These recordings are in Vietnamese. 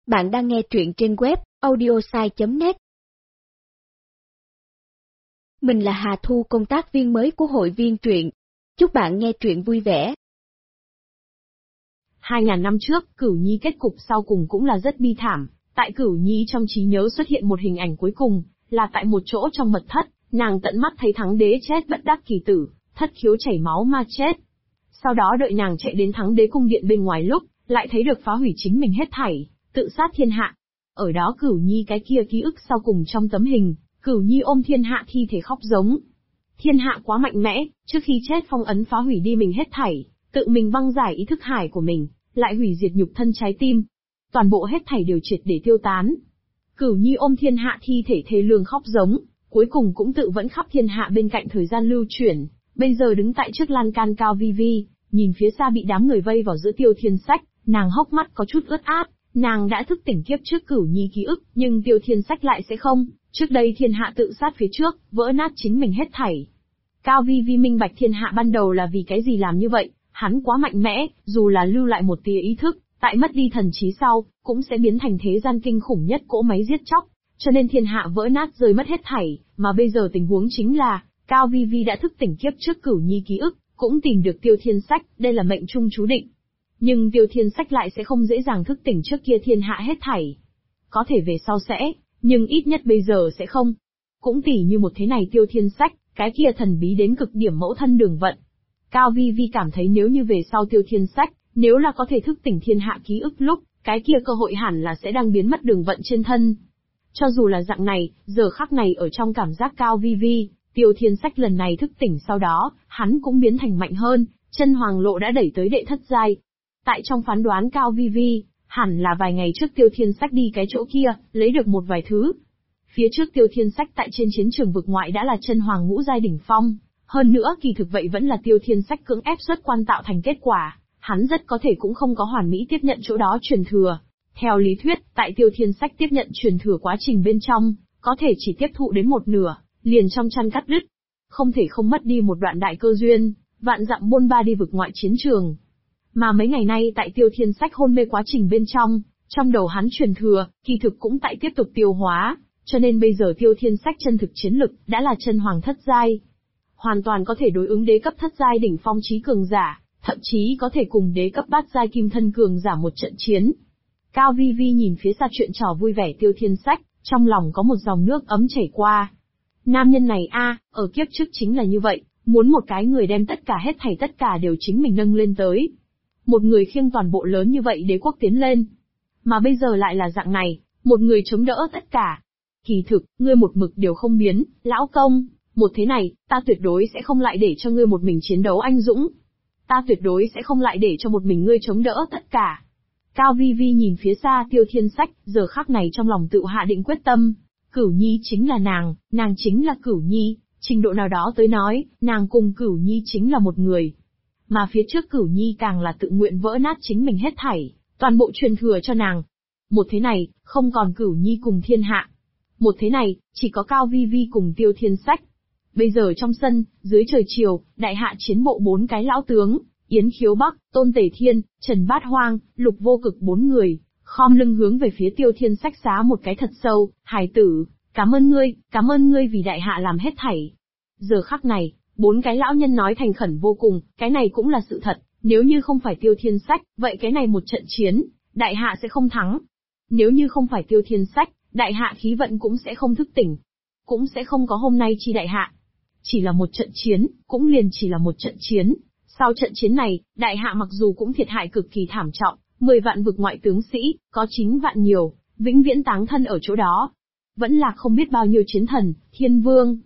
Bạn đang nghe truyện trên web audiosai.net. Mình là Hà Thu, công tác viên mới của hội viên truyện. Chúc bạn nghe truyện vui vẻ. 2000 năm trước, Cửu Nhi kết cục sau cùng cũng là rất bi thảm. Tại Cửu Nhi trong trí nhớ xuất hiện một hình ảnh cuối cùng, là tại một chỗ trong mật thất, nàng tận mắt thấy thắng đế chết bất đắc kỳ tử, thất khiếu chảy máu mà chết. Sau đó đợi nàng chạy đến thắng đế cung điện bên ngoài lúc, lại thấy được phá hủy chính mình hết thảy, tự sát thiên hạ. Ở đó Cửu Nhi cái kia ký ức sau cùng trong tấm hình, Cửu Nhi ôm thiên hạ thi thể khóc giống. Thiên hạ quá mạnh mẽ, trước khi chết phong ấn phá hủy đi mình hết thảy, tự mình băng giải ý thức hải của mình, lại hủy diệt nhục thân trái tim. Toàn bộ hết thảy đều triệt để tiêu tán. Cửu Nhi ôm thiên hạ thi thể thê lương khóc giống, cuối cùng cũng tự vẫn khắp thiên hạ bên cạnh thời gian lưu chuyển, bây giờ đứng tại trước lan can cao vi vi, nhìn phía xa bị đám người vây vào giữa Tiêu Thiên Sách, nàng hốc mắt có chút ướt át, nàng đã thức tỉnh kiếp trước Cửu Nhi ký ức, nhưng Tiêu Thiên Sách lại sẽ không, trước đây thiên hạ tự sát phía trước, vỡ nát chính mình hết thảy. Cao vi vi minh bạch thiên hạ ban đầu là vì cái gì làm như vậy, hắn quá mạnh mẽ, dù là lưu lại một tia ý thức, tại mất đi thần trí sau, cũng sẽ biến thành thế gian kinh khủng nhất cỗ máy giết chóc, cho nên thiên hạ vỡ nát rơi mất hết thảy, mà bây giờ tình huống chính là, Cao vi vi đã thức tỉnh kiếp trước Cửu Nhi ký ức, cũng tìm được Tiêu Thiên Sách, đây là mệnh trung chú định. Nhưng Tiêu Thiên Sách lại sẽ không dễ dàng thức tỉnh trước kia thiên hạ hết thảy. Có thể về sau sẽ, nhưng ít nhất bây giờ sẽ không. Cũng tỉ như một thế này Tiêu Thiên Sách, cái kia thần bí đến cực điểm mẫu thân Đường Vận. Cao vi vi cảm thấy nếu như về sau Tiêu Thiên Sách, nếu là có thể thức tỉnh thiên hạ ký ức lúc, cái kia cơ hội hẳn là sẽ đang biến mất Đường Vận trên thân. Cho dù là dạng này, giờ khắc này ở trong cảm giác Cao vi vi, Tiêu Thiên Sách lần này thức tỉnh sau đó, hắn cũng biến thành mạnh hơn, chân hoàng lộ đã đẩy tới đệ thất giai. Tại trong phán đoán Cao vi vi, hẳn là vài ngày trước Tiêu Thiên Sách đi cái chỗ kia, lấy được một vài thứ. Phía trước Tiêu Thiên Sách tại trên chiến trường vực ngoại đã là chân hoàng ngũ giai đỉnh phong, hơn nữa kỳ thực vậy vẫn là Tiêu Thiên Sách cưỡng ép xuất quan tạo thành kết quả, hắn rất có thể cũng không có hoàn mỹ tiếp nhận chỗ đó truyền thừa. Theo lý thuyết, tại Tiêu Thiên Sách tiếp nhận truyền thừa quá trình bên trong, có thể chỉ tiếp thụ đến một nửa, liền trong chăn cắt đứt. Không thể không mất đi một đoạn đại cơ duyên, vạn dặm bôn ba đi vực ngoại chiến trường. Mà mấy ngày nay tại Tiêu Thiên Sách hôn mê quá trình bên trong đầu hắn truyền thừa, kỳ thực cũng tại tiếp tục tiêu hóa, cho nên bây giờ Tiêu Thiên Sách chân thực chiến lực đã là chân hoàng thất giai. Hoàn toàn có thể đối ứng đế cấp thất giai đỉnh phong chí cường giả, thậm chí có thể cùng đế cấp bát giai kim thân cường giả một trận chiến. Cao vi vi nhìn phía xa chuyện trò vui vẻ Tiêu Thiên Sách, trong lòng có một dòng nước ấm chảy qua. Nam nhân này ở kiếp trước chính là như vậy, muốn một cái người đem tất cả hết thảy tất cả đều chính mình nâng lên tới. Một người khiêng toàn bộ lớn như vậy đế quốc tiến lên. Mà bây giờ lại là dạng này, một người chống đỡ tất cả. Kỳ thực, ngươi một mực đều không biến, lão công, một thế này, ta tuyệt đối sẽ không lại để cho ngươi một mình chiến đấu anh dũng. Ta tuyệt đối sẽ không lại để cho một mình ngươi chống đỡ tất cả. Cao vi vi nhìn phía xa Tiêu Thiên Sách, giờ khắc này trong lòng tự hạ định quyết tâm. Cửu Nhi chính là nàng chính là Cửu Nhi, trình độ nào đó tới nói, nàng cùng Cửu Nhi chính là một người. Mà phía trước Cửu Nhi càng là tự nguyện vỡ nát chính mình hết thảy, toàn bộ truyền thừa cho nàng. Một thế này, không còn Cửu Nhi cùng thiên hạ. Một thế này, chỉ có Cao vi vi cùng Tiêu Thiên Sách. Bây giờ trong sân, dưới trời chiều, đại hạ chiến bộ 4 cái lão tướng, Yến Khiếu Bắc, Tôn Tể Thiên, Trần Bát Hoang, Lục Vô Cực 4 người, khom lưng hướng về phía Tiêu Thiên Sách xá một cái thật sâu, hài tử, cảm ơn ngươi vì đại hạ làm hết thảy. Giờ khắc này, 4 cái lão nhân nói thành khẩn vô cùng, cái này cũng là sự thật, nếu như không phải Tiêu Thiên Sách, vậy cái này một trận chiến, đại hạ sẽ không thắng. Nếu như không phải Tiêu Thiên Sách, đại hạ khí vận cũng sẽ không thức tỉnh, cũng sẽ không có hôm nay chi đại hạ. Chỉ là một trận chiến, cũng liền chỉ là một trận chiến. Sau trận chiến này, đại hạ mặc dù cũng thiệt hại cực kỳ thảm trọng, 10 vạn vực ngoại tướng sĩ, có 9 vạn nhiều, vĩnh viễn táng thân ở chỗ đó. Vẫn là không biết bao nhiêu chiến thần, thiên vương.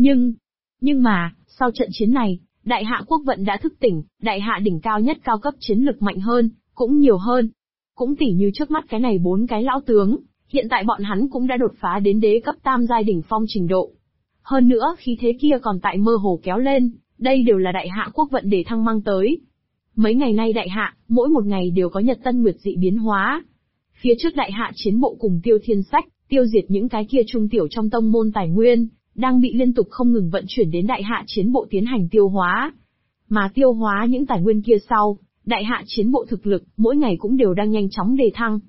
Nhưng mà, sau trận chiến này, đại hạ quốc vận đã thức tỉnh, đại hạ đỉnh cao nhất cao cấp chiến lực mạnh hơn, cũng nhiều hơn. Cũng tỉ như trước mắt cái này 4 cái lão tướng, hiện tại bọn hắn cũng đã đột phá đến đế cấp tam giai đỉnh phong trình độ. Hơn nữa khí thế kia còn tại mơ hồ kéo lên, đây đều là đại hạ quốc vận để thăng mang tới. Mấy ngày nay đại hạ, mỗi một ngày đều có nhật tân nguyệt dị biến hóa. Phía trước đại hạ chiến bộ cùng Tiêu Thiên Sách, tiêu diệt những cái kia trung tiểu trong tông môn tài nguyên, đang bị liên tục không ngừng vận chuyển đến đại hạ chiến bộ tiến hành tiêu hóa. Mà tiêu hóa những tài nguyên kia sau, đại hạ chiến bộ thực lực, mỗi ngày cũng đều đang nhanh chóng đề thăng.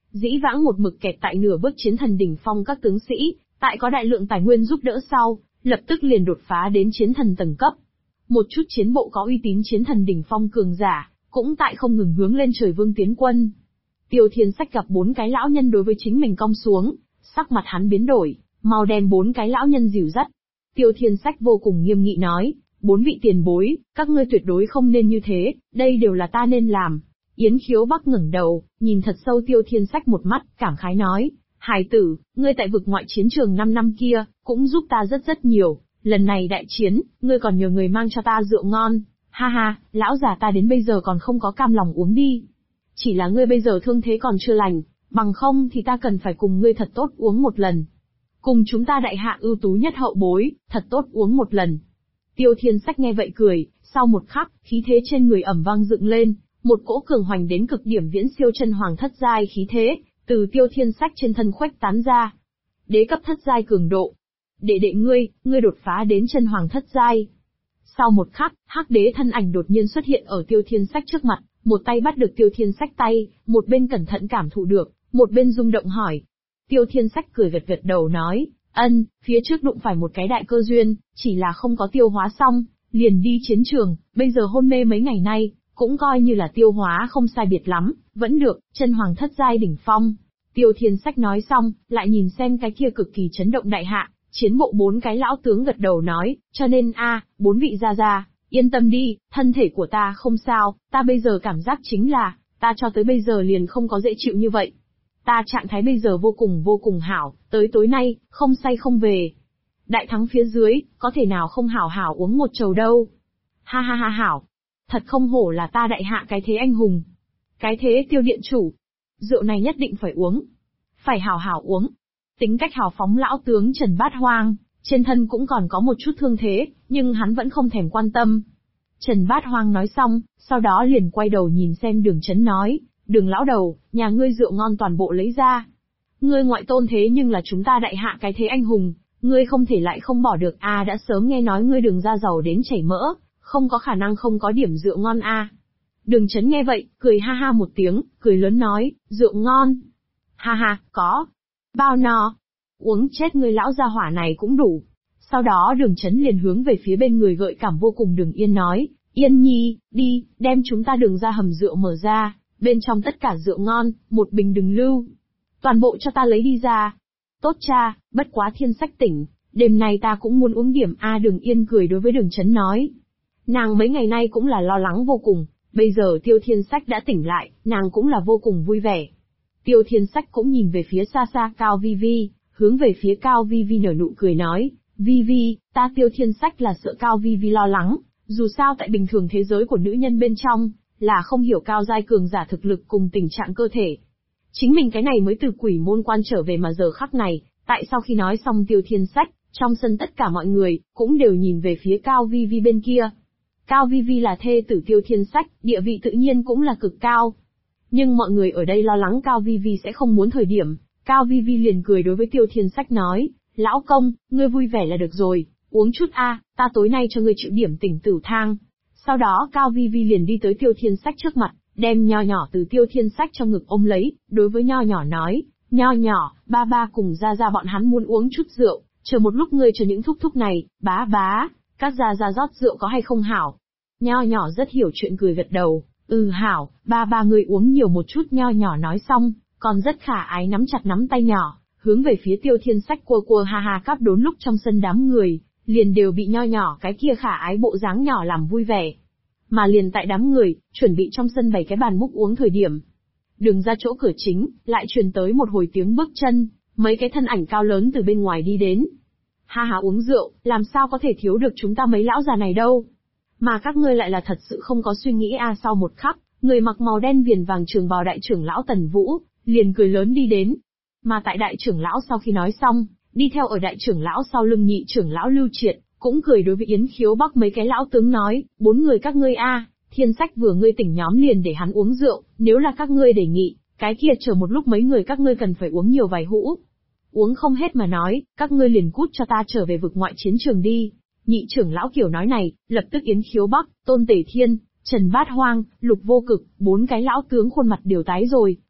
Dĩ vãng một mực kẹt tại nửa bước chiến thần đỉnh phong các tướng sĩ, tại có đại lượng tài nguyên giúp đỡ sau, lập tức liền đột phá đến chiến thần tầng cấp. Một chút chiến bộ có uy tín chiến thần đỉnh phong cường giả, cũng tại không ngừng hướng lên trời vương tiến quân. Tiêu Thiên Sách gặp 4 cái lão nhân đối với chính mình cong xuống, sắc mặt hắn biến đổi, mau đem 4 cái lão nhân dìu dắt. Tiêu Thiên Sách vô cùng nghiêm nghị nói, 4 vị tiền bối, các ngươi tuyệt đối không nên như thế, đây đều là ta nên làm. Yến Khiếu Bắc ngẩng đầu, nhìn thật sâu Tiêu Thiên Sách một mắt, cảm khái nói, hài tử, ngươi tại vực ngoại chiến trường 5 năm kia, cũng giúp ta rất nhiều, lần này đại chiến, ngươi còn nhờ người mang cho ta rượu ngon, ha ha, lão già ta đến bây giờ còn không có cam lòng uống đi. Chỉ là ngươi bây giờ thương thế còn chưa lành, bằng không thì ta cần phải cùng ngươi thật tốt uống một lần. Cùng chúng ta đại hạ ưu tú nhất hậu bối, thật tốt uống một lần. Tiêu Thiên Sách nghe vậy cười, sau một khắc, khí thế trên người ầm vang dựng lên, một cỗ cường hoành đến cực điểm viễn siêu chân hoàng thất giai khí thế, từ Tiêu Thiên Sách trên thân khuếch tán ra. Đế cấp thất giai cường độ. Đệ đệ ngươi đột phá đến chân hoàng thất giai. Sau một khắc, Hắc Đế thân ảnh đột nhiên xuất hiện ở Tiêu Thiên Sách trước mặt, một tay bắt được Tiêu Thiên Sách tay, một bên cẩn thận cảm thụ được, một bên rung động hỏi. Tiêu Thiên Sách cười gật đầu nói, phía trước đụng phải một cái đại cơ duyên, chỉ là không có tiêu hóa xong, liền đi chiến trường, bây giờ hôn mê mấy ngày nay, cũng coi như là tiêu hóa không sai biệt lắm, vẫn được, chân hoàng thất giai đỉnh phong. Tiêu Thiên Sách nói xong, lại nhìn xem cái kia cực kỳ chấn động đại hạ, chiến bộ 4 cái lão tướng gật đầu nói, cho nên 4 vị gia gia, yên tâm đi, thân thể của ta không sao, ta bây giờ cảm giác chính là, ta cho tới bây giờ liền không có dễ chịu như vậy. Ta trạng thái bây giờ vô cùng hảo, tới tối nay, không say không về. Đại thắng phía dưới, có thể nào không hảo hảo uống một chầu đâu. Ha ha ha hảo. Thật không hổ là ta đại hạ cái thế anh hùng. Cái thế Tiêu điện chủ. Rượu này nhất định phải uống. Phải hảo hảo uống. Tính cách hào phóng lão tướng Trần Bát Hoang, trên thân cũng còn có một chút thương thế, nhưng hắn vẫn không thèm quan tâm. Trần Bát Hoang nói xong, sau đó liền quay đầu nhìn xem Đường Chấn nói, Đường lão đầu, nhà ngươi rượu ngon toàn bộ lấy ra. Ngươi ngoại tôn thế nhưng là chúng ta đại hạ cái thế anh hùng, ngươi không thể lại không bỏ được đã sớm nghe nói ngươi Đường ra giàu đến chảy mỡ, không có khả năng không có điểm rượu ngon Đường Chấn nghe vậy, cười ha ha một tiếng, cười lớn nói, rượu ngon. Ha ha, có. Bao no. Uống chết ngươi lão gia hỏa này cũng đủ. Sau đó Đường Chấn liền hướng về phía bên người gợi cảm vô cùng Đường Yên nói, Yên nhi, đi, đem chúng ta Đường ra hầm rượu mở ra, bên trong tất cả rượu ngon, một bình đừng lưu. Toàn bộ cho ta lấy đi ra. Tốt cha, bất quá Thiên Sách tỉnh, đêm nay ta cũng muốn uống điểm Đường Yên cười đối với Đường Chấn nói. Nàng mấy ngày nay cũng là lo lắng vô cùng, bây giờ Tiêu Thiên Sách đã tỉnh lại, nàng cũng là vô cùng vui vẻ. Tiêu Thiên Sách cũng nhìn về phía xa xa Cao Vi Vi, hướng về phía Cao Vi Vi nở nụ cười nói, Vi Vi, ta Tiêu Thiên Sách là sợ Cao Vi Vi lo lắng, dù sao tại bình thường thế giới của nữ nhân bên trong, là không hiểu cao giai cường giả thực lực cùng tình trạng cơ thể. Chính mình cái này mới từ quỷ môn quan trở về mà giờ khắc này, tại sau khi nói xong Tiêu Thiên Sách, trong sân tất cả mọi người, cũng đều nhìn về phía Cao Vi Vi bên kia. Cao Vi Vi là thê tử Tiêu Thiên Sách, địa vị tự nhiên cũng là cực cao. Nhưng mọi người ở đây lo lắng Cao Vi Vi sẽ không muốn thời điểm, Cao Vi Vi liền cười đối với Tiêu Thiên Sách nói, lão công, ngươi vui vẻ là được rồi, uống chút ta tối nay cho ngươi chịu điểm tỉnh tử thang. Sau đó Cao Vi Vi liền đi tới Tiêu Thiên Sách trước mặt, đem nho nhỏ từ Tiêu Thiên Sách trong ngực ôm lấy, đối với nho nhỏ nói, nho nhỏ, ba cùng ra bọn hắn muốn uống chút rượu, chờ một lúc ngươi chờ những thúc thúc này, bá, các ra rót rượu có hay không hảo. Nho nhỏ rất hiểu chuyện cười gật đầu, hảo, ba ngươi uống nhiều một chút nho nhỏ nói xong, còn rất khả ái nắm chặt nắm tay nhỏ, hướng về phía Tiêu Thiên Sách cua ha ha cắp đốn lúc trong sân đám người, liền đều bị nho nhỏ cái kia khả ái bộ dáng nhỏ làm vui vẻ. Mà liền tại đám người, chuẩn bị trong sân bày cái bàn múc uống thời điểm. Đường ra chỗ cửa chính, lại truyền tới một hồi tiếng bước chân, mấy cái thân ảnh cao lớn từ bên ngoài đi đến. Ha ha uống rượu, làm sao có thể thiếu được chúng ta mấy lão già này đâu. Mà các ngươi lại là thật sự không có suy nghĩ sau một khắc, người mặc màu đen viền vàng trường bào đại trưởng lão Tần Vũ, liền cười lớn đi đến. Mà tại đại trưởng lão sau khi nói xong, đi theo ở đại trưởng lão sau lưng nhị trưởng lão Lưu Triệt, cũng cười đối với Yến Khiếu Bắc mấy cái lão tướng nói, 4 người các ngươi Thiên Sách vừa ngươi tỉnh nhóm liền để hắn uống rượu, nếu là các ngươi đề nghị, cái kia chờ một lúc mấy người các ngươi cần phải uống nhiều vài hũ. Uống không hết mà nói, các ngươi liền cút cho ta trở về vực ngoại chiến trường đi. Nhị trưởng lão kiểu nói này, lập tức Yến Khiếu Bắc, Tôn Tể Thiên, Trần Bát Hoang, Lục Vô Cực, 4 cái lão tướng khuôn mặt đều tái rồi,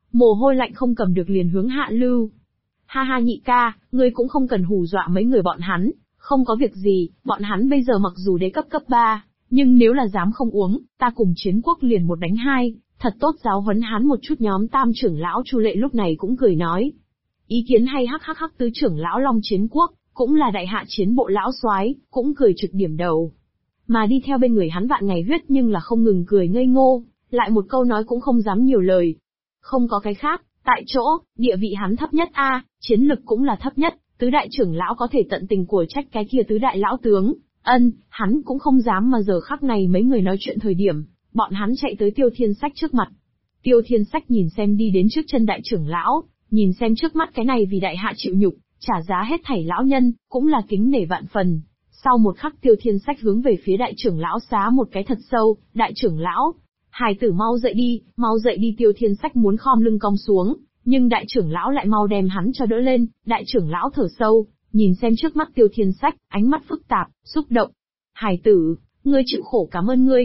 mồ hôi lạnh không cầm được liền hướng hạ lưu. Ha ha nhị ca, ngươi cũng không cần hù dọa mấy người bọn hắn, không có việc gì, bọn hắn bây giờ mặc dù đế cấp 3, nhưng nếu là dám không uống, ta cùng Chiến Quốc liền 1 đánh 2, thật tốt giáo huấn hắn một chút. Nhóm Tam trưởng lão Chu Lệ lúc này cũng cười nói. Ý kiến hay. Hắc. Tứ trưởng lão Long Chiến Quốc, cũng là đại hạ chiến bộ lão soái, cũng cười trực điểm đầu. Mà đi theo bên người hắn Vạn Ngày Huyết nhưng là không ngừng cười ngây ngô, lại một câu nói cũng không dám nhiều lời. Không có cái khác, tại chỗ, địa vị hắn thấp nhất chiến lực cũng là thấp nhất, tứ đại trưởng lão có thể tận tình của trách cái kia tứ đại lão tướng, hắn cũng không dám. Mà giờ khắc này mấy người nói chuyện thời điểm, bọn hắn chạy tới Tiêu Thiên Sách trước mặt. Tiêu Thiên Sách nhìn xem đi đến trước chân đại trưởng lão, nhìn xem trước mắt cái này vì đại hạ chịu nhục, trả giá hết thảy lão nhân, cũng là kính nể vạn phần. Sau một khắc Tiêu Thiên Sách hướng về phía đại trưởng lão xá một cái thật sâu, đại trưởng lão, hài tử mau dậy đi. Tiêu Thiên Sách muốn khom lưng cong xuống, nhưng đại trưởng lão lại mau đem hắn cho đỡ lên. Đại trưởng lão thở sâu, nhìn xem trước mắt Tiêu Thiên Sách, ánh mắt phức tạp, xúc động. Hài tử, ngươi chịu khổ, cảm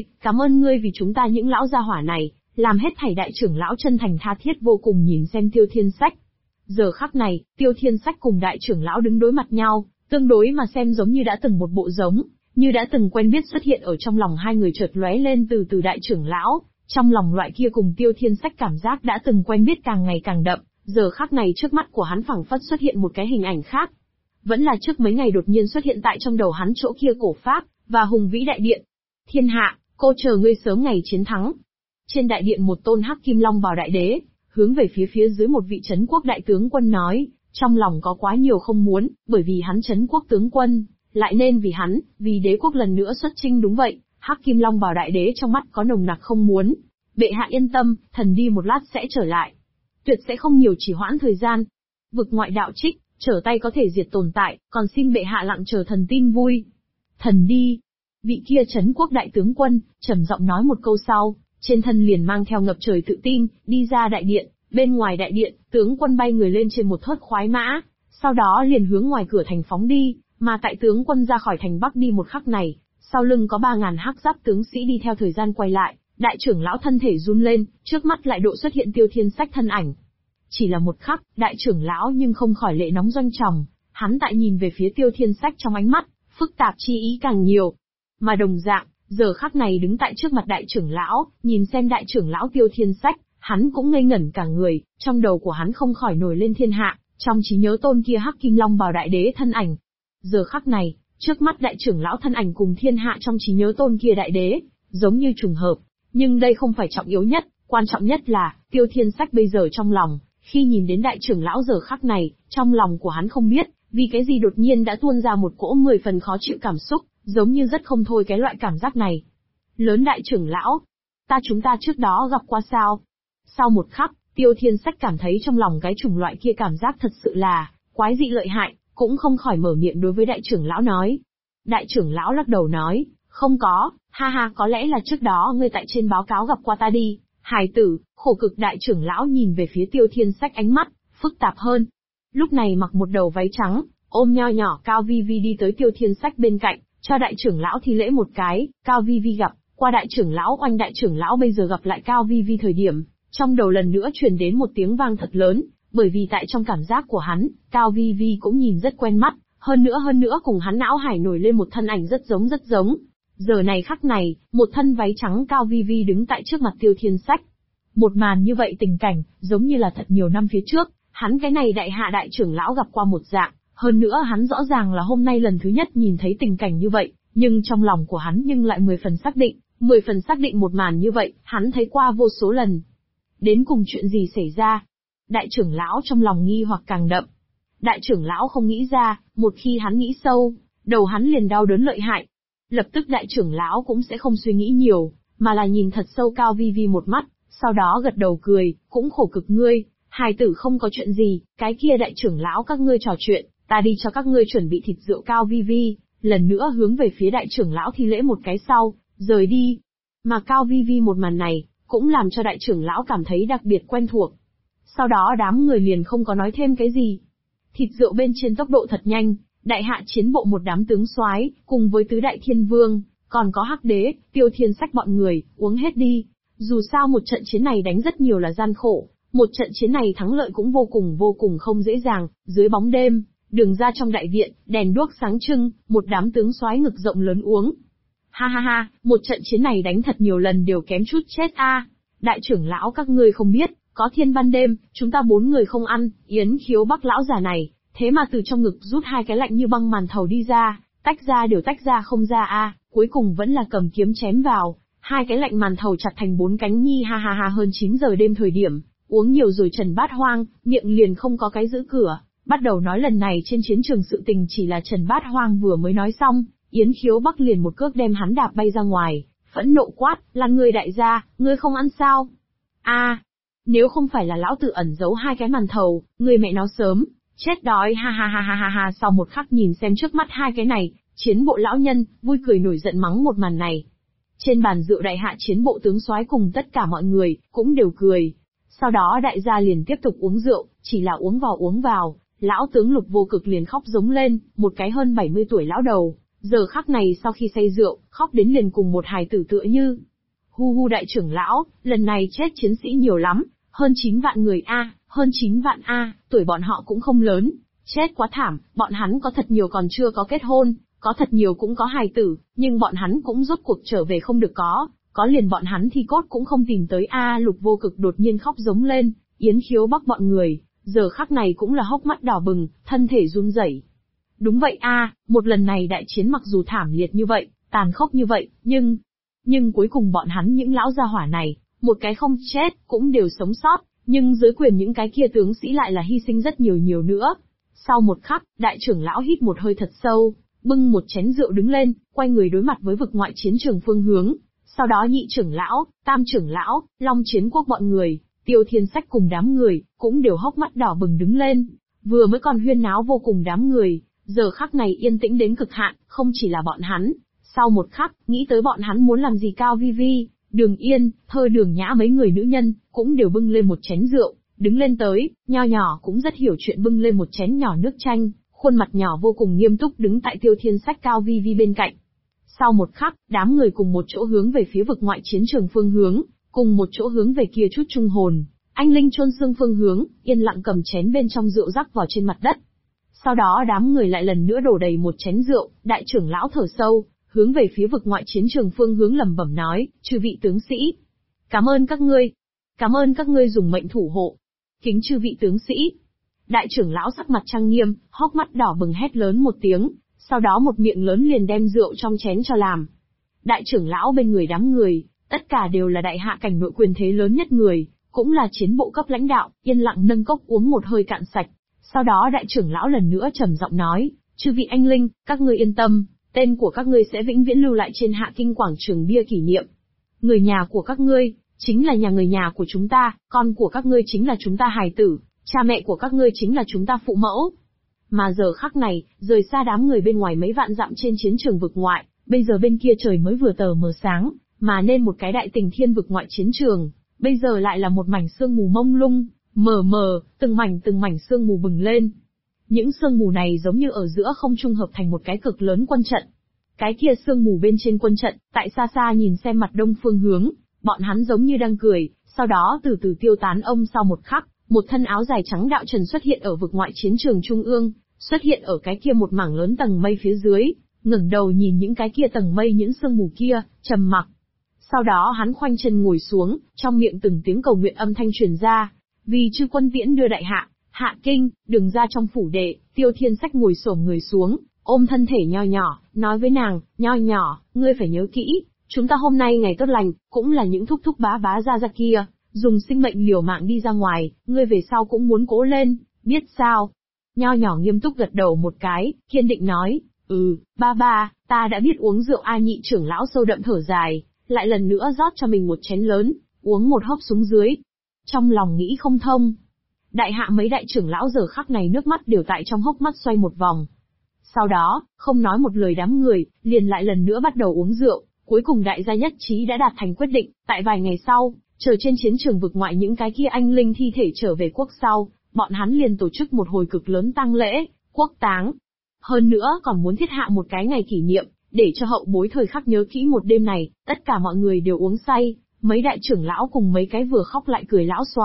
ơn ngươi vì chúng ta những lão gia hỏa này, làm hết thảy. Đại trưởng lão chân thành tha thiết vô cùng nhìn xem Tiêu Thiên Sách. Giờ khắc này, Tiêu Thiên Sách cùng đại trưởng lão đứng đối mặt nhau, tương đối mà xem giống như đã từng một bộ giống, như đã từng quen biết xuất hiện ở trong lòng hai người chợt lóe lên từ đại trưởng lão, trong lòng loại kia cùng Tiêu Thiên Sách cảm giác đã từng quen biết càng ngày càng đậm, giờ khắc này trước mắt của hắn phảng phất xuất hiện một cái hình ảnh khác. Vẫn là trước mấy ngày đột nhiên xuất hiện tại trong đầu hắn chỗ kia cổ pháp và hùng vĩ đại điện. Thiên hạ, cô chờ ngươi sớm ngày chiến thắng. Trên đại điện một tôn hắc kim long bào đại đế, hướng về phía dưới một vị Trấn Quốc đại tướng quân nói, trong lòng có quá nhiều không muốn, bởi vì hắn Trấn Quốc tướng quân, lại nên vì đế quốc lần nữa xuất chinh. Đúng vậy, hắc kim long bào đại đế trong mắt có nồng nặc không muốn. Bệ hạ yên tâm, thần đi một lát sẽ trở lại. Tuyệt sẽ không nhiều trì hoãn thời gian. Vực ngoại đạo trích, trở tay có thể diệt tồn tại, còn xin bệ hạ lặng chờ thần tin vui. Thần đi. Vị kia Trấn Quốc đại tướng quân, trầm giọng nói một câu sau, trên thân liền mang theo ngập trời tự tin, đi ra đại điện. Bên ngoài đại điện, tướng quân bay người lên trên một thớt khoái mã, sau đó liền hướng ngoài cửa thành phóng đi, mà tại tướng quân ra khỏi thành Bắc đi một khắc này, sau lưng có 3.000 hắc giáp tướng sĩ đi theo thời gian quay lại, đại trưởng lão thân thể run lên, trước mắt lại độ xuất hiện Tiêu Thiên Sách thân ảnh. Chỉ là một khắc, đại trưởng lão nhưng không khỏi lệ nóng doanh tròng, hắn tại nhìn về phía Tiêu Thiên Sách trong ánh mắt, phức tạp chi ý càng nhiều. Mà đồng dạng, giờ khắc này đứng tại trước mặt đại trưởng lão, nhìn xem đại trưởng lão Tiêu Thiên Sách, hắn cũng ngây ngẩn cả người, trong đầu của hắn không khỏi nổi lên thiên hạ, trong trí nhớ tôn kia hắc kim long bào đại đế thân ảnh. Giờ khắc này, trước mắt đại trưởng lão thân ảnh cùng thiên hạ trong trí nhớ tôn kia đại đế, giống như trùng hợp, nhưng đây không phải trọng yếu nhất, quan trọng nhất là, Tiêu Thiên Sách bây giờ trong lòng, khi nhìn đến đại trưởng lão giờ khắc này, trong lòng của hắn không biết, vì cái gì đột nhiên đã tuôn ra một cỗ 10 phần khó chịu cảm xúc, giống như rất không thôi cái loại cảm giác này. Lớn đại trưởng lão, chúng ta trước đó gặp qua sao? Sau một khắc, Tiêu Thiên Sách cảm thấy trong lòng cái chủng loại kia cảm giác thật sự là quái dị lợi hại, cũng không khỏi mở miệng đối với đại trưởng lão nói. Đại trưởng lão lắc đầu nói, không có, có lẽ là trước đó ngươi tại trên báo cáo gặp qua ta đi, hài tử. Khổ cực. Đại trưởng lão nhìn về phía Tiêu Thiên Sách ánh mắt phức tạp hơn. Lúc này mặc một đầu váy trắng, ôm nho nhỏ Cao Vi Vi đi tới Tiêu Thiên Sách bên cạnh, cho đại trưởng lão thi lễ một cái. Cao Vi Vi gặp qua đại trưởng lão oanh. Đại trưởng lão bây giờ gặp lại Cao Vi Vi thời điểm, trong đầu lần nữa truyền đến một tiếng vang thật lớn, bởi vì tại trong cảm giác của hắn, Cao Vi Vi cũng nhìn rất quen mắt, hơn nữa cùng hắn não hải nổi lên một thân ảnh rất giống. Giờ này khắc này, một thân váy trắng Cao Vi Vi đứng tại trước mặt Tiêu Thiên Sách. Một màn như vậy tình cảnh, giống như là thật nhiều năm phía trước, hắn cái này đại hạ đại trưởng lão gặp qua một dạng, hơn nữa hắn rõ ràng là hôm nay lần thứ nhất nhìn thấy tình cảnh như vậy, nhưng trong lòng của hắn nhưng lại 10 phần xác định một màn như vậy, hắn thấy qua vô số lần. Đến cùng chuyện gì xảy ra? Đại trưởng lão trong lòng nghi hoặc càng đậm. Đại trưởng lão không nghĩ ra, một khi hắn nghĩ sâu, đầu hắn liền đau đớn lợi hại. Lập tức đại trưởng lão cũng sẽ không suy nghĩ nhiều, mà là nhìn thật sâu Cao Vi Vi một mắt, sau đó gật đầu cười, cũng khổ cực ngươi, hài tử không có chuyện gì, cái kia đại trưởng lão các ngươi trò chuyện, ta đi cho các ngươi chuẩn bị thịt rượu. Cao Vi Vi lần nữa hướng về phía đại trưởng lão thi lễ một cái sau, rời đi. Mà Cao Vi Vi một màn này, cũng làm cho đại trưởng lão cảm thấy đặc biệt quen thuộc. Sau đó đám người liền không có nói thêm cái gì. Thịt rượu bên trên tốc độ thật nhanh, đại hạ chiến bộ một đám tướng soái, cùng với tứ đại thiên vương, còn có hắc đế, Tiêu Thiên Sách bọn người, uống hết đi. Dù sao một trận chiến này đánh rất nhiều là gian khổ, Một trận chiến này thắng lợi cũng vô cùng không dễ dàng, dưới bóng đêm, đường ra trong đại viện, đèn đuốc sáng trưng, một đám tướng soái ngực rộng lớn uống. Ha ha ha, một trận chiến này đánh thật nhiều lần đều kém chút chết a. Đại trưởng lão các ngươi không biết, có thiên ban đêm, chúng ta 4 người không ăn, Yến Khiếu Bắc lão già này, thế mà từ trong ngực rút 2 cái lạnh như băng màn thầu đi ra, tách ra không ra a, cuối cùng vẫn là cầm kiếm chém vào, 2 cái lạnh màn thầu chặt thành 4 cánh nhi. Ha ha ha, hơn 9 giờ đêm thời điểm, uống nhiều rồi Trần Bát Hoang, miệng liền không có cái giữ cửa, bắt đầu nói lần này trên chiến trường sự tình chỉ là Trần Bát Hoang vừa mới nói xong, Yến Khiếu Bắc liền một cước đem hắn đạp bay ra ngoài, phẫn nộ quát, là ngươi đại gia, ngươi không ăn sao? Nếu không phải là lão tử ẩn giấu 2 cái màn thầu, ngươi mẹ nó sớm chết đói. Ha ha ha ha ha ha. Sau một khắc nhìn xem trước mắt 2 cái này, chiến bộ lão nhân vui cười nổi giận mắng một màn này. Trên bàn rượu đại hạ chiến bộ tướng soái cùng tất cả mọi người cũng đều cười. Sau đó đại gia liền tiếp tục uống rượu, chỉ là uống vào, lão tướng Lục Vô Cực liền khóc giống lên, một cái hơn 70 tuổi lão đầu, giờ khắc này sau khi say rượu, khóc đến liền cùng một hài tử tựa như. Hu đại trưởng lão, lần này chết chiến sĩ nhiều lắm, hơn 9 vạn người hơn 9 vạn tuổi bọn họ cũng không lớn, chết quá thảm, bọn hắn có thật nhiều còn chưa có kết hôn, có thật nhiều cũng có hài tử, nhưng bọn hắn cũng rốt cuộc trở về không được có liền bọn hắn thi cốt cũng không tìm tới Lục Vô Cực đột nhiên khóc giống lên, Yến Khiếu Bắc bọn người, giờ khắc này cũng là hốc mắt đỏ bừng, thân thể run rẩy. Đúng vậy một lần này đại chiến mặc dù thảm liệt như vậy, tàn khốc như vậy, nhưng cuối cùng bọn hắn những lão gia hỏa này, một cái không chết, cũng đều sống sót, nhưng dưới quyền những cái kia tướng sĩ lại là hy sinh rất nhiều nữa. Sau một khắc, đại trưởng lão hít một hơi thật sâu, bưng một chén rượu đứng lên, quay người đối mặt với vực ngoại chiến trường phương hướng. Sau đó nhị trưởng lão, tam trưởng lão, Long Chiến Quốc bọn người, Tiêu Thiên Sách cùng đám người, cũng đều hốc mắt đỏ bừng đứng lên. Vừa mới còn huyên náo vô cùng đám người, giờ khắc này yên tĩnh đến cực hạn, không chỉ là bọn hắn. Sau một khắc, nghĩ tới bọn hắn muốn làm gì Cao Vi Vi, Đường Yên, Thơ Đường Nhã mấy người nữ nhân, cũng đều bưng lên một chén rượu, đứng lên tới, nho nhỏ cũng rất hiểu chuyện bưng lên một chén nhỏ nước chanh, khuôn mặt nhỏ vô cùng nghiêm túc đứng tại Tiêu Thiên Sách Cao Vi Vi bên cạnh. Sau một khắc, đám người cùng một chỗ hướng về phía vực ngoại chiến trường phương hướng, cùng một chỗ hướng về kia chút trung hồn, anh linh chôn xương phương hướng, yên lặng cầm chén bên trong rượu rắc vào trên mặt đất. Sau đó đám người lại lần nữa đổ đầy một chén rượu, đại trưởng lão thở sâu, hướng về phía vực ngoại chiến trường phương hướng lẩm bẩm nói, chư vị tướng sĩ, cảm ơn các ngươi dùng mệnh thủ hộ, kính chư vị tướng sĩ. Đại trưởng lão sắc mặt trang nghiêm, hốc mắt đỏ bừng hét lớn một tiếng, sau đó một miệng lớn liền đem rượu trong chén cho làm. Đại trưởng lão bên người đám người, tất cả đều là đại hạ cảnh nội quyền thế lớn nhất người, cũng là chiến bộ cấp lãnh đạo, yên lặng nâng cốc uống một hơi cạn sạch. Sau đó đại trưởng lão lần nữa trầm giọng nói, chư vị anh linh, các ngươi yên tâm, tên của các ngươi sẽ vĩnh viễn lưu lại trên Hạ Kinh quảng trường bia kỷ niệm. Người nhà của các ngươi, chính là người nhà của chúng ta, con của các ngươi chính là chúng ta hài tử, cha mẹ của các ngươi chính là chúng ta phụ mẫu. Mà giờ khắc này, rời xa đám người bên ngoài mấy vạn dặm trên chiến trường vực ngoại, bây giờ bên kia trời mới vừa tờ mờ sáng, mà nên một cái đại tình thiên vực ngoại chiến trường, bây giờ lại là một mảnh sương mù mông lung, mờ mờ, từng mảnh sương mù bừng lên. Những sương mù này giống như ở giữa không trung hợp thành một cái cực lớn quân trận. Cái kia sương mù bên trên quân trận, tại xa xa nhìn xem mặt đông phương hướng, bọn hắn giống như đang cười, sau đó từ từ tiêu tán. Sau một khắc, một thân áo dài trắng đạo trần xuất hiện ở vực ngoại chiến trường trung ương, xuất hiện ở cái kia một mảng lớn tầng mây phía dưới, ngẩng đầu nhìn những cái kia tầng mây những sương mù kia, trầm mặc. Sau đó hắn khoanh chân ngồi xuống, trong miệng từng tiếng cầu nguyện âm thanh truyền ra, vì chư quân tiễn đưa đại hạ, Hạ Kinh, đường ra trong phủ đệ. Tiêu Thiên Sách ngồi xổm người xuống, ôm thân thể nho nhỏ, nói với nàng, nho nhỏ, ngươi phải nhớ kỹ, chúng ta hôm nay ngày tốt lành, cũng là những thúc thúc bá bá ra kia, dùng sinh mệnh liều mạng đi ra ngoài, ngươi về sau cũng muốn cố lên, biết sao? Nho nhỏ nghiêm túc gật đầu một cái, kiên định nói, ba, ta đã biết. Uống rượu. Nhị trưởng lão sâu đậm thở dài, lại lần nữa rót cho mình một chén lớn, uống một hớp xuống dưới. Trong lòng nghĩ không thông. Đại hạ mấy đại trưởng lão giờ khắc này nước mắt đều tại trong hốc mắt xoay một vòng. Sau đó, không nói một lời đám người, liền lại lần nữa bắt đầu uống rượu, cuối cùng đại gia nhất trí đã đạt thành quyết định, tại vài ngày sau, chờ trên chiến trường vực ngoại những cái kia anh linh thi thể trở về quốc sau, bọn hắn liền tổ chức một hồi cực lớn tang lễ, quốc táng. Hơn nữa còn muốn thiết hạ một cái ngày kỷ niệm, để cho hậu bối thời khắc nhớ kỹ một đêm này, tất cả mọi người đều uống say, mấy đại trưởng lão cùng mấy cái vừa khóc lại cười lão soái,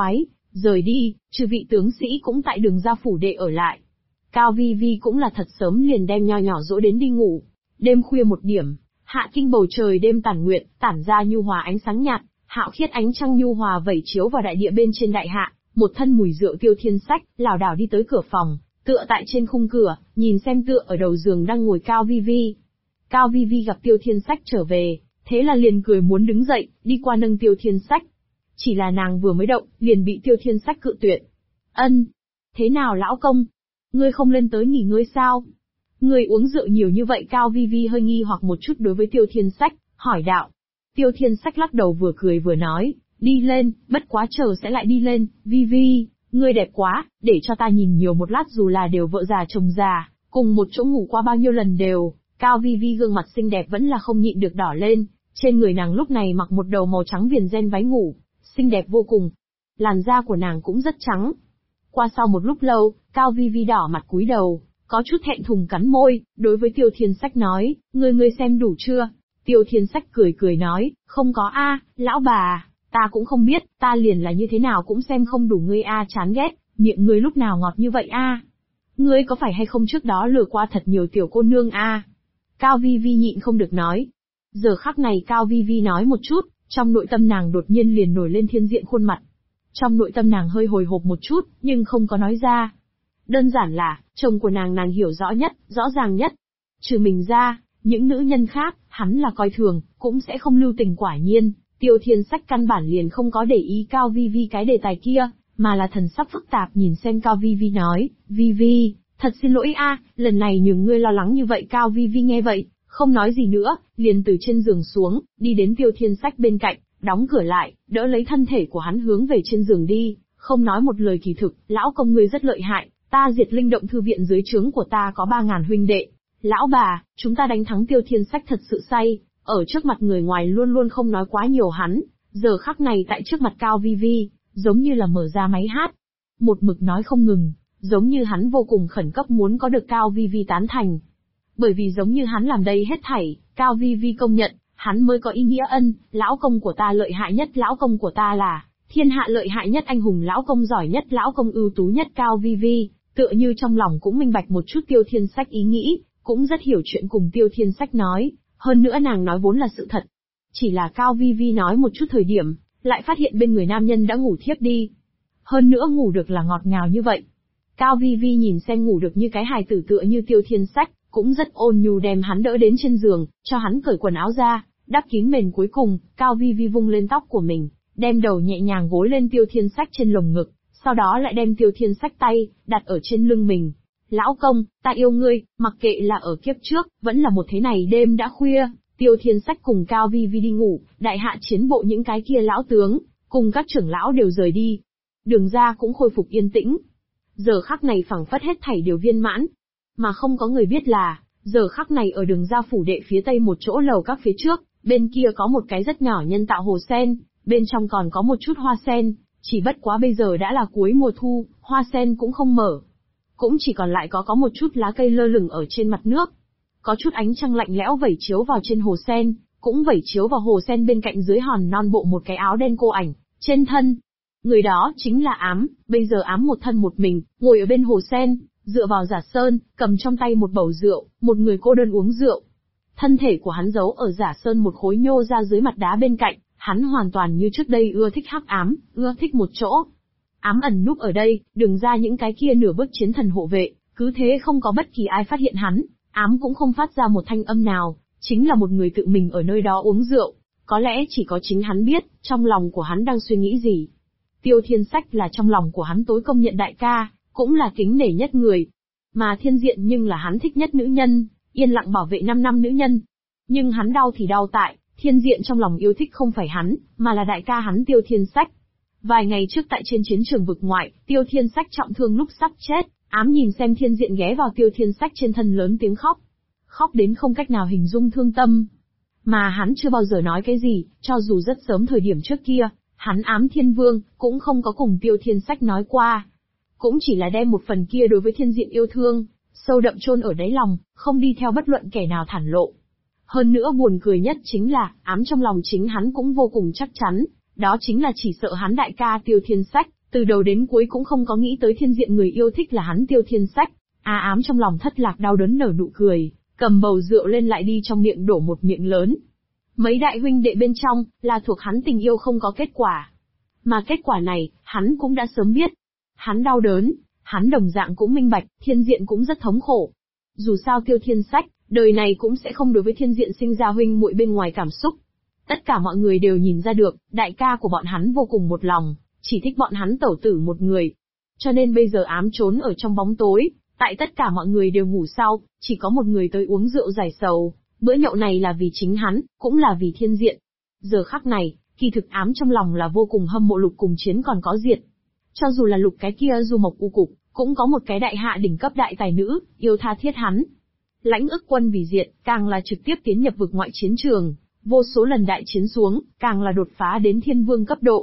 Rời đi, chư vị tướng sĩ cũng tại Đường Gia phủ đệ ở lại. Cao Vi Vi cũng là thật sớm liền đem Nho Nhỏ dỗ đến đi ngủ. Đêm khuya một điểm, hạ kinh bầu trời đêm tản nguyện, tản ra nhu hòa ánh sáng nhạt, hạo khiết ánh trăng nhu hòa vẩy chiếu vào đại địa bên trên đại hạ, một thân mùi rượu Tiêu Thiên Sách lảo đảo đi tới cửa phòng, tựa tại trên khung cửa, nhìn xem tựa ở đầu giường đang ngồi Cao Vi Vi. Cao Vi Vi gặp Tiêu Thiên Sách trở về, thế là liền cười muốn đứng dậy, đi qua nâng Tiêu Thiên Sách. Chỉ là nàng vừa mới động, liền bị Tiêu Thiên Sách cự tuyệt. Ân, thế nào lão công? Ngươi không lên tới nghỉ ngơi sao? Ngươi uống rượu nhiều như vậy? Cao Vi Vi hơi nghi hoặc một chút đối với Tiêu Thiên Sách, hỏi đạo. Tiêu Thiên Sách lắc đầu vừa cười vừa nói, đi lên, bất quá chờ sẽ lại đi lên, Vi Vi, ngươi đẹp quá, để cho ta nhìn nhiều một lát dù là đều vợ già chồng già, cùng một chỗ ngủ qua bao nhiêu lần đều. Cao Vi Vi gương mặt xinh đẹp vẫn là không nhịn được đỏ lên, trên người nàng lúc này mặc một đầu màu trắng viền ren váy ngủ, xinh đẹp vô cùng. Làn da của nàng cũng rất trắng. Qua sau một lúc lâu, Cao Vi Vi đỏ mặt cúi đầu, có chút thẹn thùng cắn môi, đối với Tiêu Thiên Sách nói, ngươi xem đủ chưa? Tiêu Thiên Sách cười cười nói, không có a, lão bà, ta cũng không biết, ta liền là như thế nào cũng xem không đủ ngươi a, chán ghét, miệng ngươi lúc nào ngọt như vậy a? Ngươi có phải hay không trước đó lừa qua thật nhiều tiểu cô nương a? Cao Vi Vi nhịn không được nói. Giờ khắc này Cao Vi Vi nói một chút, trong nội tâm nàng đột nhiên liền nổi lên Thiên Diện khuôn mặt. Trong nội tâm nàng hơi hồi hộp một chút, nhưng không có nói ra. Đơn giản là, chồng của nàng hiểu rõ nhất, rõ ràng nhất. Trừ mình ra, những nữ nhân khác, hắn là coi thường, cũng sẽ không lưu tình. Quả nhiên, Tiêu Thiên Sách căn bản liền không có để ý Cao Vi Vi cái đề tài kia, mà là thần sắc phức tạp nhìn xem Cao Vi Vi nói, Vi Vi, thật xin lỗi a, lần này nhường ngươi lo lắng như vậy. Cao Vi Vi nghe vậy, không nói gì nữa, liền từ trên giường xuống, đi đến Tiêu Thiên Sách bên cạnh, đóng cửa lại, đỡ lấy thân thể của hắn hướng về trên giường đi, không nói một lời. Kỳ thực, lão công ngươi rất lợi hại, ta Diệt Linh Động thư viện dưới trướng của ta có 3.000 huynh đệ. Lão bà, chúng ta đánh thắng Tiêu Thiên Sách thật sự say, ở trước mặt người ngoài luôn luôn không nói quá nhiều hắn, giờ khắc này tại trước mặt Cao Vi Vi, giống như là mở ra máy hát, một mực nói không ngừng, giống như hắn vô cùng khẩn cấp muốn có được Cao Vi Vi tán thành. Bởi vì giống như hắn làm đây hết thảy, Cao Vi Vi công nhận, hắn mới có ý nghĩa. Lão công của ta lợi hại nhất, lão công của ta là thiên hạ lợi hại nhất, anh hùng lão công giỏi nhất, lão công ưu tú nhất. Cao Vi Vi, tựa như trong lòng cũng minh bạch một chút Tiêu Thiên Sách ý nghĩ, cũng rất hiểu chuyện cùng Tiêu Thiên Sách nói, hơn nữa nàng nói vốn là sự thật. Chỉ là Cao Vi Vi nói một chút thời điểm, lại phát hiện bên người nam nhân đã ngủ thiếp đi. Hơn nữa ngủ được là ngọt ngào như vậy. Cao Vi Vi nhìn xem ngủ được như cái hài tử tựa như Tiêu Thiên Sách, cũng rất ôn nhu đem hắn đỡ đến trên giường, cho hắn cởi quần áo ra, đắp kín mền. Cuối cùng, Cao Vi Vi vung lên tóc của mình, đem đầu nhẹ nhàng gối lên Tiêu Thiên Sách trên lồng ngực, sau đó lại đem Tiêu Thiên Sách tay đặt ở trên lưng mình. Lão công, ta yêu ngươi, mặc kệ là ở kiếp trước, vẫn là một thế này. Đêm đã khuya, Tiêu Thiên Sách cùng Cao Vi Vi đi ngủ, đại hạ chiến bộ những cái kia lão tướng, cùng các trưởng lão đều rời đi. Đường Gia cũng khôi phục yên tĩnh. Giờ khắc này phảng phất hết thảy đều viên mãn. Mà không có người biết là, giờ khắc này ở Đường Gia phủ đệ phía tây một chỗ lầu các phía trước, bên kia có một cái rất nhỏ nhân tạo hồ sen, bên trong còn có một chút hoa sen, chỉ bất quá bây giờ đã là cuối mùa thu, hoa sen cũng không mở. Cũng chỉ còn lại có một chút lá cây lơ lửng ở trên mặt nước. Có chút ánh trăng lạnh lẽo vẩy chiếu vào trên hồ sen, cũng vẩy chiếu vào hồ sen bên cạnh dưới hòn non bộ một cái áo đen cô ảnh, trên thân. Người đó chính là Ám, bây giờ Ám một thân một mình, ngồi ở bên hồ sen, dựa vào giả sơn, cầm trong tay một bầu rượu, một người cô đơn uống rượu. Thân thể của hắn giấu ở giả sơn một khối nhô ra dưới mặt đá bên cạnh, hắn hoàn toàn như trước đây ưa thích hắc ám, ưa thích một chỗ. Ám ẩn núp ở đây, Đường Ra những cái kia nửa bước chiến thần hộ vệ, cứ thế không có bất kỳ ai phát hiện hắn. Ám cũng không phát ra một thanh âm nào, chính là một người tự mình ở nơi đó uống rượu, có lẽ chỉ có chính hắn biết, trong lòng của hắn đang suy nghĩ gì. Tiêu Thiên Sách là trong lòng của hắn tối công nhận đại ca, cũng là kính nể nhất người. Mà Thiên Diện nhưng là hắn thích nhất nữ nhân, yên lặng bảo vệ 5 năm nữ nhân. Nhưng hắn đau thì đau tại, Thiên Diện trong lòng yêu thích không phải hắn, mà là đại ca hắn Tiêu Thiên Sách. Vài ngày trước tại trên chiến trường vực ngoại, Tiêu Thiên Sách trọng thương lúc sắp chết, Ám nhìn xem Thiên Diện ghé vào Tiêu Thiên Sách trên thân lớn tiếng khóc. Khóc đến không cách nào hình dung thương tâm. Mà hắn chưa bao giờ nói cái gì, cho dù rất sớm thời điểm trước kia, hắn Ám Thiên Vương, cũng không có cùng Tiêu Thiên Sách nói qua. Cũng chỉ là đem một phần kia đối với Thiên Diện yêu thương, sâu đậm chôn ở đáy lòng, không đi theo bất luận kẻ nào thản lộ. Hơn nữa buồn cười nhất chính là, Ám trong lòng chính hắn cũng vô cùng chắc chắn, đó chính là chỉ sợ hắn đại ca Tiêu Thiên Sách, Từ đầu đến cuối cũng không có nghĩ tới Thiên Diện người yêu thích là hắn Tiêu Thiên Sách. Ám trong lòng thất lạc đau đớn nở nụ cười, cầm bầu rượu lên lại đi trong miệng đổ một miệng lớn. Mấy đại huynh đệ bên trong, là thuộc hắn tình yêu không có kết quả. Mà kết quả này, hắn cũng đã sớm biết. Hắn đau đớn, hắn đồng dạng cũng minh bạch, Thiên Diện cũng rất thống khổ. Dù sao Tiêu Thiên Sách, đời này cũng sẽ không đối với Thiên Diện sinh ra huynh muội bên ngoài cảm xúc. Tất cả mọi người đều nhìn ra được, đại ca của bọn hắn vô cùng một lòng, chỉ thích bọn hắn tẩu tử một người. Cho nên bây giờ Ám trốn ở trong bóng tối, tại tất cả mọi người đều ngủ sau, chỉ có một người tới uống rượu giải sầu. Bữa nhậu này là vì chính hắn, cũng là vì Thiên Diện. Giờ khắc này, kỳ thực Ám trong lòng là vô cùng hâm mộ Lục Cùng Chiến còn có Diệt. Cho dù là Lục cái kia Du Mộc U Cục, cũng có một cái đại hạ đỉnh cấp đại tài nữ, yêu tha thiết hắn. Lãnh Ức Quân vì Diệt, càng là trực tiếp tiến nhập vực ngoại chiến trường, vô số lần đại chiến xuống, càng là đột phá đến thiên vương cấp độ.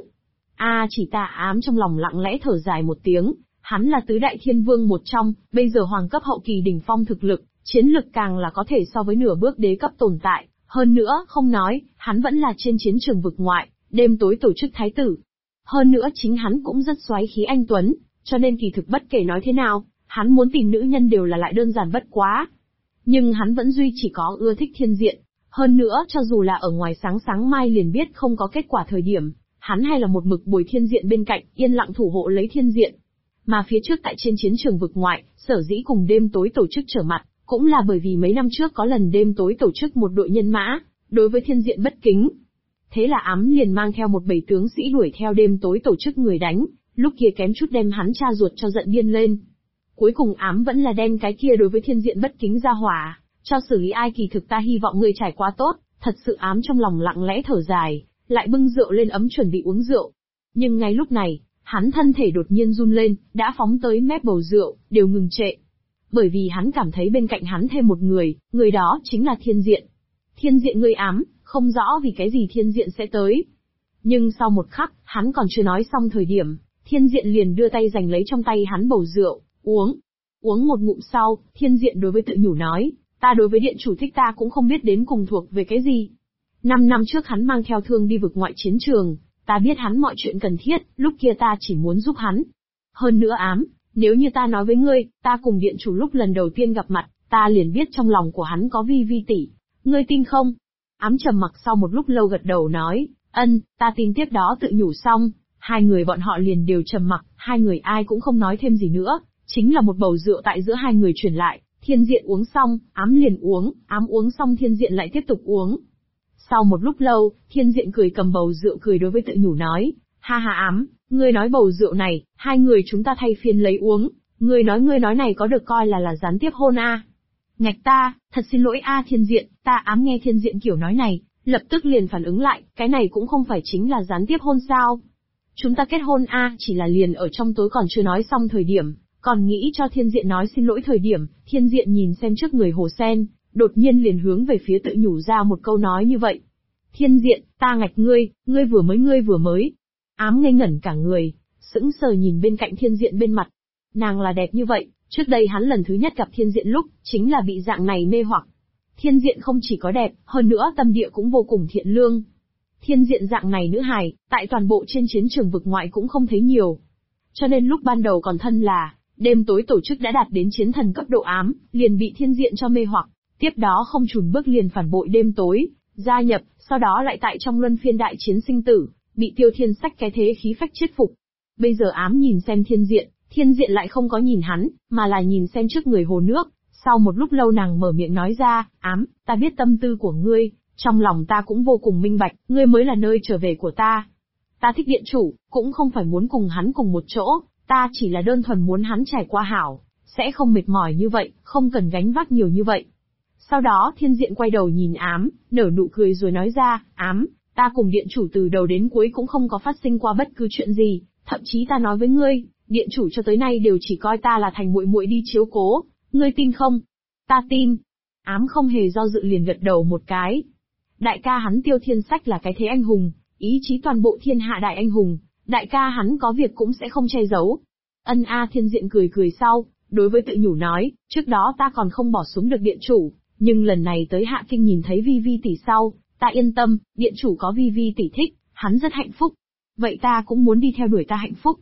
Chỉ ta Ám trong lòng lặng lẽ thở dài một tiếng, hắn là tứ đại thiên vương một trong, bây giờ hoàng cấp hậu kỳ đỉnh phong thực lực, chiến lực càng là có thể so với nửa bước đế cấp tồn tại, hơn nữa, không nói, hắn vẫn là trên chiến trường vực ngoại, đêm tối tổ chức thái tử. Hơn nữa chính hắn cũng rất xoáy khí anh tuấn, cho nên kỳ thực bất kể nói thế nào, hắn muốn tìm nữ nhân đều là lại đơn giản bất quá. Nhưng hắn vẫn duy chỉ có ưa thích Thiên Diện, hơn nữa cho dù là ở ngoài sáng mai liền biết không có kết quả thời điểm, hắn hay là một mực bồi Thiên Diện bên cạnh, yên lặng thủ hộ lấy Thiên Diện. Mà phía trước tại trên chiến trường vực ngoại, sở dĩ cùng đêm tối tổ chức trở mặt, cũng là bởi vì mấy năm trước có lần đêm tối tổ chức một đội nhân mã, đối với Thiên Diện bất kính. Thế là Ám liền mang theo một bầy tướng sĩ đuổi theo đêm tối tổ chức người đánh, lúc kia kém chút đem hắn cha ruột cho giận điên lên. Cuối cùng Ám vẫn là đem cái kia đối với Thiên Diện bất kính ra hỏa, cho xử lý ai kỳ thực ta hy vọng người trải qua tốt, thật sự Ám trong lòng lặng lẽ thở dài, lại bưng rượu lên ấm chuẩn bị uống rượu. Nhưng ngay lúc này, hắn thân thể đột nhiên run lên, đã phóng tới mép bầu rượu, đều ngừng trệ. Bởi vì hắn cảm thấy bên cạnh hắn thêm một người đó chính là Thiên Diện. Thiên Diện ngươi Ám, không rõ vì cái gì Thiên Diện sẽ tới. Nhưng sau một khắc, hắn còn chưa nói xong thời điểm, Thiên Diện liền đưa tay giành lấy trong tay hắn bầu rượu, uống. Uống một ngụm sau, Thiên Diện đối với tự nhủ nói, ta đối với điện chủ thích ta cũng không biết đến cùng thuộc về cái gì. 5 năm trước hắn mang theo thương đi vực ngoại chiến trường, ta biết hắn mọi chuyện cần thiết, lúc kia ta chỉ muốn giúp hắn. Hơn nữa Ám, nếu như ta nói với ngươi, ta cùng điện chủ lúc lần đầu tiên gặp mặt, ta liền biết trong lòng của hắn có Vi Vi tỷ. Ngươi tin không? Ám trầm mặc sau một lúc lâu gật đầu nói, ta tin. Tiếp đó tự nhủ xong, hai người bọn họ liền đều trầm mặc, hai người ai cũng không nói thêm gì nữa, chính là một bầu rượu tại giữa hai người truyền lại, Thiên Diện uống xong, Ám liền uống, Ám uống xong Thiên Diện lại tiếp tục uống. Sau một lúc lâu, Thiên Diện cười cầm bầu rượu cười đối với tự nhủ nói, ha ha Ám, ngươi nói bầu rượu này, hai người chúng ta thay phiên lấy uống, ngươi nói này có được coi là gián tiếp hôn a? Ngạch ta, thật xin lỗi a Thiên Diện, ta Ám nghe Thiên Diện kiểu nói này, lập tức liền phản ứng lại, cái này cũng không phải chính là gián tiếp hôn sao? Chúng ta kết hôn a, chỉ là liền ở trong tối còn chưa nói xong thời điểm, còn nghĩ cho Thiên Diện nói xin lỗi thời điểm, Thiên Diện nhìn xem trước người Hồ Sen, đột nhiên liền hướng về phía tự nhủ ra một câu nói như vậy. Thiên Diện, ta ngạch ngươi vừa mới. Ám ngây ngẩn cả người, sững sờ nhìn bên cạnh Thiên Diện bên mặt. Nàng là đẹp như vậy, trước đây hắn lần thứ nhất gặp Thiên Diện lúc, chính là bị dạng này mê hoặc. Thiên Diện không chỉ có đẹp, hơn nữa tâm địa cũng vô cùng thiện lương. Thiên Diện dạng này nữ hài, tại toàn bộ trên chiến trường vực ngoại cũng không thấy nhiều. Cho nên lúc ban đầu còn thân là, đêm tối tổ chức đã đạt đến chiến thần cấp độ Ám, liền bị Thiên Diện cho mê hoặc, tiếp đó không chùn bước liền phản bội đêm tối, gia nhập, sau đó lại tại trong luân phiên đại chiến sinh tử, bị Tiêu Thiên Sách cái thế khí phách chết phục. Bây giờ Ám nhìn xem Thiên Diện lại không có nhìn hắn, mà là nhìn xem trước người hồ nước. Sau một lúc lâu nàng mở miệng nói ra, Ám, ta biết tâm tư của ngươi, trong lòng ta cũng vô cùng minh bạch, ngươi mới là nơi trở về của ta. Ta thích điện chủ, cũng không phải muốn cùng hắn cùng một chỗ, ta chỉ là đơn thuần muốn hắn trải qua hảo, sẽ không mệt mỏi như vậy, không cần gánh vác nhiều như vậy. Sau đó Thiên Diện quay đầu nhìn Ám, nở nụ cười rồi nói ra, Ám, ta cùng điện chủ từ đầu đến cuối cũng không có phát sinh qua bất cứ chuyện gì, thậm chí ta nói với ngươi, điện chủ cho tới nay đều chỉ coi ta là thành muội muội đi chiếu cố, ngươi tin không? Ta tin. Ám không hề do dự liền gật đầu một cái. Đại ca hắn Tiêu Thiên Sách là cái thế anh hùng, ý chí toàn bộ thiên hạ đại anh hùng, đại ca hắn có việc cũng sẽ không che giấu. Thiên Diện cười sau, đối với tự nhủ nói, trước đó ta còn không bỏ xuống được điện chủ, nhưng lần này tới Hạ Kinh nhìn thấy Vi Vi tỷ sau, ta yên tâm, điện chủ có Vi Vi tỷ thích, hắn rất hạnh phúc. Vậy ta cũng muốn đi theo đuổi ta hạnh phúc.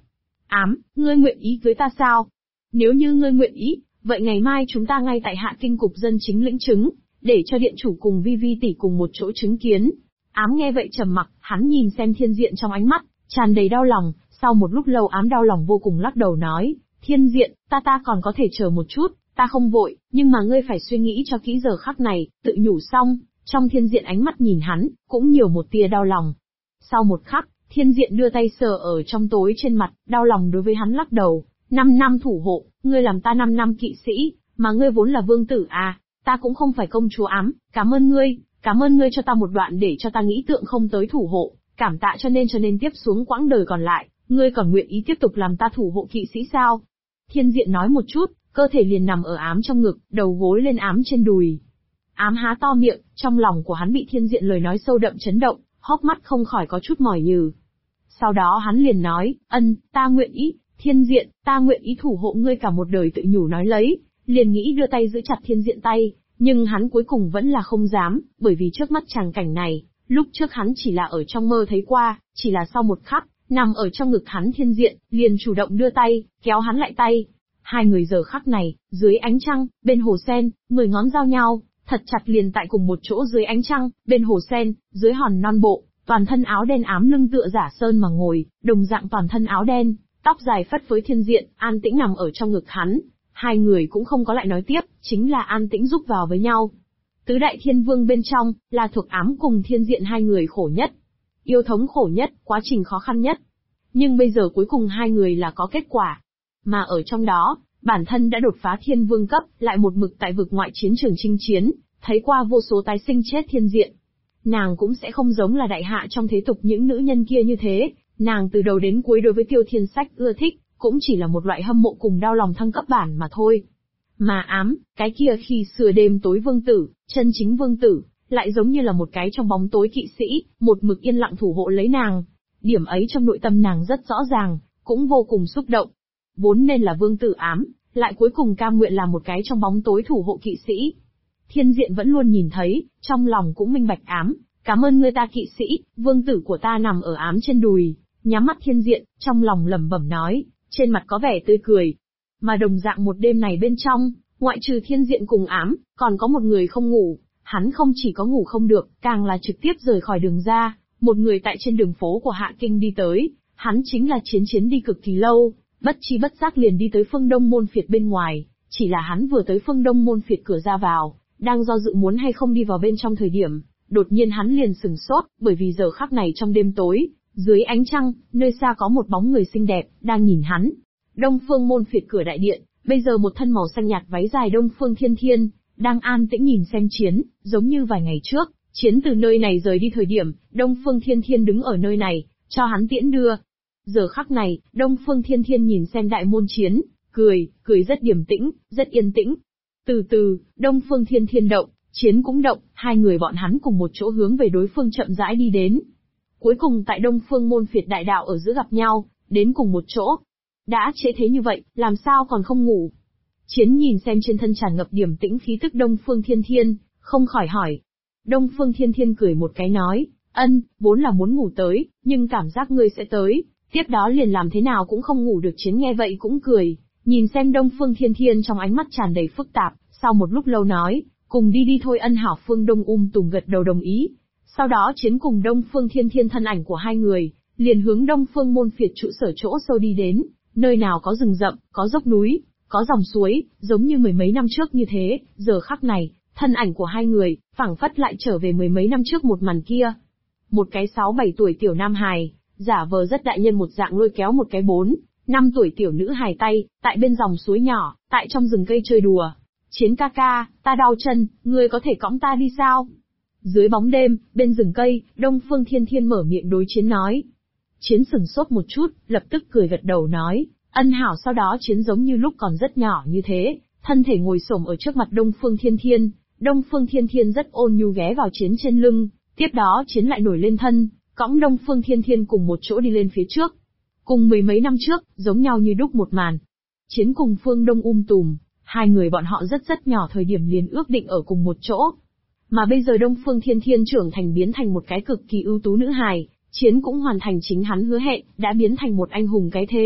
Ám, ngươi nguyện ý cưới ta sao? Nếu như ngươi nguyện ý, vậy ngày mai chúng ta ngay tại Hạ Kinh cục dân chính lĩnh chứng, để cho điện chủ cùng Vi Vi tỷ cùng một chỗ chứng kiến. Ám nghe vậy trầm mặc, hắn nhìn xem Thiên Diện trong ánh mắt tràn đầy đau lòng, sau một lúc lâu Ám đau lòng vô cùng lắc đầu nói, Thiên Diện, ta còn có thể chờ một chút, ta không vội, nhưng mà ngươi phải suy nghĩ cho kỹ giờ khắc này, tự nhủ xong, trong Thiên Diện ánh mắt nhìn hắn, cũng nhiều một tia đau lòng. Sau một khắc, Thiên Diện đưa tay sờ ở trong tối trên mặt, đau lòng đối với hắn lắc đầu, 5 năm thủ hộ, ngươi làm ta 5 năm kỵ sĩ, mà ngươi vốn là vương tử à, ta cũng không phải công chúa Ám, cảm ơn ngươi cho ta một đoạn để cho ta nghĩ tượng không tới thủ hộ, cảm tạ cho nên tiếp xuống quãng đời còn lại, ngươi còn nguyện ý tiếp tục làm ta thủ hộ kỵ sĩ sao? Thiên Diện nói một chút, cơ thể liền nằm ở Ám trong ngực, đầu gối lên Ám trên đùi. Ám há to miệng, trong lòng của hắn bị Thiên Diện lời nói sâu đậm chấn động, hốc mắt không khỏi có chút mỏi nhừ. Sau đó hắn liền nói, ta nguyện ý, Thiên Diện, ta nguyện ý thủ hộ ngươi cả một đời, tự nhủ nói lấy, liền nghĩ đưa tay giữ chặt Thiên Diện tay, nhưng hắn cuối cùng vẫn là không dám, bởi vì trước mắt tràng cảnh này, lúc trước hắn chỉ là ở trong mơ thấy qua, chỉ là sau một khắc, nằm ở trong ngực hắn Thiên Diện, liền chủ động đưa tay, kéo hắn lại tay. Hai người giờ khắc này, dưới ánh trăng, bên hồ sen, 10 ngón giao nhau, thật chặt liền tại cùng một chỗ dưới ánh trăng, bên hồ sen, dưới hòn non bộ, toàn thân áo đen Ám lưng tựa giả sơn mà ngồi, đồng dạng toàn thân áo đen, tóc dài phất phới Thiên Diện, an tĩnh nằm ở trong ngực hắn. Hai người cũng không có lại nói tiếp, chính là an tĩnh rúc vào với nhau. Tứ đại thiên vương bên trong, là thuộc Ám cùng Thiên Diện hai người khổ nhất. Yêu thống khổ nhất, quá trình khó khăn nhất. Nhưng bây giờ cuối cùng hai người là có kết quả. Mà ở trong đó, bản thân đã đột phá thiên vương cấp, lại một mực tại vực ngoại chiến trường chinh chiến, thấy qua vô số tái sinh chết Thiên Diện. Nàng cũng sẽ không giống là đại hạ trong thế tục những nữ nhân kia như thế, nàng từ đầu đến cuối đối với Tiêu Thiên Sách ưa thích, cũng chỉ là một loại hâm mộ cùng đau lòng thăng cấp bản mà thôi. Mà Ám, cái kia khi xưa đêm tối vương tử, chân chính vương tử, lại giống như là một cái trong bóng tối kỵ sĩ, một mực yên lặng thủ hộ lấy nàng. Điểm ấy trong nội tâm nàng rất rõ ràng, cũng vô cùng xúc động. Vốn nên là vương tử Ám, lại cuối cùng cam nguyện làm một cái trong bóng tối thủ hộ kỵ sĩ. Thiên Diện vẫn luôn nhìn thấy, trong lòng cũng minh bạch Ám, cảm ơn ngươi ta kỵ sĩ, vương tử của ta nằm ở Ám trên đùi, nhắm mắt Thiên Diện, trong lòng lẩm bẩm nói, trên mặt có vẻ tươi cười. Mà đồng dạng một đêm này bên trong, ngoại trừ Thiên Diện cùng Ám, còn có một người không ngủ, hắn không chỉ có ngủ không được, càng là trực tiếp rời khỏi đường ra, một người tại trên đường phố của Hạ Kinh đi tới, hắn chính là Chiến đi cực kỳ lâu, bất chi bất giác liền đi tới Phương Đông môn phiệt bên ngoài, chỉ là hắn vừa tới Phương Đông môn phiệt cửa ra vào, đang do dự muốn hay không đi vào bên trong thời điểm, đột nhiên hắn liền sừng sốt, bởi vì giờ khắc này trong đêm tối, dưới ánh trăng, nơi xa có một bóng người xinh đẹp, đang nhìn hắn. Đông Phương môn phiệt cửa đại điện, bây giờ một thân màu xanh nhạt váy dài Đông Phương Thiên Thiên, đang an tĩnh nhìn xem Chiến, giống như vài ngày trước, Chiến từ nơi này rời đi thời điểm, Đông Phương Thiên Thiên đứng ở nơi này, cho hắn tiễn đưa. Giờ khắc này, Đông Phương Thiên Thiên nhìn xem đại môn Chiến, cười rất điềm tĩnh, rất yên tĩnh. Từ từ, Đông Phương Thiên Thiên động, Chiến cũng động, hai người bọn hắn cùng một chỗ hướng về đối phương chậm rãi đi đến. Cuối cùng tại Đông Phương môn phiệt đại đạo ở giữa gặp nhau, đến cùng một chỗ. Đã trễ thế như vậy, làm sao còn không ngủ? Chiến nhìn xem trên thân tràn ngập điềm tĩnh khí tức Đông Phương Thiên Thiên, không khỏi hỏi. Đông Phương Thiên Thiên cười một cái nói, vốn là muốn ngủ tới, nhưng cảm giác ngươi sẽ tới, tiếp đó liền làm thế nào cũng không ngủ được. Chiến nghe vậy cũng cười, nhìn xem Đông Phương Thiên Thiên trong ánh mắt tràn đầy phức tạp, sau một lúc lâu nói, cùng đi thôi. Hảo Phương Đông Tùng gật đầu đồng ý. Sau đó Chiến cùng Đông Phương Thiên Thiên thân ảnh của hai người, liền hướng Đông Phương môn phiệt trụ sở chỗ sâu đi đến, nơi nào có rừng rậm, có dốc núi, có dòng suối, giống như mười mấy năm trước như thế, giờ khắc này, thân ảnh của hai người, phảng phất lại trở về mười mấy năm trước một màn kia. Một cái 6-7 tuổi tiểu nam hài, giả vờ rất đại nhân một dạng lôi kéo một cái 4-5 tuổi tiểu nữ hài tay, tại bên dòng suối nhỏ, tại trong rừng cây chơi đùa. Chiến ca ca, ta đau chân, ngươi có thể cõng ta đi sao? Dưới bóng đêm, bên rừng cây, Đông Phương Thiên Thiên mở miệng đối Chiến nói. Chiến sừng sốt một chút, lập tức cười gật đầu nói, hảo. Sau đó Chiến giống như lúc còn rất nhỏ như thế, thân thể ngồi xổm ở trước mặt Đông Phương Thiên Thiên. Đông Phương Thiên Thiên rất ôn nhu ghé vào Chiến trên lưng, tiếp đó Chiến lại nổi lên thân, cõng Đông Phương Thiên Thiên cùng một chỗ đi lên phía trước. Cùng mười mấy năm trước, giống nhau như đúc một màn. Chiến cùng Phương Đông Tùm, hai người bọn họ rất nhỏ thời điểm liền ước định ở cùng một chỗ. Mà bây giờ Đông Phương Thiên Thiên trưởng thành biến thành một cái cực kỳ ưu tú nữ hài, Chiến cũng hoàn thành chính hắn hứa hẹn, đã biến thành một anh hùng cái thế.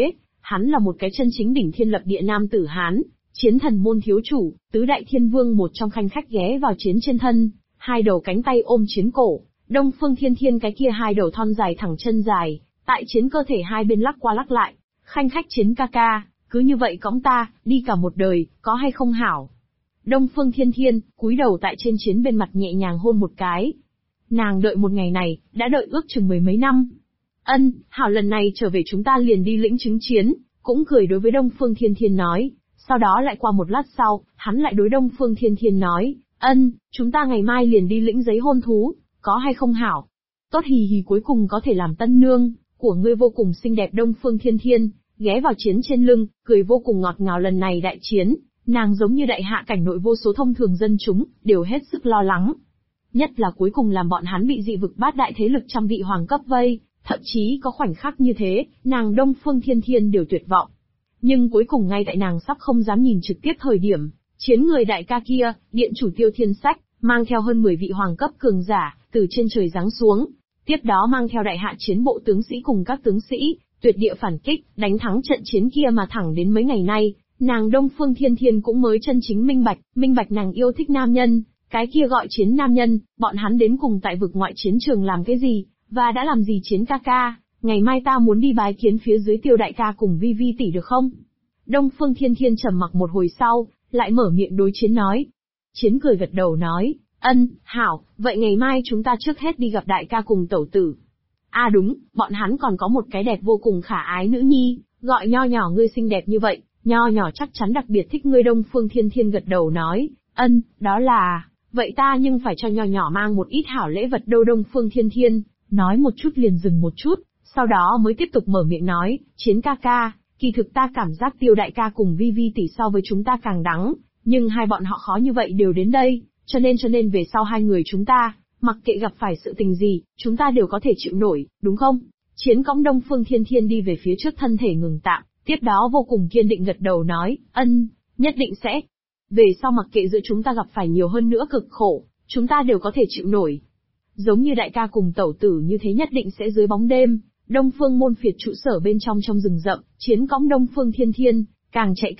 Hắn là một cái chân chính đỉnh thiên lập địa nam tử Hán, chiến thần môn thiếu chủ, tứ đại thiên vương một trong khanh khách ghé vào chiến trên thân, hai đầu cánh tay ôm chiến cổ, Đông Phương Thiên Thiên cái kia hai đầu thon dài thẳng chân dài, tại chiến cơ thể hai bên lắc qua lắc lại, khanh khách chiến ca ca, cứ như vậy cõng ta, đi cả một đời, có hay không hảo. Đông Phương Thiên Thiên, cúi đầu tại trên chiến bên mặt nhẹ nhàng hôn một cái. Nàng đợi một ngày này, đã đợi ước chừng mười mấy năm. Ân, hảo lần này trở về chúng ta liền đi lĩnh chứng chiến, cũng cười đối với Đông Phương Thiên Thiên nói. Sau đó lại qua một lát sau, hắn lại đối Đông Phương Thiên Thiên nói, ân, chúng ta ngày mai liền đi lĩnh giấy hôn thú, có hay không hảo? Tốt hì hì cuối cùng có thể làm tân nương, của ngươi vô cùng xinh đẹp Đông Phương Thiên Thiên, ghé vào chiến trên lưng, cười vô cùng ngọt ngào lần này đại chiến, nàng giống như đại hạ cảnh nội vô số thông thường dân chúng, đều hết sức lo lắng. Nhất là cuối cùng làm bọn hắn bị dị vực bát đại thế lực trăm vị hoàng cấp vây, thậm chí có khoảnh khắc như thế, nàng Đông Phương Thiên Thiên đều tuyệt vọng. Nhưng cuối cùng ngay tại nàng sắp không dám nhìn trực tiếp thời điểm, chiến người đại ca kia, điện chủ Tiêu Thiên Sách, mang theo hơn 10 vị hoàng cấp cường giả, từ trên trời giáng xuống, tiếp đó mang theo đại hạ chiến bộ tướng sĩ cùng các tướng sĩ, tuyệt địa phản kích, đánh thắng trận chiến kia mà thẳng đến mấy ngày nay, nàng Đông Phương Thiên Thiên cũng mới chân chính minh bạch nàng yêu thích nam nhân, cái kia gọi chiến nam nhân, bọn hắn đến cùng tại vực ngoại chiến trường làm cái gì, và đã làm gì chiến ca ca, ngày mai ta muốn đi bái kiến phía dưới Tiêu đại ca cùng Vi Vi tỷ được không? Đông Phương Thiên Thiên trầm mặc một hồi sau, lại mở miệng đối chiến nói. Chiến cười gật đầu nói, ân, hảo, vậy ngày mai chúng ta trước hết đi gặp đại ca cùng tẩu tử. À đúng, bọn hắn còn có một cái đẹp vô cùng khả ái nữ nhi, gọi Nho Nhỏ ngươi xinh đẹp như vậy, Nho Nhỏ chắc chắn đặc biệt thích ngươi. Đông Phương Thiên Thiên gật đầu nói, ân, đó là, vậy ta nhưng phải cho Nho Nhỏ mang một ít hảo lễ vật đâu. Đông Phương Thiên Thiên, nói một chút liền dừng một chút, sau đó mới tiếp tục mở miệng nói, chiến ca ca, kỳ thực ta cảm giác Tiêu đại ca cùng Vi Vi tỷ so với chúng ta càng đắng, nhưng hai bọn họ khó như vậy đều đến đây, cho nên về sau hai người chúng ta, mặc kệ gặp phải sự tình gì, chúng ta đều có thể chịu nổi, đúng không? Chiến cõng Đông Phương Thiên Thiên đi về phía trước thân thể ngừng tạm, tiếp đó vô cùng kiên định gật đầu nói, ân, nhất định sẽ. Về sau mặc kệ giữa chúng ta gặp phải nhiều hơn nữa cực khổ, chúng ta đều có thể chịu nổi. Giống như đại ca cùng tẩu tử như thế nhất định sẽ dưới bóng đêm, Đông Phương môn phiệt trụ sở bên trong rừng rậm, chiến cõng Đông Phương Thiên Thiên, càng chạy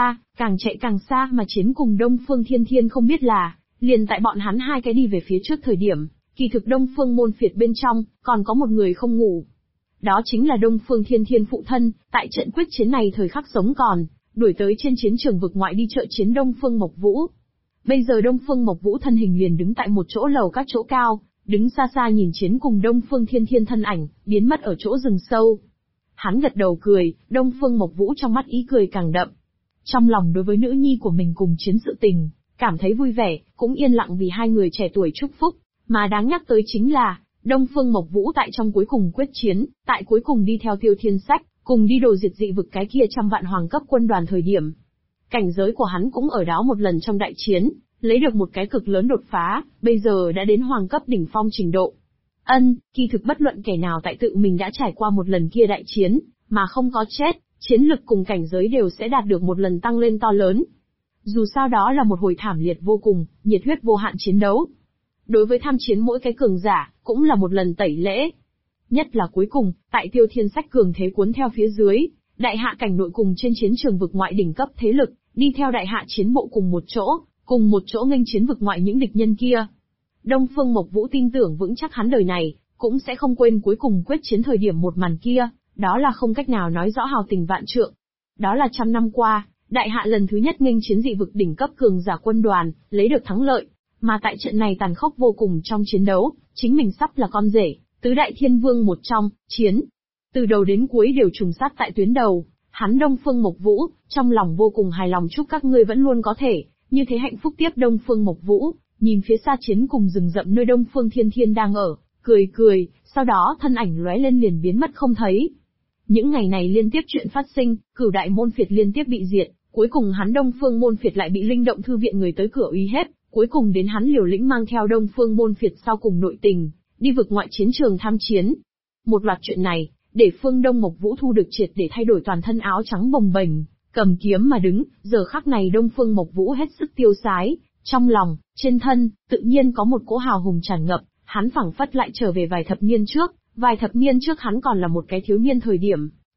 càng xa mà chiến cùng Đông Phương Thiên Thiên không biết là, liền tại bọn hắn hai cái đi về phía trước thời điểm, kỳ thực Đông Phương môn phiệt bên trong, còn có một người không ngủ. Đó chính là Đông Phương Thiên Thiên phụ thân, tại trận quyết chiến này thời khắc sống còn, đuổi tới trên chiến trường vực ngoại đi trợ chiến Đông Phương Mộc Vũ. Bây giờ Đông Phương Mộc Vũ thân hình liền đứng tại một chỗ lầu các chỗ cao, đứng xa xa nhìn chiến cùng Đông Phương Thiên Thiên thân ảnh, biến mất ở chỗ rừng sâu. Hắn gật đầu cười, Đông Phương Mộc Vũ trong mắt ý cười càng đậm. Trong lòng đối với nữ nhi của mình cùng chiến sự tình, cảm thấy vui vẻ, cũng yên lặng vì hai người trẻ tuổi chúc phúc, mà đáng nhắc tới chính là, Đông Phương Mộc Vũ tại trong cuối cùng quyết chiến, tại cuối cùng đi theo Tiêu Thiên Sách, cùng đi đồ diệt dị vực cái kia trăm vạn hoàng cấp quân đoàn thời điểm. Cảnh giới của hắn cũng ở đó một lần trong đại chiến, lấy được một cái cực lớn đột phá, bây giờ đã đến hoàng cấp đỉnh phong trình độ. Ân, kỳ thực bất luận kẻ nào tại tự mình đã trải qua một lần kia đại chiến, mà không có chết, chiến lực cùng cảnh giới đều sẽ đạt được một lần tăng lên to lớn. Dù sao đó là một hồi thảm liệt vô cùng, nhiệt huyết vô hạn chiến đấu. Đối với tham chiến mỗi cái cường giả, cũng là một lần tẩy lễ. Nhất là cuối cùng, tại Tiêu Thiên Sách cường thế cuốn theo phía dưới, đại hạ cảnh nội cùng trên chiến trường vực ngoại đỉnh cấp thế lực, đi theo đại hạ chiến bộ cùng một chỗ nghênh chiến vực ngoại những địch nhân kia. Đông Phương Mộc Vũ tin tưởng vững chắc hắn đời này, cũng sẽ không quên cuối cùng quyết chiến thời điểm một màn kia, đó là không cách nào nói rõ hào tình vạn trượng. Đó là 100 năm qua, đại hạ lần thứ nhất nghênh chiến dị vực đỉnh cấp cường giả quân đoàn, lấy được thắng lợi, mà tại trận này tàn khốc vô cùng trong chiến đấu, chính mình sắp là con rể, tứ đại thiên vương một trong, chiến. Từ đầu đến cuối đều trùng sát tại tuyến đầu, hắn Đông Phương Mộc Vũ, trong lòng vô cùng hài lòng chúc các ngươi vẫn luôn có thể, như thế hạnh phúc tiếp. Đông Phương Mộc Vũ, nhìn phía xa chiến cùng rừng rậm nơi Đông Phương Thiên Thiên đang ở, cười, sau đó thân ảnh lóe lên liền biến mất không thấy. Những ngày này liên tiếp chuyện phát sinh, Cửu đại môn phiệt liên tiếp bị diệt, cuối cùng hắn Đông Phương môn phiệt lại bị Linh động thư viện người tới cửa uy hiếp, cuối cùng đến hắn liều lĩnh mang theo Đông Phương môn phiệt sau cùng nội tình, đi vực ngoại chiến trường tham chiến. Một loạt chuyện này, để Phương Đông Mộc Vũ thu được triệt để thay đổi toàn thân áo trắng bồng bềnh, cầm kiếm mà đứng, giờ khắc này Đông Phương Mộc Vũ hết sức tiêu sái, trong lòng, trên thân, tự nhiên có một cỗ hào hùng tràn ngập, hắn phảng phất lại trở về vài thập niên trước hắn còn là một cái thiếu niên thời điểm.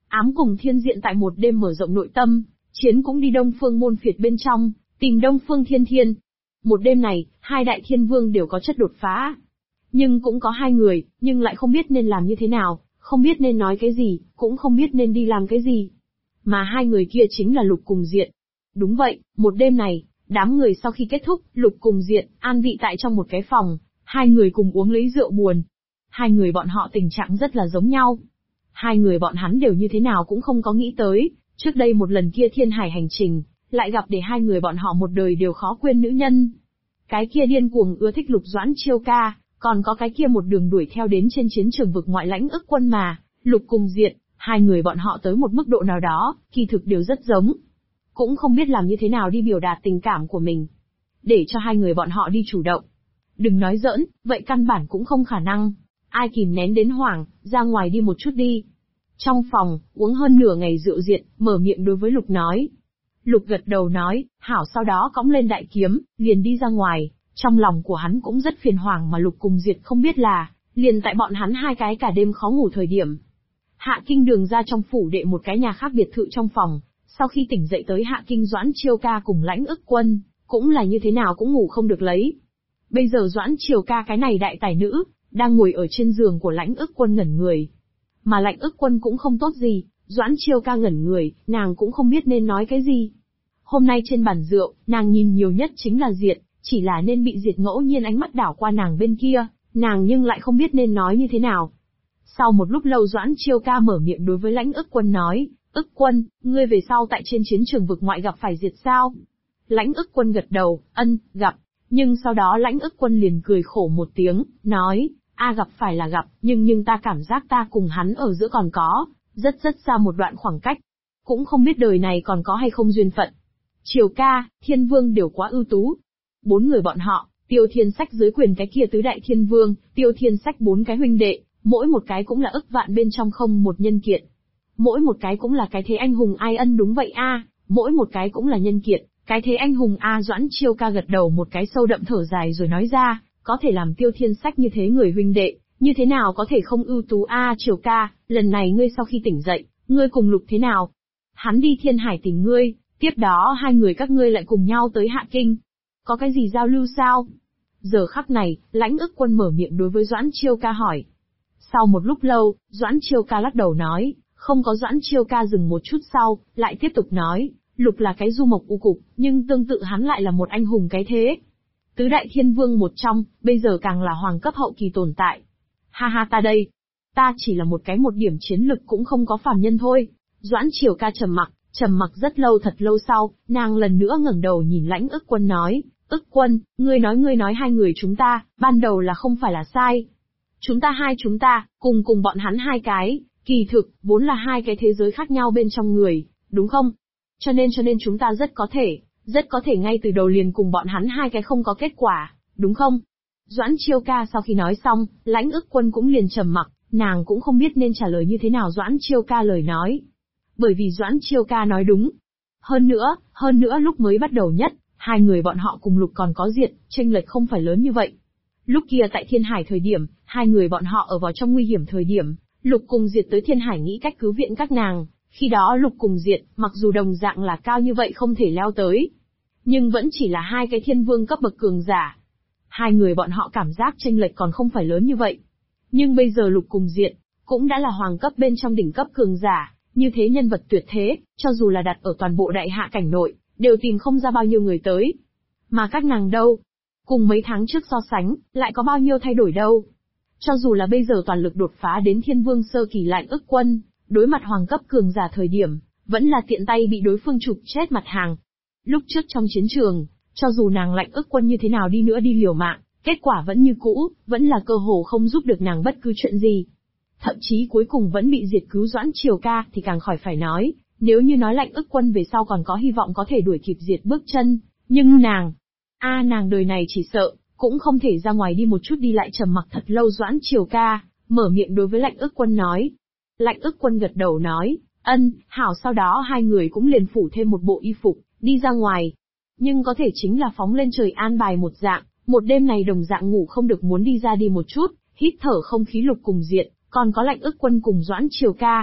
Ám cùng Thiên Diện tại một đêm mở rộng nội tâm, Chiến cũng đi Đông Phương Môn Phiệt bên trong, tìm Đông Phương Thiên Thiên. Một đêm này, hai đại thiên vương đều có chất đột phá. Nhưng cũng có hai người, nhưng lại không biết nên làm như thế nào, không biết nên nói cái gì, cũng không biết nên đi làm cái gì. Mà hai người kia chính là Lục cùng Diện. Đúng vậy, một đêm này, đám người sau khi kết thúc, Lục cùng Diện, an vị tại trong một cái phòng, hai người cùng uống lấy rượu buồn. Hai người bọn họ tình trạng rất là giống nhau. Hai người bọn hắn đều như thế nào cũng không có nghĩ tới, trước đây một lần kia thiên hải hành trình, lại gặp để hai người bọn họ một đời đều khó quên nữ nhân. Cái kia điên cuồng ưa thích Lục Doãn Chiêu ca, còn có cái kia một đường đuổi theo đến trên chiến trường vực ngoại lãnh ức quân mà, Lục cùng Diện, hai người bọn họ tới một mức độ nào đó, kỳ thực đều rất giống. Cũng không biết làm như thế nào đi biểu đạt tình cảm của mình. Để cho hai người bọn họ đi chủ động. Đừng nói giỡn, vậy căn bản cũng không khả năng. Ai kìm nén đến hoảng, ra ngoài đi một chút đi. Trong phòng, uống hơn nửa ngày rượu Diện, mở miệng đối với Lục nói. Lục gật đầu nói, hảo, sau đó cõng lên đại kiếm, liền đi ra ngoài. Trong lòng của hắn cũng rất phiền hoàng mà Lục cùng Diệt không biết là, liền tại bọn hắn hai cái cả đêm khó ngủ thời điểm. Hạ Kinh Đường ra trong phủ đệ một cái nhà khác biệt thự trong phòng, sau khi tỉnh dậy tới Hạ Kinh Doãn Chiêu ca cùng lãnh ức quân, cũng là như thế nào cũng ngủ không được lấy. Bây giờ Doãn Chiêu ca cái này đại tài nữ, đang ngồi ở trên giường của lãnh ức quân ngẩn người. Mà lãnh ức quân cũng không tốt gì, Doãn Chiêu ca ngẩn người, nàng cũng không biết nên nói cái gì. Hôm nay trên bàn rượu, nàng nhìn nhiều nhất chính là Diệt, chỉ là nên bị Diệt ngẫu nhiên ánh mắt đảo qua nàng bên kia, nàng nhưng lại không biết nên nói như thế nào. Sau một lúc lâu Doãn Chiêu ca mở miệng đối với lãnh ức quân nói, ức quân, ngươi về sau tại trên chiến trường vực ngoại gặp phải Diệt sao? Lãnh ức quân gật đầu, ân, gặp, nhưng sau đó lãnh ức quân liền cười khổ một tiếng, nói, gặp phải là gặp, nhưng ta cảm giác ta cùng hắn ở giữa còn có, rất xa một đoạn khoảng cách. Cũng không biết đời này còn có hay không duyên phận. Chiêu ca, Thiên Vương đều quá ưu tú. Bốn người bọn họ, Tiêu Thiên Sách dưới quyền cái kia tứ đại Thiên Vương, Tiêu Thiên Sách bốn cái huynh đệ, mỗi một cái cũng là ức vạn bên trong không một nhân kiệt. Mỗi một cái cũng là cái thế anh hùng ai ân đúng vậy mỗi một cái cũng là nhân kiệt, cái thế anh hùng Doãn Chiêu ca gật đầu một cái sâu đậm thở dài rồi nói ra, có thể làm Tiêu Thiên Sách như thế người huynh đệ, như thế nào có thể không ưu tú Chiêu ca, lần này ngươi sau khi tỉnh dậy, ngươi cùng Lục thế nào? Hắn đi Thiên Hải tìm ngươi, tiếp đó hai người các ngươi lại cùng nhau tới Hạ Kinh. Có cái gì giao lưu sao? Giờ khắc này, lãnh ức quân mở miệng đối với Doãn Chiêu ca hỏi. Sau một lúc lâu, Doãn Chiêu ca lắc đầu nói, không có. Doãn Chiêu ca dừng một chút sau, lại tiếp tục nói, Lục là cái du mộc u cục, nhưng tương tự hắn lại là một anh hùng cái thế. Tứ đại thiên vương một trong, bây giờ càng là hoàng cấp hậu kỳ tồn tại. Ha ta đây. Ta chỉ là một điểm chiến lực cũng không có phàm nhân thôi. Doãn Chiêu ca trầm mặc rất lâu, thật lâu sau, nàng lần nữa ngẩng đầu nhìn lãnh ức quân nói, ức quân, ngươi nói hai người chúng ta, ban đầu là không phải là sai. Chúng ta, cùng bọn hắn hai cái, kỳ thực, vốn là hai cái thế giới khác nhau bên trong người, đúng không? Cho nên chúng ta rất có thể ngay từ đầu liền cùng bọn hắn hai cái không có kết quả, đúng không? Doãn Chiêu ca sau khi nói xong, lãnh ức quân cũng liền trầm mặc, nàng cũng không biết nên trả lời như thế nào Doãn Chiêu ca lời nói. Bởi vì Doãn Chiêu ca nói đúng. Hơn nữa lúc mới bắt đầu nhất, hai người bọn họ cùng Lục còn có Diệt, chênh lệch không phải lớn như vậy. Lúc kia tại Thiên Hải thời điểm, hai người bọn họ ở vào trong nguy hiểm thời điểm, Lục cùng Diệt tới Thiên Hải nghĩ cách cứu viện các nàng, khi đó Lục cùng Diệt, mặc dù đồng dạng là cao như vậy không thể leo tới, nhưng vẫn chỉ là hai cái thiên vương cấp bậc cường giả. Hai người bọn họ cảm giác chênh lệch còn không phải lớn như vậy. Nhưng bây giờ Lục cùng Diệt, cũng đã là hoàng cấp bên trong đỉnh cấp cường giả, như thế nhân vật tuyệt thế, cho dù là đặt ở toàn bộ đại hạ cảnh nội, đều tìm không ra bao nhiêu người tới. Mà các nàng đâu? Cùng mấy tháng trước so sánh, lại có bao nhiêu thay đổi đâu? Cho dù là bây giờ toàn lực đột phá đến thiên vương sơ kỳ lãnh ức quân, đối mặt hoàng cấp cường giả thời điểm, vẫn là tiện tay bị đối phương chụp chết mặt hàng. Lúc trước trong chiến trường, cho dù nàng lãnh ức quân như thế nào đi nữa đi liều mạng, kết quả vẫn như cũ, vẫn là cơ hồ không giúp được nàng bất cứ chuyện gì. Thậm chí cuối cùng vẫn bị Diệt cứu. Doãn Chiêu ca thì càng khỏi phải nói, nếu như nói lãnh ức quân về sau còn có hy vọng có thể đuổi kịp Diệt bước chân, nhưng nàng, nàng đời này chỉ sợ, cũng không thể ra ngoài đi một chút đi lại. Trầm mặc thật lâu Doãn Chiêu ca, mở miệng đối với lãnh ức quân nói. Lãnh ức quân gật đầu nói, ân, hảo. Sau đó hai người cũng liền phủ thêm một bộ y phục, đi ra ngoài. Nhưng có thể chính là phóng lên trời an bài một dạng, một đêm này đồng dạng ngủ không được, muốn đi ra đi một chút, hít thở không khí Lục cùng Diệt, còn có lãnh ức quân cùng Doãn Chiêu ca.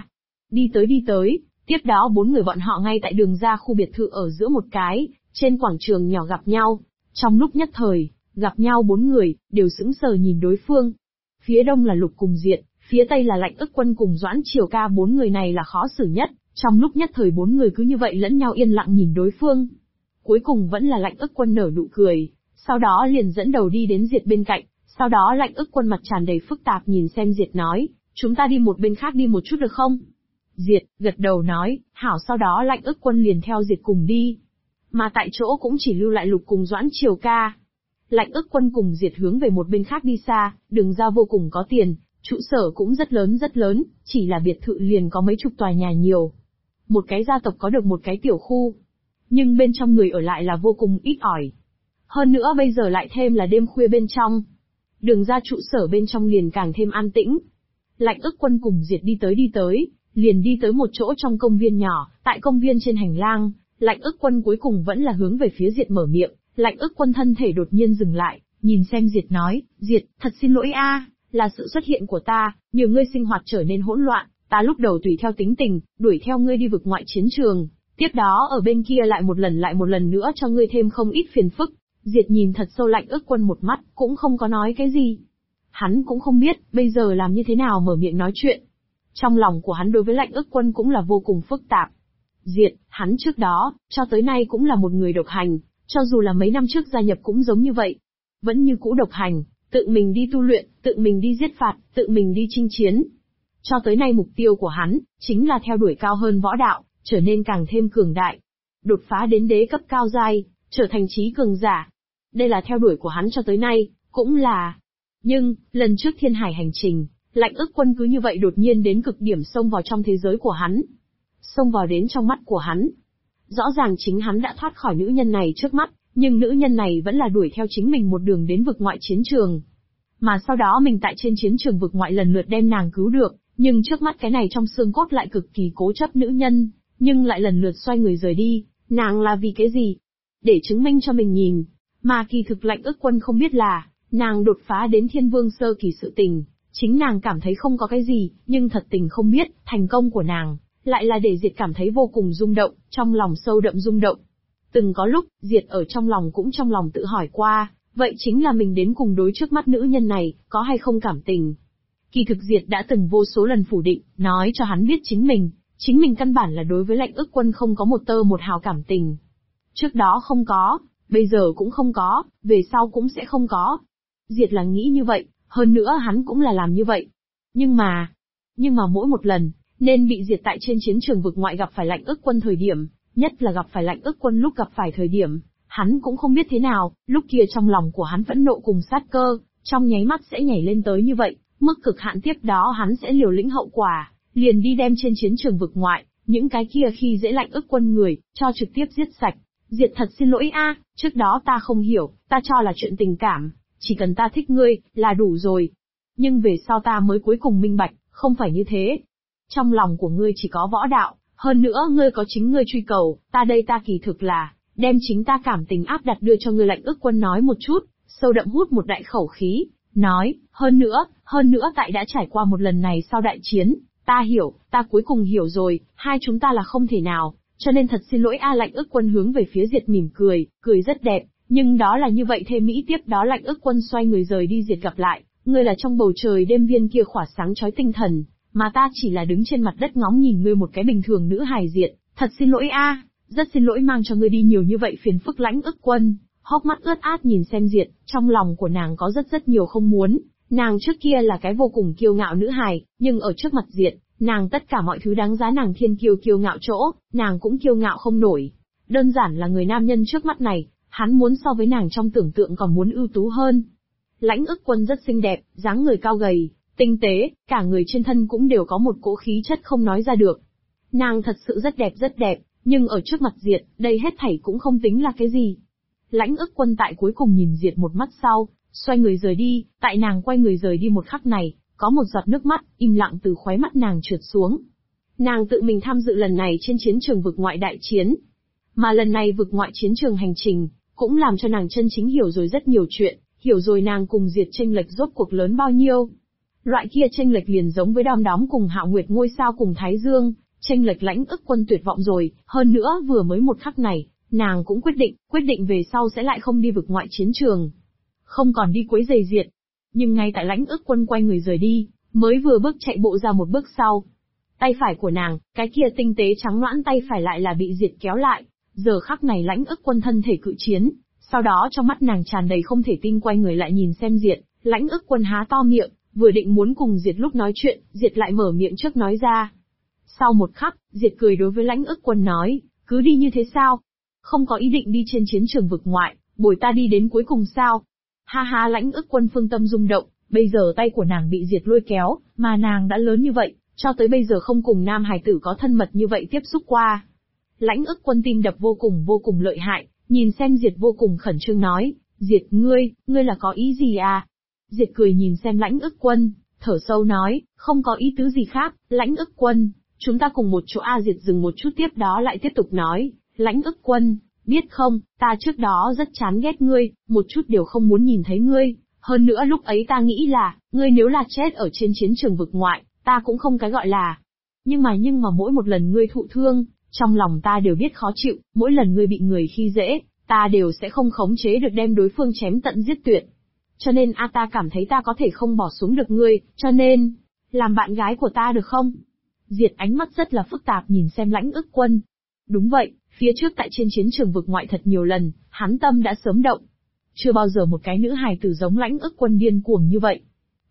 Đi tới, tiếp đó bốn người bọn họ ngay tại đường ra khu biệt thự ở giữa một cái, trên quảng trường nhỏ gặp nhau. Trong lúc nhất thời, gặp nhau bốn người, đều sững sờ nhìn đối phương. Phía đông là Lục cùng Diệt, phía tây là Lạnh Ức Quân cùng Doãn Triều Ca, bốn người này là khó xử nhất, trong lúc nhất thời bốn người cứ như vậy lẫn nhau yên lặng nhìn đối phương. Cuối cùng vẫn là Lạnh Ức Quân nở nụ cười, sau đó liền dẫn đầu đi đến Diệt bên cạnh, sau đó Lạnh Ức Quân mặt tràn đầy phức tạp nhìn xem Diệt nói, chúng ta đi một bên khác đi một chút được không? Diệt, gật đầu nói, hảo, sau đó Lạnh Ức Quân liền theo Diệt cùng đi. Mà tại chỗ cũng chỉ lưu lại Lục cùng Doãn Triều Ca. Lạnh Ức Quân cùng Diệt hướng về một bên khác đi xa, đường ra vô cùng có tiền, trụ sở cũng rất lớn, chỉ là biệt thự liền có mấy chục tòa nhà nhiều. Một cái gia tộc có được một cái tiểu khu. Nhưng bên trong người ở lại là vô cùng ít ỏi. Hơn nữa bây giờ lại thêm là đêm khuya bên trong. Đường ra trụ sở bên trong liền càng thêm an tĩnh. Lạnh Ức Quân cùng Diệt đi tới, liền đi tới một chỗ trong công viên nhỏ, tại công viên trên hành lang, Lạnh Ức Quân cuối cùng vẫn là hướng về phía Diệt mở miệng. Lạnh Ức Quân thân thể đột nhiên dừng lại, nhìn xem Diệt nói, Diệt, thật xin lỗi a, là sự xuất hiện của ta, nhờ ngươi sinh hoạt trở nên hỗn loạn, ta lúc đầu tùy theo tính tình, đuổi theo ngươi đi vực ngoại chiến trường, tiếp đó ở bên kia lại một lần nữa cho ngươi thêm không ít phiền phức. Diệt nhìn thật sâu Lạnh Ức Quân một mắt, cũng không có nói cái gì. Hắn cũng không biết, bây giờ làm như thế nào mở miệng nói chuyện. Trong lòng của hắn đối với Lạnh Ức Quân cũng là vô cùng phức tạp. Diệt, hắn trước đó, cho tới nay cũng là một người độc hành, cho dù là mấy năm trước gia nhập cũng giống như vậy. Vẫn như cũ độc hành, tự mình đi tu luyện, tự mình đi giết phạt, tự mình đi chinh chiến. Cho tới nay mục tiêu của hắn, chính là theo đuổi cao hơn võ đạo, trở nên càng thêm cường đại. Đột phá đến đế cấp cao giai, trở thành trí cường giả. Đây là theo đuổi của hắn cho tới nay, cũng là. Nhưng, lần trước Thiên Hải hành trình, Lạnh Ức Quân cứ như vậy đột nhiên đến cực điểm xông vào trong thế giới của hắn. Xông vào đến trong mắt của hắn. Rõ ràng chính hắn đã thoát khỏi nữ nhân này trước mắt, nhưng nữ nhân này vẫn là đuổi theo chính mình một đường đến vực ngoại chiến trường. Mà sau đó mình tại trên chiến trường vực ngoại lần lượt đem nàng cứu được, nhưng trước mắt cái này trong xương cốt lại cực kỳ cố chấp nữ nhân, nhưng lại lần lượt xoay người rời đi, nàng là vì cái gì? Để chứng minh cho mình nhìn. Mà kỳ thực Lạnh Ức Quân không biết là, nàng đột phá đến Thiên Vương sơ kỳ sự tình, chính nàng cảm thấy không có cái gì, nhưng thật tình không biết, thành công của nàng, lại là để Diệt cảm thấy vô cùng rung động, trong lòng sâu đậm rung động. Từng có lúc, Diệt ở trong lòng cũng trong lòng tự hỏi qua, vậy chính là mình đến cùng đối trước mắt nữ nhân này, có hay không cảm tình. Kỳ thực Diệt đã từng vô số lần phủ định, nói cho hắn biết chính mình căn bản là đối với Lạnh Ức Quân không có một tơ một hào cảm tình. Trước đó không có, bây giờ cũng không có, về sau cũng sẽ không có. Diệt là nghĩ như vậy, hơn nữa hắn cũng là làm như vậy. Nhưng mà mỗi một lần, nên bị Diệt tại trên chiến trường vực ngoại gặp phải Lạnh Ức Quân thời điểm, nhất là gặp phải Lạnh Ức Quân lúc gặp phải thời điểm, hắn cũng không biết thế nào, lúc kia trong lòng của hắn phẫn nộ cùng sát cơ, trong nháy mắt sẽ nhảy lên tới như vậy, mức cực hạn tiếp đó hắn sẽ liều lĩnh hậu quả, liền đi đem trên chiến trường vực ngoại, những cái kia khi dễ Lạnh Ức Quân người, cho trực tiếp giết sạch. Diệt thật xin lỗi a, trước đó ta không hiểu, ta cho là chuyện tình cảm, chỉ cần ta thích ngươi, là đủ rồi. Nhưng về sau ta mới cuối cùng minh bạch, không phải như thế. Trong lòng của ngươi chỉ có võ đạo, hơn nữa ngươi có chính ngươi truy cầu, ta kỳ thực là, đem chính ta cảm tình áp đặt đưa cho ngươi. Lạnh Ức Quân nói một chút, sâu đậm hút một đại khẩu khí, nói, hơn nữa tại đã trải qua một lần này sau đại chiến, ta hiểu, ta cuối cùng hiểu rồi, hai chúng ta là không thể nào, cho nên thật xin lỗi a. Lạnh Ức Quân hướng về phía Diệt mỉm cười, cười rất đẹp, nhưng đó là như vậy thêm mỹ. Tiếp đó Lạnh Ức Quân xoay người rời đi. Diệt gặp lại, ngươi là trong bầu trời đêm viên kia khỏa sáng chói tinh thần, mà ta chỉ là đứng trên mặt đất ngóng nhìn ngươi một cái bình thường nữ hài. Diệt, thật xin lỗi a, rất xin lỗi mang cho ngươi đi nhiều như vậy phiền phức. Lạnh Ức Quân, hốc mắt ướt át nhìn xem Diệt, trong lòng của nàng có rất nhiều không muốn. Nàng trước kia là cái vô cùng kiêu ngạo nữ hài, nhưng ở trước mặt Diệt, nàng tất cả mọi thứ đáng giá nàng thiên kiêu ngạo chỗ, nàng cũng kiêu ngạo không nổi. Đơn giản là người nam nhân trước mắt này, hắn muốn so với nàng trong tưởng tượng còn muốn ưu tú hơn. Lãnh Ức Quân rất xinh đẹp, dáng người cao gầy, tinh tế, cả người trên thân cũng đều có một cỗ khí chất không nói ra được. Nàng thật sự rất đẹp, nhưng ở trước mặt Diệt, đây hết thảy cũng không tính là cái gì. Lãnh Ức Quân tại cuối cùng nhìn Diệt một mắt sau, xoay người rời đi. Tại nàng quay người rời đi một khắc này, có một giọt nước mắt im lặng từ khóe mắt nàng trượt xuống. Nàng tự mình tham dự lần này trên chiến trường vực ngoại đại chiến, mà lần này vực ngoại chiến trường hành trình cũng làm cho nàng chân chính hiểu rồi rất nhiều chuyện, hiểu rồi nàng cùng Diệt chênh lệch rốt cuộc lớn bao nhiêu. Loại kia chênh lệch liền giống với đom đóm cùng Hạo Nguyệt ngôi sao cùng Thái Dương, chênh lệch Lãnh Ức Quân tuyệt vọng rồi, hơn nữa vừa mới một khắc này, nàng cũng quyết định về sau sẽ lại không đi vực ngoại chiến trường, không còn đi quấy rầy Diệt. Nhưng ngay tại Lãnh Ức Quân quay người rời đi, mới vừa bước chạy bộ ra một bước sau, tay phải của nàng, cái kia tinh tế trắng nõn tay phải lại là bị Diệt kéo lại. Giờ khắc này Lãnh Ức Quân thân thể cự chiến, sau đó trong mắt nàng tràn đầy không thể tin quay người lại nhìn xem Diệt. Lãnh Ức Quân há to miệng, vừa định muốn cùng Diệt lúc nói chuyện, Diệt lại mở miệng trước nói ra. Sau một khắc, Diệt cười đối với Lãnh Ức Quân nói, cứ đi như thế sao? Không có ý định đi trên chiến trường vực ngoại, bồi ta đi đến cuối cùng sao? Ha ha, Lãnh Ức Quân phương tâm rung động, bây giờ tay của nàng bị Diệt lôi kéo, mà nàng đã lớn như vậy, cho tới bây giờ không cùng nam hài tử có thân mật như vậy tiếp xúc qua. Lãnh Ức Quân tim đập vô cùng lợi hại, nhìn xem Diệt vô cùng khẩn trương nói, Diệt ngươi là có ý gì à? Diệt cười nhìn xem Lãnh Ức Quân, thở sâu nói, không có ý tứ gì khác, Lãnh Ức Quân, chúng ta cùng một chỗ a. Diệt dừng một chút tiếp đó lại tiếp tục nói, Lãnh Ức Quân, biết không, ta trước đó rất chán ghét ngươi, một chút đều không muốn nhìn thấy ngươi, hơn nữa lúc ấy ta nghĩ là, ngươi nếu là chết ở trên chiến trường vực ngoại, ta cũng không cái gọi là. Nhưng mà mỗi một lần ngươi thụ thương, trong lòng ta đều biết khó chịu, mỗi lần ngươi bị người khi dễ, ta đều sẽ không khống chế được đem đối phương chém tận giết tuyệt. Cho nên ta cảm thấy ta có thể không bỏ xuống được ngươi, cho nên, làm bạn gái của ta được không? Diệt ánh mắt rất là phức tạp nhìn xem Lãnh Ức Quân. Đúng vậy, phía trước tại trên chiến trường vực ngoại thật nhiều lần, hắn tâm đã sớm động. Chưa bao giờ một cái nữ hài tử giống Lãnh Ức Quân điên cuồng như vậy.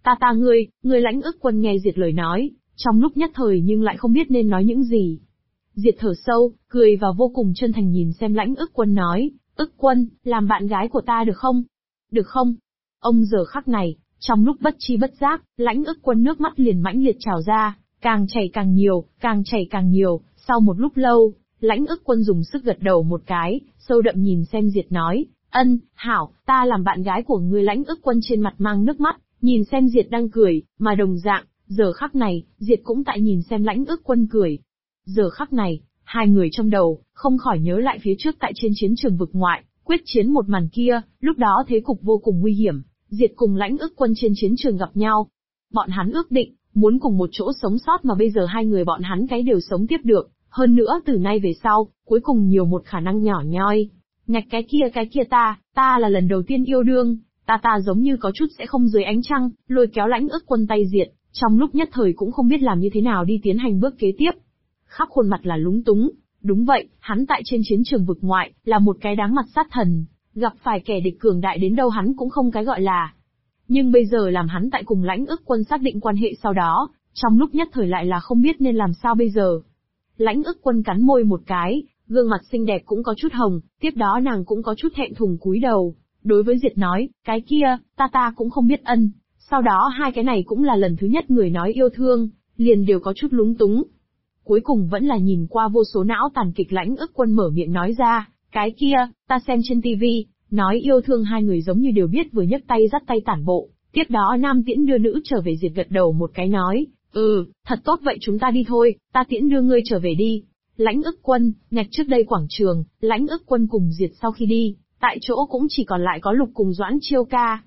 Ngươi Lãnh Ức Quân nghe Diệt lời nói, trong lúc nhất thời nhưng lại không biết nên nói những gì. Diệt thở sâu, cười và vô cùng chân thành nhìn xem Lãnh Ức Quân nói, Ức Quân, làm bạn gái của ta được không? Được không? Ông giờ khắc này, trong lúc bất chi bất giác, Lãnh Ức Quân nước mắt liền mãnh liệt trào ra, càng chảy càng nhiều, sau một lúc lâu, Lãnh Ức Quân dùng sức gật đầu một cái, sâu đậm nhìn xem Diệt nói, hảo, ta làm bạn gái của ngươi. Lãnh Ức Quân trên mặt mang nước mắt, nhìn xem Diệt đang cười, mà đồng dạng, giờ khắc này, Diệt cũng tại nhìn xem Lãnh Ức Quân cười. Giờ khắc này, hai người trong đầu, không khỏi nhớ lại phía trước tại trên chiến trường vực ngoại, quyết chiến một màn kia, lúc đó thế cục vô cùng nguy hiểm, Diệt cùng Lãnh Ức Quân trên chiến trường gặp nhau. Bọn hắn ước định, muốn cùng một chỗ sống sót mà bây giờ hai người bọn hắn cái đều sống tiếp được, hơn nữa từ nay về sau, cuối cùng nhiều một khả năng nhỏ nhoi. Ngạch cái kia ta là lần đầu tiên yêu đương, ta giống như có chút sẽ không dưới ánh trăng, lôi kéo Lãnh Ức Quân tay Diệt, trong lúc nhất thời cũng không biết làm như thế nào đi tiến hành bước kế tiếp. Khắp khuôn mặt là lúng túng, đúng vậy, hắn tại trên chiến trường vực ngoại, là một cái đáng mặt sát thần, gặp phải kẻ địch cường đại đến đâu hắn cũng không cái gọi là. Nhưng bây giờ làm hắn tại cùng Lãnh Ức Quân xác định quan hệ sau đó, trong lúc nhất thời lại là không biết nên làm sao bây giờ. Lãnh Ức Quân cắn môi một cái, gương mặt xinh đẹp cũng có chút hồng, tiếp đó nàng cũng có chút thẹn thùng cúi đầu, đối với Diệt nói, cái kia, ta cũng không biết. Sau đó hai cái này cũng là lần thứ nhất người nói yêu thương, liền đều có chút lúng túng. Cuối cùng vẫn là nhìn qua vô số não tàn kịch Lãnh Ức Quân mở miệng nói ra, cái kia, ta xem trên tivi, nói yêu thương hai người giống như đều biết vừa nhấc tay dắt tay tản bộ, tiếp đó nam tiễn đưa nữ trở về. Diệt gật đầu một cái nói, thật tốt vậy chúng ta đi thôi, ta tiễn đưa ngươi trở về đi. Lãnh Ức Quân, ngạch trước đây quảng trường, Lãnh Ức Quân cùng Diệt sau khi đi, tại chỗ cũng chỉ còn lại có Lục cùng Doãn Chiêu Ca.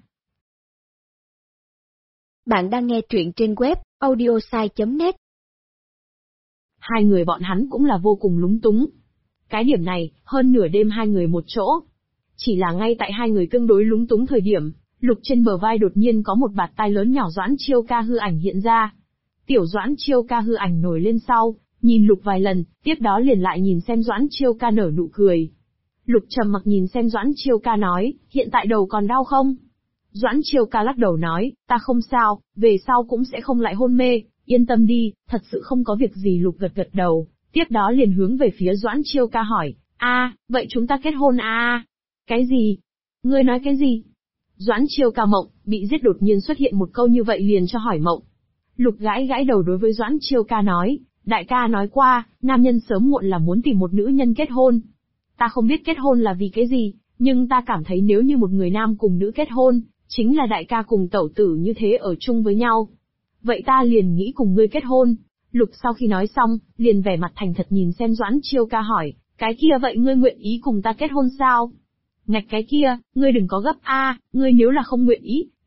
Bạn đang nghe truyện trên web, audiosai.net. Hai người bọn hắn cũng là vô cùng lúng túng. Cái điểm này, hơn nửa đêm hai người một chỗ. Chỉ là ngay tại hai người tương đối lúng túng thời điểm, Lục trên bờ vai đột nhiên có một bạt tai lớn nhỏ Doãn Chiêu Ca hư ảnh hiện ra. Tiểu Doãn Chiêu Ca hư ảnh nổi lên sau, nhìn Lục vài lần, tiếp đó liền lại nhìn xem Doãn Chiêu Ca nở nụ cười. Lục trầm mặc nhìn xem Doãn Chiêu Ca nói, hiện tại đầu còn đau không? Doãn Chiêu Ca lắc đầu nói, ta không sao, về sau cũng sẽ không lại hôn mê, yên tâm đi, thật sự không có việc gì. Lục gật gật đầu, tiếp đó liền hướng về phía Doãn Chiêu Ca hỏi, vậy chúng ta kết hôn à? Cái gì? Ngươi nói cái gì? Doãn Chiêu Ca mộng, bị giết đột nhiên xuất hiện một câu như vậy liền cho hỏi mộng. Lục gãi gãi đầu đối với Doãn Chiêu Ca nói, đại ca nói qua, nam nhân sớm muộn là muốn tìm một nữ nhân kết hôn. Ta không biết kết hôn là vì cái gì, nhưng ta cảm thấy nếu như một người nam cùng nữ kết hôn, chính là đại ca cùng tẩu tử như thế ở chung với nhau. Vậy ta liền nghĩ cùng ngươi kết hôn. Lục sau khi nói xong, liền vẻ mặt thành thật nhìn xem Doãn Chiêu Ca hỏi, cái kia vậy ngươi nguyện ý cùng ta kết hôn sao? Ngạch cái kia, ngươi đừng có gấp ngươi nếu là không nguyện ý,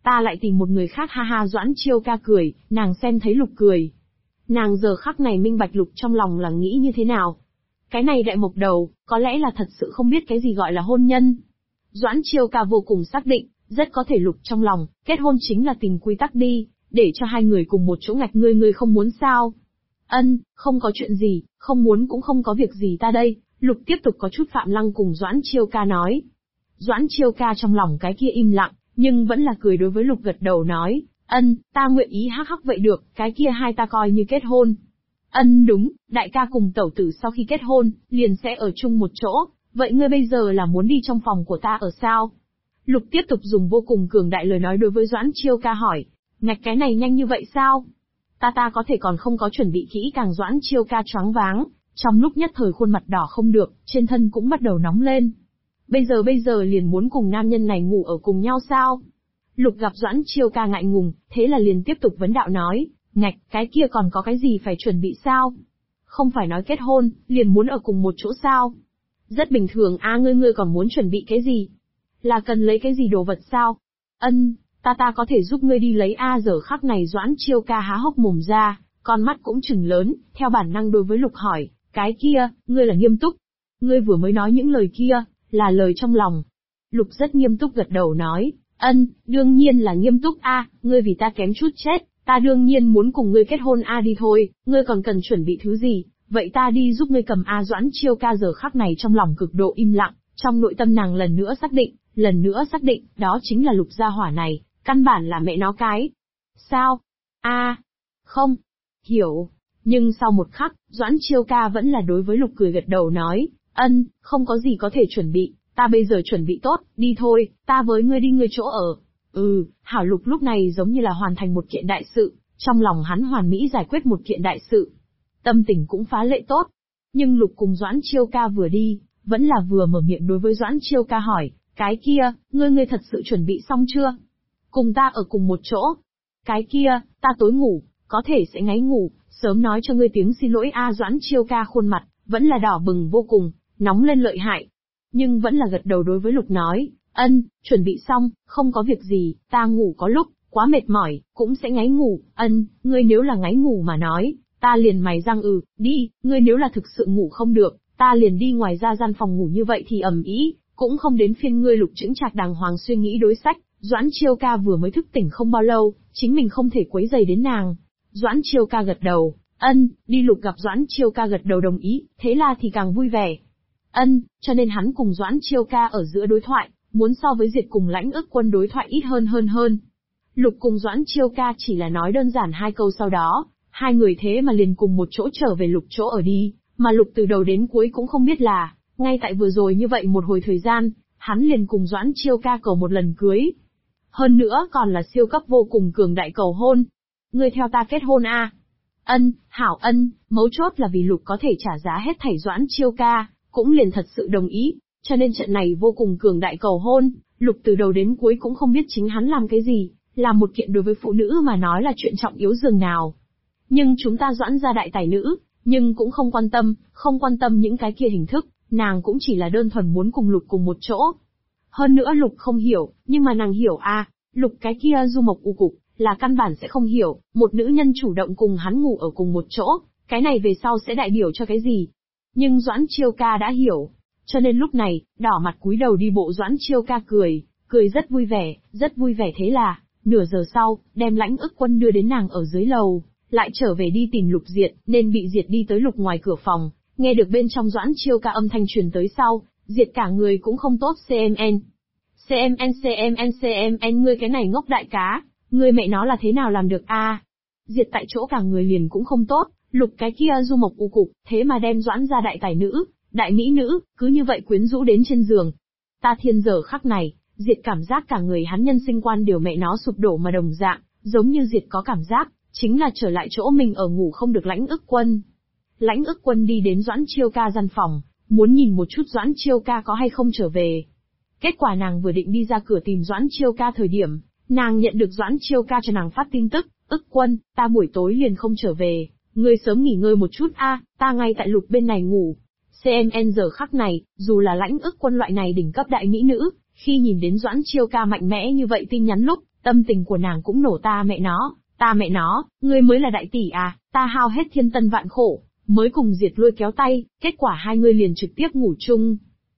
ta lại tìm một người khác, ha ha. Doãn Chiêu Ca cười, nàng xem thấy Lục cười. Nàng giờ khắc này minh bạch Lục trong lòng là nghĩ như thế nào. Cái này Đại Mộc Đầu, có lẽ là thật sự không biết cái gì gọi là hôn nhân. Doãn Chiêu Ca vô cùng xác định, rất có thể Lục trong lòng, kết hôn chính là tình quy tắc đi, để cho hai người cùng một chỗ ngạch. Ngươi không muốn sao? Không có chuyện gì, không muốn cũng không có việc gì ta đây. Lục tiếp tục có chút Phạm Lăng cùng Doãn Chiêu Ca nói. Doãn Chiêu Ca trong lòng cái kia im lặng, nhưng vẫn là cười đối với Lục gật đầu nói, ta nguyện ý. Hắc hắc, vậy được, cái kia hai ta coi như kết hôn. Đúng, đại ca cùng tẩu tử sau khi kết hôn, liền sẽ ở chung một chỗ, vậy ngươi bây giờ là muốn đi trong phòng của ta ở sao? Lục tiếp tục dùng vô cùng cường đại lời nói đối với Doãn Chiêu Ca hỏi, ngạch cái này nhanh như vậy sao? Ta có thể còn không có chuẩn bị kỹ càng. Doãn Chiêu Ca choáng váng, trong lúc nhất thời khuôn mặt đỏ không được, trên thân cũng bắt đầu nóng lên. Bây giờ liền muốn cùng nam nhân này ngủ ở cùng nhau sao? Lục gặp Doãn Chiêu Ca ngại ngùng, thế là liền tiếp tục vấn đạo nói, ngạch, cái kia còn có cái gì phải chuẩn bị sao? Không phải nói kết hôn, liền muốn ở cùng một chỗ sao? Rất bình thường a. Ngươi còn muốn chuẩn bị cái gì? Là cần lấy cái gì đồ vật sao? Ta có thể giúp ngươi đi lấy a. Giờ khắc này Doãn Chiêu Ca há hốc mồm ra, con mắt cũng trừng lớn, theo bản năng đối với Lục hỏi, cái kia, ngươi là nghiêm túc? Ngươi vừa mới nói những lời kia, là lời trong lòng. Lục rất nghiêm túc gật đầu nói, đương nhiên là nghiêm túc a. Ngươi vì ta kém chút chết, ta đương nhiên muốn cùng ngươi kết hôn a. Đi thôi, ngươi còn cần chuẩn bị thứ gì, vậy ta đi giúp ngươi cầm a. Doãn Chiêu Ca giờ khắc này trong lòng cực độ im lặng, trong nội tâm nàng lần nữa xác định, đó chính là Lục gia hỏa này, căn bản là mẹ nó cái. Sao? Không. Hiểu. Nhưng sau một khắc, Doãn Chiêu Ca vẫn là đối với Lục cười gật đầu nói, không có gì có thể chuẩn bị, ta bây giờ chuẩn bị tốt, đi thôi, ta với ngươi đi ngươi chỗ ở. Hảo. Lục lúc này giống như là hoàn thành một kiện đại sự, trong lòng hắn hoàn mỹ giải quyết một kiện đại sự. Tâm tình cũng phá lệ tốt. Nhưng Lục cùng Doãn Chiêu Ca vừa đi, vẫn là vừa mở miệng đối với Doãn Chiêu Ca hỏi, cái kia, ngươi thật sự chuẩn bị xong chưa? Cùng ta ở cùng một chỗ. Cái kia, ta tối ngủ, có thể sẽ ngáy ngủ, sớm nói cho ngươi tiếng xin lỗi a. Doãn Chiêu Ca khuôn mặt, vẫn là đỏ bừng vô cùng, nóng lên lợi hại. Nhưng vẫn là gật đầu đối với Lục nói, chuẩn bị xong, không có việc gì, ta ngủ có lúc, quá mệt mỏi, cũng sẽ ngáy ngủ. Ngươi nếu là ngáy ngủ mà nói, ta liền mày răng đi, ngươi nếu là thực sự ngủ không được, ta liền đi ngoài ra gian phòng ngủ, như vậy thì ầm ĩ, cũng không đến phiên ngươi. Lục chững chạc đàng hoàng suy nghĩ đối sách, Doãn Chiêu Ca vừa mới thức tỉnh không bao lâu, chính mình không thể quấy rầy đến nàng. Doãn Chiêu Ca gật đầu, đi. Lục gặp Doãn Chiêu Ca gật đầu đồng ý, thế là thì càng vui vẻ. Cho nên hắn cùng Doãn Chiêu Ca ở giữa đối thoại, muốn so với Diệt cùng Lãnh Ức Quân đối thoại ít hơn. Lục cùng Doãn Chiêu Ca chỉ là nói đơn giản hai câu, sau đó, hai người thế mà liền cùng một chỗ trở về Lục chỗ ở đi, mà Lục từ đầu đến cuối cũng không biết là, ngay tại vừa rồi như vậy một hồi thời gian, hắn liền cùng Doãn Chiêu Ca cầu một lần cưới. Hơn nữa còn là siêu cấp vô cùng cường đại cầu hôn. Ngươi theo ta kết hôn a? Hảo. Mấu chốt là vì Lục có thể trả giá hết thảy, Doãn Chiêu Ca cũng liền thật sự đồng ý, cho nên trận này vô cùng cường đại cầu hôn, Lục từ đầu đến cuối cũng không biết chính hắn làm cái gì, là một kiện đối với phụ nữ mà nói là chuyện trọng yếu dường nào. Nhưng chúng ta Doãn gia đại tài nữ, nhưng cũng không quan tâm những cái kia hình thức, nàng cũng chỉ là đơn thuần muốn cùng Lục cùng một chỗ. Hơn nữa Lục không hiểu, nhưng mà nàng hiểu a. Lục cái kia du mộc u cục, là căn bản sẽ không hiểu, một nữ nhân chủ động cùng hắn ngủ ở cùng một chỗ, cái này về sau sẽ đại biểu cho cái gì. Nhưng Doãn Chiêu Ca đã hiểu, cho nên lúc này, đỏ mặt cúi đầu đi bộ. Doãn Chiêu Ca cười rất vui vẻ. Thế là, nửa giờ sau, đem Lãnh Ức Quân đưa đến nàng ở dưới lầu, lại trở về đi tìm Lục Diệt, nên bị Diệt đi tới Lục ngoài cửa phòng, nghe được bên trong Doãn Chiêu Ca âm thanh truyền tới sau, Diệt cả người cũng không tốt. CMN, ngươi cái này ngốc đại cá, ngươi mẹ nó là thế nào làm được a? Diệt tại chỗ cả người liền cũng không tốt, Lục cái kia du mộc u cục, thế mà đem Doãn gia đại tài nữ, đại mỹ nữ, cứ như vậy quyến rũ đến trên giường. Ta thiên. Giờ khắc này, Diệt cảm giác cả người hắn nhân sinh quan đều mẹ nó sụp đổ mà đồng dạng, giống như Diệt có cảm giác, chính là trở lại chỗ mình ở ngủ không được. Lãnh Ức Quân. Lãnh Ức Quân đi đến Doãn Chiêu Ca gian phòng, muốn nhìn một chút Doãn Chiêu Ca có hay không trở về. Kết quả nàng vừa định đi ra cửa tìm Doãn Chiêu Ca thời điểm, nàng nhận được Doãn Chiêu Ca cho nàng phát tin tức, Ức Quân, ta buổi tối liền không trở về, ngươi sớm nghỉ ngơi một chút a, ta ngay tại Lục bên này ngủ. CMN. Giờ khắc này, dù là Lãnh Ức Quân loại này đỉnh cấp đại mỹ nữ, khi nhìn đến Doãn Chiêu Ca mạnh mẽ như vậy tin nhắn lúc, Tâm tình của nàng cũng nổ ta mẹ nó, ngươi mới là đại tỷ à, ta hao hết thiên tân vạn khổ, mới cùng Diệt Lôi kéo tay, kết quả hai người liền trực tiếp ngủ chung.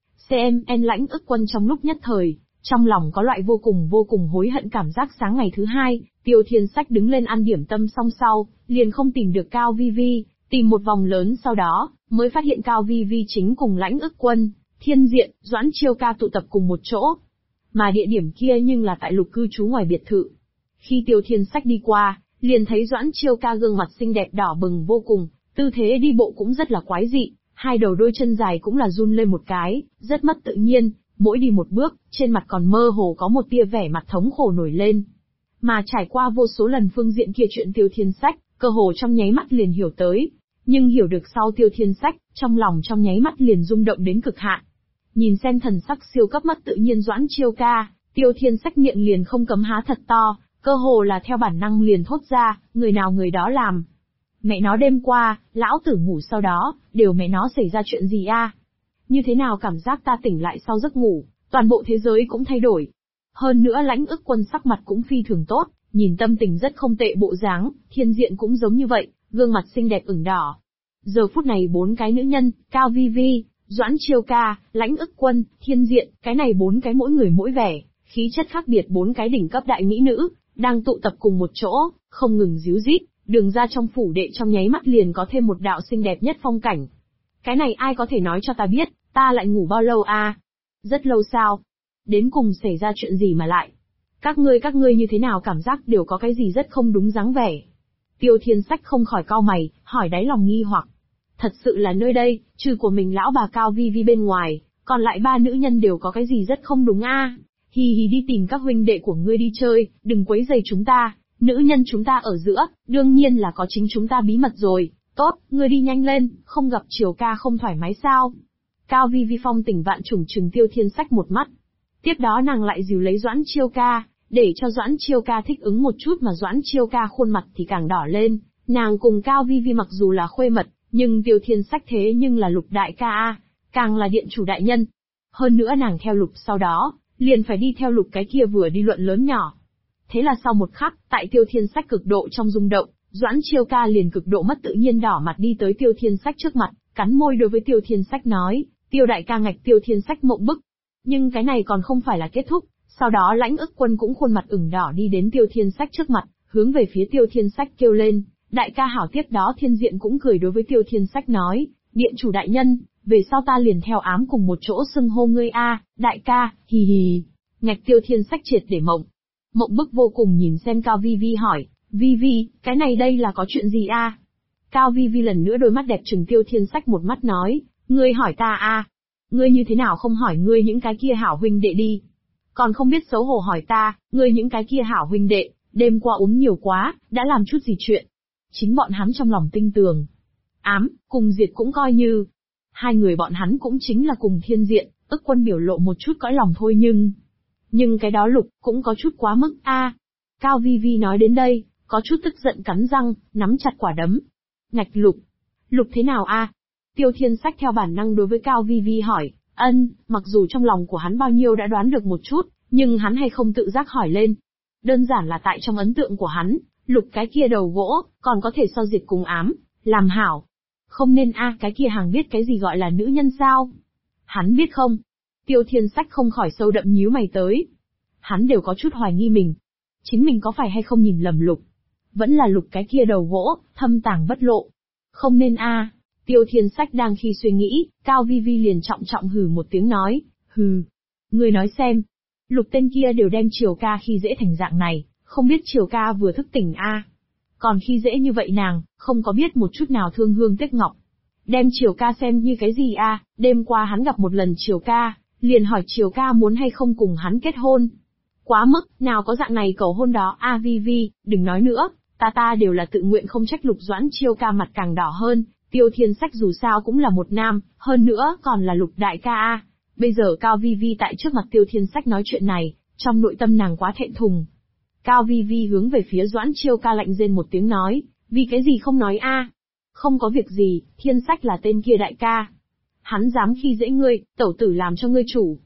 CMN Lãnh Ức Quân trong lúc nhất thời, trong lòng có loại vô cùng hối hận cảm giác. Sáng ngày thứ hai, Tiêu Thiên Sách đứng lên ăn điểm tâm xong sau, liền không tìm được Cao Vi Vi, tìm một vòng lớn sau đó, mới phát hiện Cao Vi Vi chính cùng Lãnh Ức Quân, Thiên Diện, Doãn Chiêu Ca tụ tập cùng một chỗ. Mà địa điểm kia nhưng là tại Lục cư trú ngoài biệt thự. Khi Tiêu Thiên Sách đi qua, liền thấy Doãn Chiêu Ca gương mặt xinh đẹp đỏ bừng vô cùng, tư thế đi bộ cũng rất là quái dị, hai đầu đôi chân dài cũng là run lên một cái, rất mất tự nhiên, mỗi đi một bước, trên mặt còn mơ hồ có một tia vẻ mặt thống khổ nổi lên. Mà trải qua vô số lần phương diện kia chuyện Tiêu Thiên Sách, cơ hồ trong nháy mắt liền hiểu tới. Nhưng hiểu được sau Tiêu Thiên Sách, trong lòng trong nháy mắt liền rung động đến cực hạn. Nhìn xem thần sắc siêu cấp mất tự nhiên Doãn Chiêu Ca, Tiêu Thiên Sách miệng liền không cấm há thật to, cơ hồ là theo bản năng liền thốt ra, người nào người đó làm. Mẹ nó đêm qua, lão tử ngủ sau đó, đều mẹ nó xảy ra chuyện gì a? Như thế nào cảm giác ta tỉnh lại sau giấc ngủ, toàn bộ thế giới cũng thay đổi. Hơn nữa Lãnh Ức Quân sắc mặt cũng phi thường tốt, nhìn tâm tình rất không tệ bộ dáng, Thiên Diện cũng giống như vậy, gương mặt xinh đẹp ửng đỏ. Giờ phút này bốn cái nữ nhân, Cao Vi Vi, Doãn Chiêu Ca, Lãnh Ức Quân, Thiên Diện, cái này bốn cái mỗi người mỗi vẻ, khí chất khác biệt bốn cái đỉnh cấp đại mỹ nữ, đang tụ tập cùng một chỗ, không ngừng díu dít, đường ra trong phủ đệ trong nháy mắt liền có thêm một đạo xinh đẹp nhất phong cảnh. Cái này ai có thể nói cho ta biết, ta lại ngủ bao lâu a? Rất lâu sao? Đến cùng xảy ra chuyện gì mà lại? Các ngươi như thế nào cảm giác đều có cái gì rất không đúng dáng vẻ? Tiêu Thiên Sách không khỏi cau mày, hỏi đáy lòng nghi hoặc. Thật sự là nơi đây, trừ của mình lão bà Cao Vi Vi bên ngoài, còn lại ba nữ nhân đều có cái gì rất không đúng a? Hì hì đi tìm các huynh đệ của ngươi đi chơi, đừng quấy rầy chúng ta, nữ nhân chúng ta ở giữa, đương nhiên là có chính chúng ta bí mật rồi. Tốt, ngươi đi nhanh lên, không gặp Chiều Ca không thoải mái sao? Cao Vi Vi phong tình vạn trùng trừng Tiêu Thiên Sách một mắt. Tiếp đó nàng lại dìu lấy Doãn Chiêu Ca, để cho Doãn Chiêu Ca thích ứng một chút mà Doãn Chiêu Ca khuôn mặt thì càng đỏ lên. Nàng cùng Cao Vi Vi mặc dù là khuê mật, nhưng Tiêu Thiên Sách thế nhưng là Lục đại ca a, càng là điện chủ đại nhân. Hơn nữa nàng theo Lục sau đó, liền phải đi theo Lục cái kia vừa đi luận lớn nhỏ. Thế là sau một khắc, tại Tiêu Thiên Sách cực độ trong rung động, Doãn Chiêu Ca liền cực độ mất tự nhiên đỏ mặt đi tới Tiêu Thiên Sách trước mặt, cắn môi đối với Tiêu Thiên Sách nói, Tiêu đại ca ngạch. Tiêu Thiên Sách mộng bức. Nhưng cái này còn không phải là kết thúc, sau đó Lãnh Ức Quân cũng khuôn mặt ửng đỏ đi đến Tiêu Thiên Sách trước mặt, hướng về phía Tiêu Thiên Sách kêu lên, đại ca hảo. Tiếp đó Thiên Diện cũng cười đối với Tiêu Thiên Sách nói, điện chủ đại nhân, về sau ta liền theo ám cùng một chỗ xưng hô ngươi a, đại ca, hì hì. Ngạch. Tiêu Thiên Sách triệt để mộng bức vô cùng nhìn xem Cao Vi Vi hỏi, Vi Vi, cái này đây là có chuyện gì a? Cao Vi Vi lần nữa đôi mắt đẹp trừng Tiêu Thiên Sách một mắt nói, ngươi hỏi ta a? Ngươi như thế nào không hỏi ngươi những cái kia hảo huynh đệ đi? Còn không biết xấu hổ hỏi ta, ngươi những cái kia hảo huynh đệ, đêm qua uống nhiều quá, đã làm chút gì chuyện? Chính bọn hắn trong lòng tinh tường. Ám, cùng Diệt cũng coi như. Hai người bọn hắn cũng chính là cùng Thiên Diện, Ức Quân biểu lộ một chút cõi lòng thôi nhưng cái đó Lục, cũng có chút quá mức a. Cao Vi Vi nói đến đây, có chút tức giận cắn răng, nắm chặt quả đấm. Ngạch. Lục thế nào a? Tiêu Thiên Sách theo bản năng đối với Cao Vi Vi hỏi, mặc dù trong lòng của hắn bao nhiêu đã đoán được một chút, nhưng hắn hay không tự giác hỏi lên. Đơn giản là tại trong ấn tượng của hắn, Lục cái kia đầu gỗ, còn có thể so Diệt cùng Ám, làm hảo. Không nên a, cái kia hàng biết cái gì gọi là nữ nhân sao? Hắn biết không? Tiêu Thiên Sách không khỏi sâu đậm nhíu mày tới. Hắn đều có chút hoài nghi mình. Chính mình có phải hay không nhìn lầm Lục? Vẫn là Lục cái kia đầu gỗ, thâm tàng bất lộ. Không nên a. Tiêu Thiên Sách đang khi suy nghĩ, Cao Vi Vi liền trọng hừ một tiếng nói, hừ. Ngươi nói xem. Lục tên kia đều đem Chiều Ca khi dễ thành dạng này, không biết Chiều Ca vừa thức tỉnh a. Còn khi dễ như vậy nàng, không có biết một chút nào thương hương tiếc ngọc. Đem Chiều Ca xem như cái gì a? Đêm qua hắn gặp một lần Chiều Ca, liền hỏi Chiều Ca muốn hay không cùng hắn kết hôn. Quá mức, nào có dạng này cầu hôn đó a. Vi Vi, đừng nói nữa, ta đều là tự nguyện không trách Lục. Doãn Chiêu Ca mặt càng đỏ hơn, Tiêu Thiên Sách dù sao cũng là một nam, hơn nữa còn là Lục đại ca a. Bây giờ Cao Vi Vi tại trước mặt Tiêu Thiên Sách nói chuyện này, trong nội tâm nàng quá thẹn thùng. Cao Vi Vi hướng về phía Doãn Chiêu Ca lạnh rên một tiếng nói, vì cái gì không nói a? Không có việc gì, Thiên Sách là tên kia đại ca. Hắn dám khi dễ ngươi, tẩu tử làm cho ngươi chủ.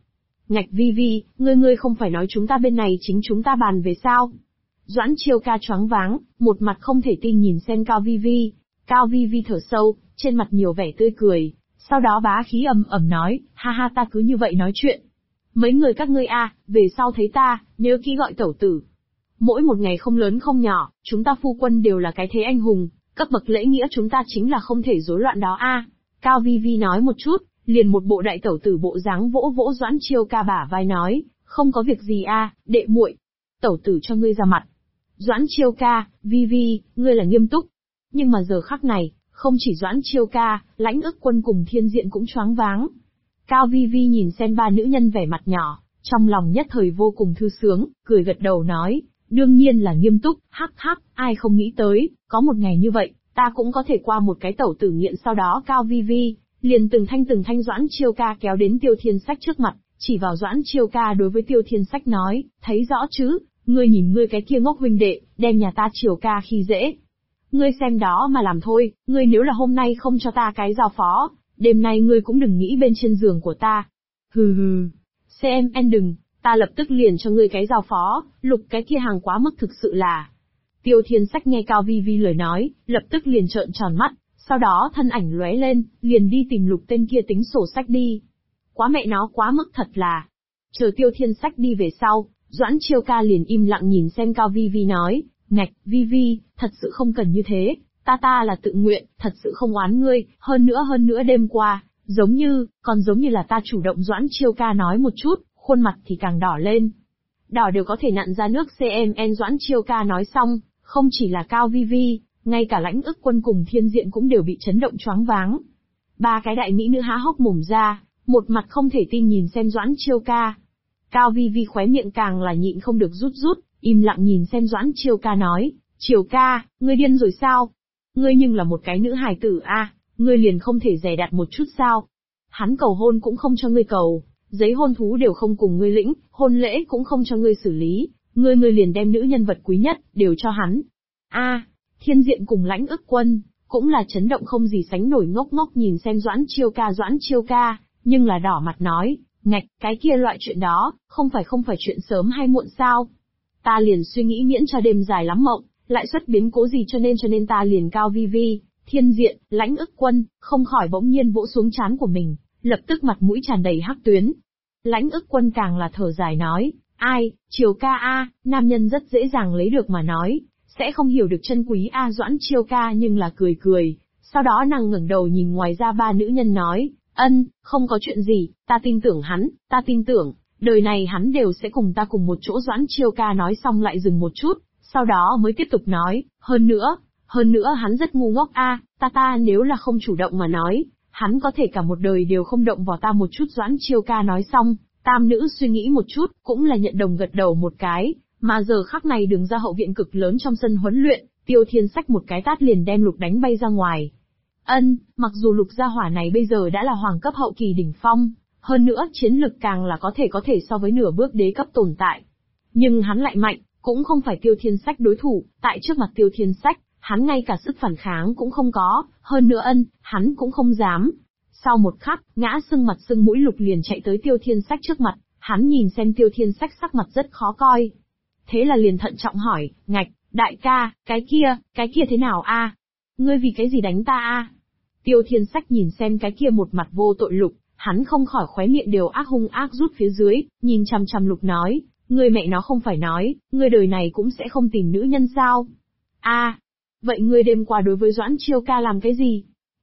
Ngạch Vi Vi, ngươi không phải nói chúng ta bên này chính chúng ta bàn về sao? Doãn Chiêu Ca choáng váng, một mặt không thể tin nhìn xem Cao Vi Vi. Cao Vi Vi thở sâu, trên mặt nhiều vẻ tươi cười, sau đó bá khí ầm ầm nói, ha ha, ta cứ như vậy nói chuyện. Mấy người các ngươi về sau thấy ta, nhớ kỹ gọi tẩu tử. Mỗi một ngày không lớn không nhỏ, chúng ta phu quân đều là cái thế anh hùng, cấp bậc lễ nghĩa chúng ta chính là không thể rối loạn đó Cao Vi Vi nói một chút, liền một bộ đại tẩu tử bộ dáng vỗ vỗ Doãn Chiêu Ca bả vai nói, không có việc gì đệ muội. Tẩu tử cho ngươi ra mặt. Doãn Chiêu Ca, Vi Vi, ngươi là nghiêm túc. Nhưng mà giờ khắc này, không chỉ Doãn Chiêu Ca, Lãnh Ức Quân cùng Thiên Diện cũng choáng váng. Cao Vi Vi nhìn xem ba nữ nhân vẻ mặt nhỏ, trong lòng nhất thời vô cùng thư sướng, cười gật đầu nói, đương nhiên là nghiêm túc, hắc hắc, ai không nghĩ tới, có một ngày như vậy, ta cũng có thể qua một cái tẩu tử nghiện. Sau đó Cao Vi Vi liền từng thanh Doãn Chiêu Ca kéo đến Tiêu Thiên Sách trước mặt, chỉ vào Doãn Chiêu Ca đối với Tiêu Thiên Sách nói, thấy rõ chứ, ngươi nhìn ngươi cái kia ngốc huynh đệ, đem nhà ta Chiêu Ca khi dễ. Ngươi xem đó mà làm thôi, ngươi nếu là hôm nay không cho ta cái giao phó, đêm nay ngươi cũng đừng nghĩ bên trên giường của ta. Hừ hừ, CMN đừng, ta lập tức liền cho ngươi cái giao phó, lục cái kia hàng quá mức thực sự là. Tiêu Thiên Sách nghe Cao Vi Vi lời nói, lập tức liền trợn tròn mắt, sau đó thân ảnh lóe lên, liền đi tìm lục tên kia tính sổ sách đi. Quá mẹ nó quá mức thật là. Chờ Tiêu Thiên Sách đi về sau, Doãn Chiêu Ca liền im lặng nhìn xem Cao Vi Vi nói, ngạch, Vi Vi, thật sự không cần như thế, ta là tự nguyện, thật sự không oán ngươi, hơn nữa đêm qua, giống như là ta chủ động. Doãn Chiêu Ca nói một chút, khuôn mặt thì càng đỏ lên. Đỏ đều có thể nặn ra nước CMN. Doãn Chiêu Ca nói xong, không chỉ là Cao Vi Vi, ngay cả Lãnh Ức Quân cùng Thiên Diện cũng đều bị chấn động choáng váng. Ba cái đại mỹ nữ há hốc mồm ra, một mặt không thể tin nhìn xem Doãn Chiêu Ca. Cao Vi Vi khóe miệng càng là nhịn không được rút, im lặng nhìn xem Doãn Chiêu Ca nói, Chiêu Ca, ngươi điên rồi sao? Ngươi nhưng là một cái nữ hài tử ngươi liền không thể dè đặt một chút sao? Hắn cầu hôn cũng không cho ngươi cầu, giấy hôn thú đều không cùng ngươi lĩnh, hôn lễ cũng không cho ngươi xử lý, ngươi liền đem nữ nhân vật quý nhất, đều cho hắn. Thiên Diện cùng Lãnh Ức Quân, cũng là chấn động không gì sánh nổi, ngốc nhìn xem Doãn Chiêu Ca, nhưng là đỏ mặt nói, ngạch, cái kia loại chuyện đó, không phải chuyện sớm hay muộn sao? Ta liền suy nghĩ miễn cho đêm dài lắm mộng, lại xuất biến cố gì cho nên ta liền. Cao Vi Vi, Thiên Diện, Lãnh Ức Quân, không khỏi bỗng nhiên vỗ xuống trán của mình, lập tức mặt mũi tràn đầy hắc tuyến. Lãnh Ức Quân càng là thở dài nói, Chiêu Ca nam nhân rất dễ dàng lấy được mà nói, sẽ không hiểu được chân quý Doãn Chiêu Ca nhưng là cười, sau đó nàng ngẩng đầu nhìn ngoài ra ba nữ nhân nói, không có chuyện gì, ta tin tưởng hắn, ta tin tưởng, đời này hắn đều sẽ cùng ta cùng một chỗ. Doãn Chiêu Ca nói xong lại dừng một chút, sau đó mới tiếp tục nói, hơn nữa hắn rất ngu ngốc ta nếu là không chủ động mà nói, hắn có thể cả một đời đều không động vào ta một chút. Doãn Chiêu Ca nói xong, tam nữ suy nghĩ một chút, cũng là nhận đồng gật đầu một cái, mà giờ khắc này đường ra hậu viện cực lớn trong sân huấn luyện, Tiêu Thiên Sách một cái tát liền đem Lục đánh bay ra ngoài. Mặc dù Lục gia hỏa này bây giờ đã là hoàng cấp hậu kỳ đỉnh phong, hơn nữa chiến lực càng là có thể so với nửa bước đế cấp tồn tại. Nhưng hắn lại mạnh, cũng không phải Tiêu Thiên Sách đối thủ, tại trước mặt Tiêu Thiên Sách, hắn ngay cả sức phản kháng cũng không có, hơn nữa hắn cũng không dám. Sau một khắc, ngã sưng mặt sưng mũi Lục liền chạy tới Tiêu Thiên Sách trước mặt, hắn nhìn xem Tiêu Thiên Sách sắc mặt rất khó coi. Thế là liền thận trọng hỏi, ngạch, đại ca, cái kia thế nào Ngươi vì cái gì đánh ta Tiêu Thiên Sách nhìn xem cái kia một mặt vô tội Lục, hắn không khỏi khóe miệng đều hung ác rút phía dưới, nhìn chằm chằm Lục nói, ngươi mẹ nó không phải nói, ngươi đời này cũng sẽ không tìm nữ nhân sao? Vậy ngươi đêm qua đối với Doãn Chiêu Ca làm cái gì?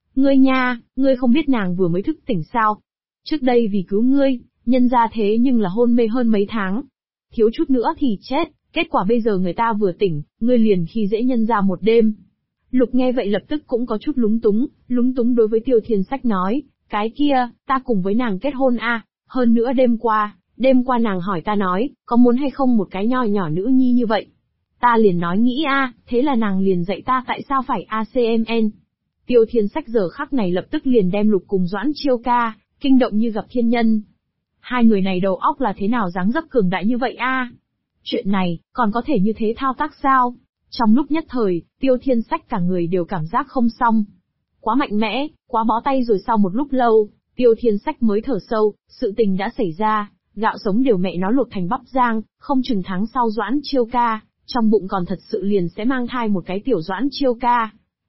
Ngươi không biết nàng vừa mới thức tỉnh sao? Trước đây vì cứu ngươi, nhân ra thế nhưng là hôn mê hơn mấy tháng. Thiếu chút nữa thì chết, kết quả bây giờ người ta vừa tỉnh, ngươi liền khi dễ nhân ra một đêm. Lục nghe vậy lập tức cũng có chút lúng túng đối với Tiêu Thiên Sách nói, cái kia, ta cùng với nàng kết hôn hơn nữa đêm qua nàng hỏi ta nói, có muốn hay không một cái nho nhỏ nữ nhi như vậy. Ta liền nói nghĩ thế là nàng liền dạy ta tại sao phải ACMN. Tiêu Thiên Sách giờ khắc này lập tức liền đem Lục cùng Doãn Chiêu Ca, kinh động như gặp thiên nhân. Hai người này đầu óc là thế nào dáng dấp cường đại như vậy Chuyện này, còn có thể như thế thao tác sao? Trong lúc nhất thời, Tiêu Thiên Sách cả người đều cảm giác không xong. Quá mạnh mẽ, quá bó tay rồi. Sau một lúc lâu, Tiêu Thiên Sách mới thở sâu, sự tình đã xảy ra, gạo sống đều mẹ nó luộc thành bắp rang, không chừng tháng sau Doãn Chiêu ca, trong bụng còn thật sự liền sẽ mang thai một cái tiểu Doãn Chiêu ca.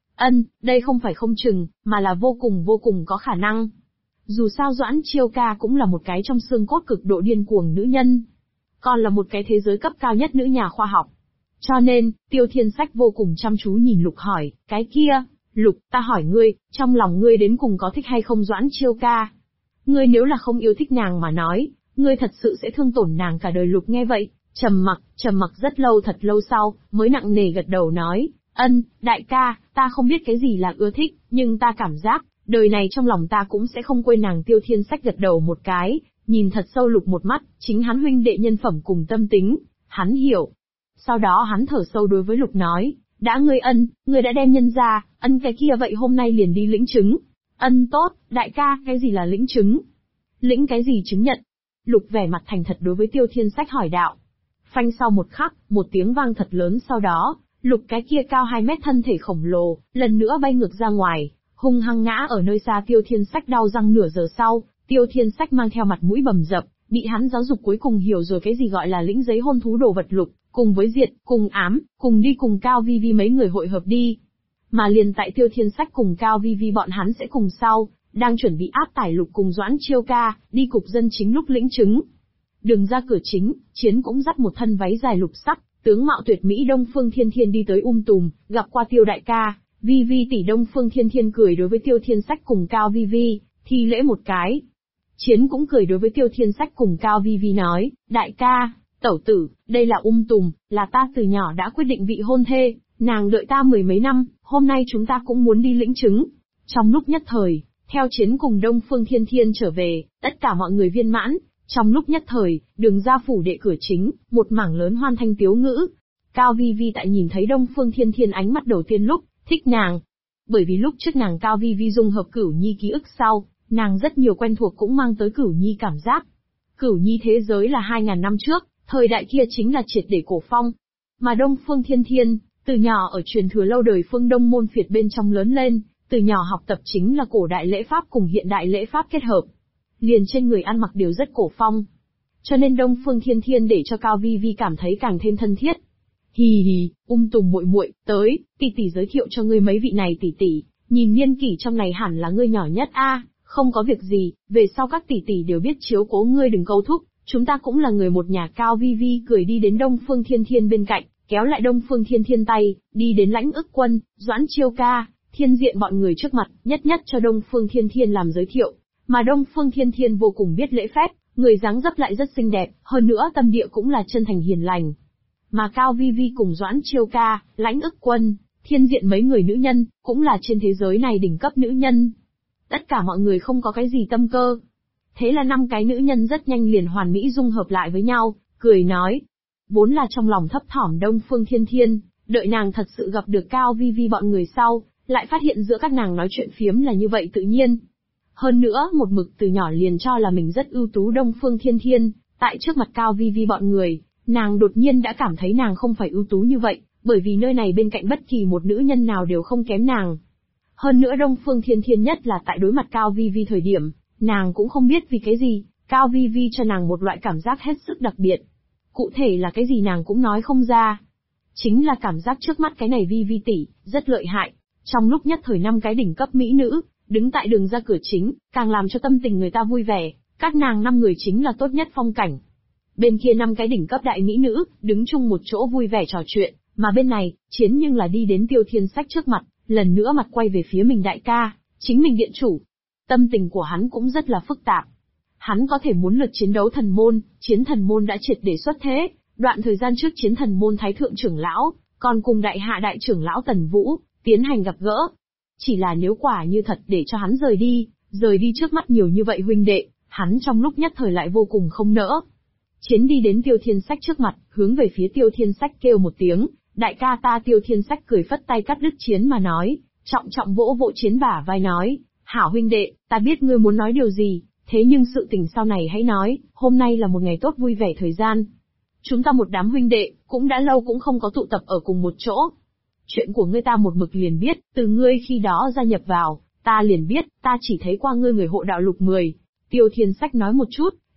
Đây không phải không chừng, mà là vô cùng có khả năng. Dù sao Doãn Chiêu ca cũng là một cái trong xương cốt cực độ điên cuồng nữ nhân. Còn là một cái thế giới cấp cao nhất nữ nhà khoa học. Cho nên, Tiêu Thiên Sách vô cùng chăm chú nhìn Lục hỏi, cái kia, Lục, ta hỏi ngươi, trong lòng ngươi đến cùng có thích hay không Doãn Chiêu ca? Ngươi nếu là không yêu thích nàng mà nói, ngươi thật sự sẽ thương tổn nàng cả đời. Lục nghe vậy, trầm mặc rất lâu, thật lâu sau, mới nặng nề gật đầu nói, đại ca, ta không biết cái gì là ưa thích, nhưng ta cảm giác, đời này trong lòng ta cũng sẽ không quên nàng. Tiêu Thiên Sách gật đầu một cái, nhìn thật sâu Lục một mắt, chính hắn huynh đệ nhân phẩm cùng tâm tính, hắn hiểu. Sau đó hắn thở sâu đối với Lục nói, đã ngươi đã đem nhân ra, cái kia vậy hôm nay liền đi lĩnh chứng. Tốt, đại ca, cái gì là lĩnh chứng? Lĩnh cái gì chứng nhận? Lục vẻ mặt thành thật đối với Tiêu Thiên Sách hỏi đạo. Phanh sau một khắc, một tiếng vang thật lớn, sau đó, Lục cái kia cao 2 mét thân thể khổng lồ, lần nữa bay ngược ra ngoài, hung hăng ngã ở nơi xa. Tiêu Thiên Sách đau răng. Nửa giờ sau, Tiêu Thiên Sách mang theo mặt mũi bầm dập, bị hắn giáo dục cuối cùng hiểu rồi cái gì gọi là lĩnh giấy hôn thú đồ vật. Lục, cùng với Diệt, cùng Ám, cùng đi cùng Cao Vi Vi mấy người hội hợp đi. Mà liền tại Tiêu Thiên Sách cùng Cao Vi Vi bọn hắn sẽ cùng sau, đang chuẩn bị áp tải Lục cùng Doãn Chiêu ca, đi cục dân chính lúc lĩnh chứng. Đường ra cửa chính, Chiến cũng dắt một thân váy dài lục sắc, tướng mạo tuyệt mỹ Đông Phương Thiên Thiên đi tới tùm, gặp qua Tiêu đại ca, Vi Vi tỷ. Đông Phương Thiên Thiên cười đối với Tiêu Thiên Sách cùng Cao Vi Vi, thi lễ một cái. Chiến cũng cười đối với Tiêu Thiên Sách cùng Cao Vi Vi nói, đại ca, tẩu tử, đây là tùm, là ta từ nhỏ đã quyết định vị hôn thê, nàng đợi ta 10 mấy năm, hôm nay chúng ta cũng muốn đi lĩnh chứng. Trong lúc nhất thời, theo Chiến cùng Đông Phương Thiên Thiên trở về, tất cả mọi người viên mãn. Trong lúc nhất thời, đường ra phủ đệ cửa chính, một mảng lớn hoan thanh tiếu ngữ. Cao Vi Vi tại nhìn thấy Đông Phương Thiên Thiên ánh mắt đầu tiên lúc, thích nàng. Bởi vì lúc trước nàng Cao Vi Vi dung hợp Cửu Nhi ký ức sau, nàng rất nhiều quen thuộc cũng mang tới Cửu Nhi cảm giác. Cửu Nhi thế giới là 2000 năm trước, thời đại kia chính là triệt để cổ phong. Mà Đông Phương Thiên Thiên, từ nhỏ ở truyền thừa lâu đời Phương Đông môn phiệt bên trong lớn lên, từ nhỏ học tập chính là cổ đại lễ pháp cùng hiện đại lễ pháp kết hợp. Liền trên người ăn mặc đều rất cổ phong. Cho nên Đông Phương Thiên Thiên để cho Cao Vi Vi cảm thấy càng thêm thân thiết. Hì hì, tùm muội muội, tới, tỷ tỷ giới thiệu cho ngươi mấy vị này tỷ tỷ, nhìn niên kỷ trong này hẳn là ngươi nhỏ nhất a, không có việc gì, về sau các tỷ tỷ đều biết chiếu cố ngươi, đừng câu thúc, chúng ta cũng là người một nhà. Cao Vi Vi cười đi đến Đông Phương Thiên Thiên bên cạnh, kéo lại Đông Phương Thiên Thiên tay, đi đến Lãnh Ức Quân, Doãn Chiêu ca, Thiên Diện bọn người trước mặt, nhất cho Đông Phương Thiên Thiên làm giới thiệu. Mà Đông Phương Thiên Thiên vô cùng biết lễ phép, người dáng dấp lại rất xinh đẹp, hơn nữa tâm địa cũng là chân thành hiền lành. Mà Cao Vi Vi cùng Doãn Chiêu ca, Lãnh Ức Quân, Thiên Diện mấy người nữ nhân, cũng là trên thế giới này đỉnh cấp nữ nhân. Tất cả mọi người không có cái gì tâm cơ. Thế là 5 cái nữ nhân rất nhanh liền hoàn mỹ dung hợp lại với nhau, cười nói. Vốn là trong lòng thấp thỏm Đông Phương Thiên Thiên, đợi nàng thật sự gặp được Cao Vi Vi bọn người sau, lại phát hiện giữa các nàng nói chuyện phiếm là như vậy tự nhiên. Hơn nữa, một mực từ nhỏ liền cho là mình rất ưu tú Đông Phương Thiên Thiên, tại trước mặt Cao Vi Vi bọn người, nàng đột nhiên đã cảm thấy nàng không phải ưu tú như vậy, bởi vì nơi này bên cạnh bất kỳ một nữ nhân nào đều không kém nàng. Hơn nữa Đông Phương Thiên Thiên nhất là tại đối mặt Cao Vi Vi thời điểm, nàng cũng không biết vì cái gì, Cao Vi Vi cho nàng một loại cảm giác hết sức đặc biệt. Cụ thể là cái gì nàng cũng nói không ra. Chính là cảm giác trước mắt cái này Vi Vi tỷ, rất lợi hại. Trong lúc nhất thời 5 cái đỉnh cấp mỹ nữ, đứng tại đường ra cửa chính, càng làm cho tâm tình người ta vui vẻ, các nàng 5 người chính là tốt nhất phong cảnh. Bên kia 5 cái đỉnh cấp đại mỹ nữ, đứng chung một chỗ vui vẻ trò chuyện, mà bên này, Chiến nhưng là đi đến Tiêu Thiên Sách trước mặt, lần nữa mặt quay về phía mình đại ca, chính mình điện chủ. Tâm tình của hắn cũng rất là phức tạp. Hắn có thể muốn lượt chiến đấu thần môn, Chiến thần môn đã triệt để xuất thế, đoạn thời gian trước Chiến thần môn thái thượng trưởng lão, còn cùng đại hạ đại trưởng lão Tần Vũ, tiến hành gặp gỡ. Chỉ là nếu quả như thật để cho hắn rời đi trước mắt nhiều như vậy huynh đệ, hắn trong lúc nhất thời lại vô cùng không nỡ. Chiến đi đến Tiêu Thiên Sách trước mặt, hướng về phía Tiêu Thiên Sách kêu một tiếng, đại ca ta. Tiêu Thiên Sách cười phất tay cắt đứt Chiến mà nói, trọng vỗ Chiến bả vai nói, hảo huynh đệ, ta biết ngươi muốn nói điều gì, thế nhưng sự tình sau này hãy nói, hôm nay là một ngày tốt vui vẻ thời gian. Chúng ta một đám huynh đệ, cũng đã lâu cũng không có tụ tập ở cùng một chỗ. Chuyện của ngươi ta một mực liền biết, từ ngươi khi đó gia nhập vào, ta liền biết, ta chỉ thấy qua ngươi người hộ đạo Lục 10. Tiêu Thiên Sách nói một chút,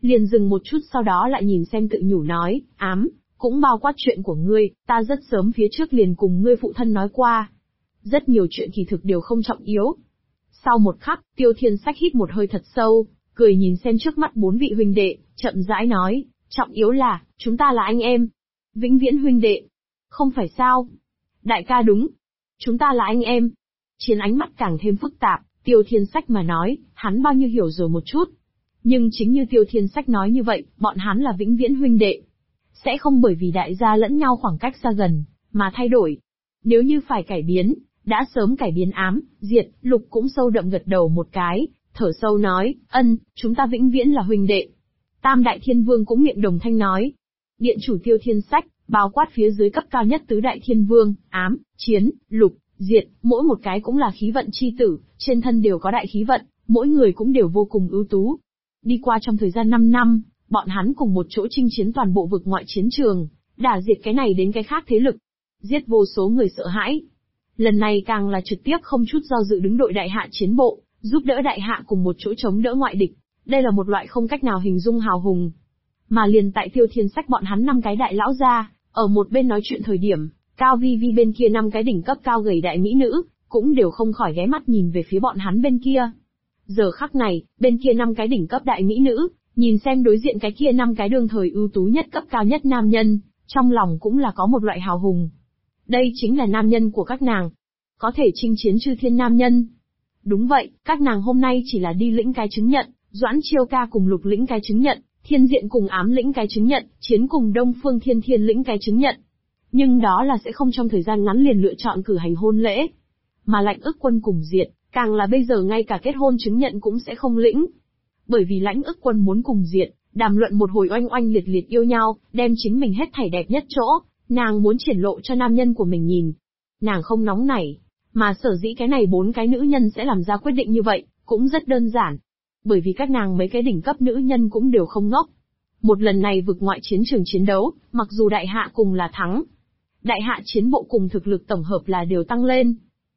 liền dừng một chút sau đó lại nhìn xem tự nhủ nói, ám, cũng bao quát chuyện của ngươi, ta rất sớm phía trước liền cùng ngươi phụ thân nói qua. Rất nhiều chuyện kỳ thực đều không trọng yếu. Sau một khắc, Tiêu Thiên Sách hít một hơi thật sâu, cười nhìn xem trước mắt 4 vị huynh đệ, chậm rãi nói, trọng yếu là, chúng ta là anh em. Vĩnh viễn huynh đệ. Không phải sao? Đại ca đúng. Chúng ta là anh em. Chiến ánh mắt càng thêm phức tạp, Tiêu Thiên Sách mà nói, hắn bao nhiêu hiểu rồi một chút. Nhưng chính như Tiêu Thiên Sách nói như vậy, bọn hắn là vĩnh viễn huynh đệ. Sẽ không bởi vì đại gia lẫn nhau khoảng cách xa gần, mà thay đổi. Nếu như phải cải biến, đã sớm cải biến ám, diệt, Lục cũng sâu đậm gật đầu một cái, thở sâu nói, ân, chúng ta vĩnh viễn là huynh đệ. Tam Đại Thiên Vương cũng miệng đồng thanh nói. Điện chủ Tiêu Thiên Sách, bao quát phía dưới cấp cao nhất tứ Đại Thiên Vương, ám, chiến, Lục, diệt, mỗi một cái cũng là khí vận chi tử, trên thân đều có đại khí vận, mỗi người cũng đều vô cùng ưu tú. Đi qua trong thời gian 5 năm, bọn hắn cùng một chỗ chinh chiến toàn bộ vực ngoại chiến trường, đả diệt cái này đến cái khác thế lực, giết vô số người sợ hãi. Lần này càng là trực tiếp không chút do dự đứng đội đại hạ chiến bộ, giúp đỡ đại hạ cùng một chỗ chống đỡ ngoại địch. Đây là một loại không cách nào hình dung hào hùng. Mà liền tại Tiêu Thiên Sách bọn hắn 5 cái đại lão gia, ở một bên nói chuyện thời điểm, Cao Vi Vi bên kia 5 cái đỉnh cấp cao gầy đại mỹ nữ, cũng đều không khỏi ghé mắt nhìn về phía bọn hắn bên kia. Giờ khắc này, bên kia 5 cái đỉnh cấp đại mỹ nữ, nhìn xem đối diện cái kia 5 cái đương thời ưu tú nhất cấp cao nhất nam nhân, trong lòng cũng là có một loại hào hùng. Đây chính là nam nhân của các nàng. Có thể chinh chiến chư thiên nam nhân. Đúng vậy, các nàng hôm nay chỉ là đi lĩnh cái chứng nhận, Doãn Chiêu ca cùng Lục lĩnh cái chứng nhận, Thiên Diện cùng Ám lĩnh cái chứng nhận, Chiến cùng Đông Phương Thiên Thiên lĩnh cái chứng nhận. Nhưng đó là sẽ không trong thời gian ngắn liền lựa chọn cử hành hôn lễ. Mà Lãnh Ức Quân cùng Diệt, càng là bây giờ ngay cả kết hôn chứng nhận cũng sẽ không lĩnh. Bởi vì Lãnh Ức Quân muốn cùng Diệt, đàm luận một hồi oanh oanh liệt liệt yêu nhau, đem chính mình hết thảy đẹp nhất chỗ, nàng muốn triển lộ cho nam nhân của mình nhìn. Nàng không nóng nảy, mà sở dĩ cái này 4 cái nữ nhân sẽ làm ra quyết định như vậy, cũng rất đơn giản. Bởi vì các nàng mấy cái đỉnh cấp nữ nhân cũng đều không ngốc. Một lần này vực ngoại chiến trường chiến đấu, mặc dù đại hạ cùng là thắng, đại hạ chiến bộ cùng thực lực tổng hợp là đều tăng lên.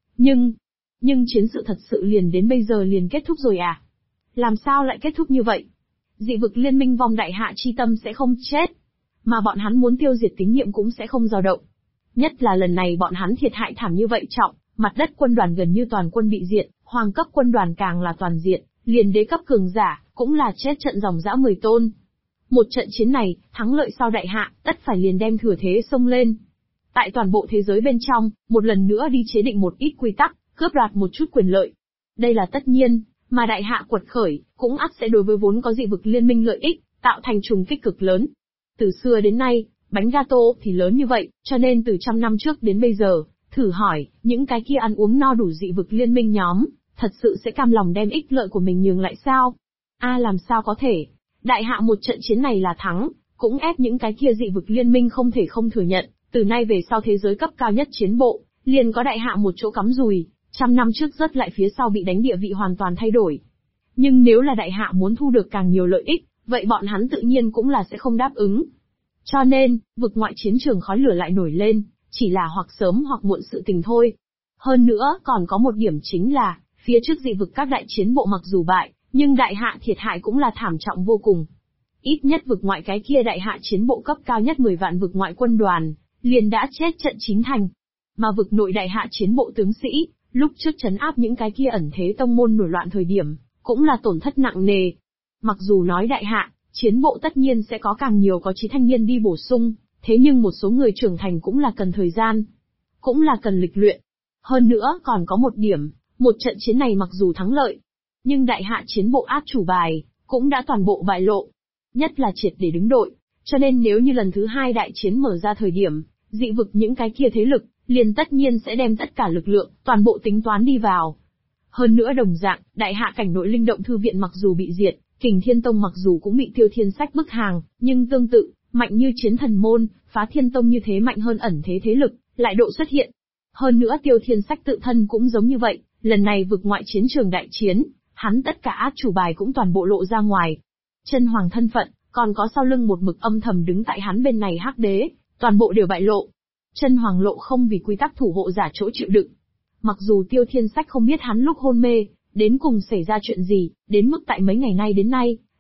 Nhưng chiến sự thật sự liền đến bây giờ liền kết thúc rồi à? Làm sao lại kết thúc như vậy? Dị vực liên minh vong đại hạ chi tâm sẽ không chết, mà bọn hắn muốn tiêu diệt tín nhiệm cũng sẽ không dao động. Nhất là lần này bọn hắn thiệt hại thảm như vậy trọng, mặt đất quân đoàn gần như toàn quân bị diệt, hoàng cấp quân đoàn càng là toàn diệt, liền đế cấp cường giả, cũng là chết trận dòng dã 10 tôn. Một trận chiến này, thắng lợi sau đại hạ, tất phải liền đem thừa thế xông lên. Tại toàn bộ thế giới bên trong, một lần nữa đi chế định một ít quy tắc, cướp đoạt một chút quyền lợi. Đây là tất nhiên, mà đại hạ quật khởi, cũng ắt sẽ đối với vốn có dị vực liên minh lợi ích, tạo thành trùng kích cực lớn. Từ xưa đến nay, bánh gato thì lớn như vậy, cho nên từ 100 năm trước đến bây giờ, thử hỏi, những cái kia ăn uống no đủ dị vực liên minh nhóm, thật sự sẽ cam lòng đem ích lợi của mình nhường lại sao? Làm sao có thể? Đại hạ một trận chiến này là thắng, cũng ép những cái kia dị vực liên minh không thể không thừa nhận, từ nay về sau thế giới cấp cao nhất chiến bộ, liền có đại hạ một chỗ cắm rùi, 100 năm trước rớt lại phía sau bị đánh địa vị hoàn toàn thay đổi. Nhưng nếu là đại hạ muốn thu được càng nhiều lợi ích, vậy bọn hắn tự nhiên cũng là sẽ không đáp ứng. Cho nên, vực ngoại chiến trường khói lửa lại nổi lên, chỉ là hoặc sớm hoặc muộn sự tình thôi. Hơn nữa, còn có một điểm chính là, phía trước dị vực các đại chiến bộ mặc dù bại, nhưng đại hạ thiệt hại cũng là thảm trọng vô cùng. Ít nhất vực ngoại cái kia đại hạ chiến bộ cấp cao nhất 10 vạn vực ngoại quân đoàn, liền đã chết trận 9 thành. Mà vực nội đại hạ chiến bộ tướng sĩ, lúc trước trấn áp những cái kia ẩn thế tông môn nổi loạn thời điểm, cũng là tổn thất nặng nề. Mặc dù nói đại hạ, chiến bộ tất nhiên sẽ có càng nhiều có chí thanh niên đi bổ sung, thế nhưng một số người trưởng thành cũng là cần thời gian, cũng là cần lịch luyện. Hơn nữa còn có một điểm, một trận chiến này mặc dù thắng lợi, nhưng đại hạ chiến bộ át chủ bài, cũng đã toàn bộ bại lộ. Nhất là triệt để đứng đội, cho nên nếu như lần thứ 2 đại chiến mở ra thời điểm, dị vực những cái kia thế lực, liền tất nhiên sẽ đem tất cả lực lượng, toàn bộ tính toán đi vào. Hơn nữa đồng dạng, đại hạ cảnh nội linh động thư viện mặc dù bị diệt, Kình Thiên Tông mặc dù cũng bị Tiêu Thiên Sách bức hàng, nhưng tương tự, mạnh như Chiến Thần Môn, Phá Thiên Tông như thế mạnh hơn ẩn thế thế lực, lại độ xuất hiện. Hơn nữa Tiêu Thiên Sách tự thân cũng giống như vậy, lần này vực ngoại chiến trường đại chiến, hắn tất cả át chủ bài cũng toàn bộ lộ ra ngoài. Chân hoàng thân phận, còn có sau lưng một mực âm thầm đứng tại hắn bên này Hắc Đế, toàn bộ đều bại lộ. Chân hoàng lộ không vì quy tắc thủ hộ giả chỗ chịu đựng. Mặc dù Tiêu Thiên Sách không biết hắn lúc hôn mê, đến cùng xảy ra chuyện gì, đến mức tại mấy ngày nay đến nay,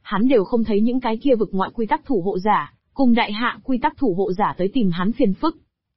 hắn đều không thấy những cái kia vực ngoại quy tắc thủ hộ giả, cùng đại hạ quy tắc thủ hộ giả tới tìm hắn phiền phức.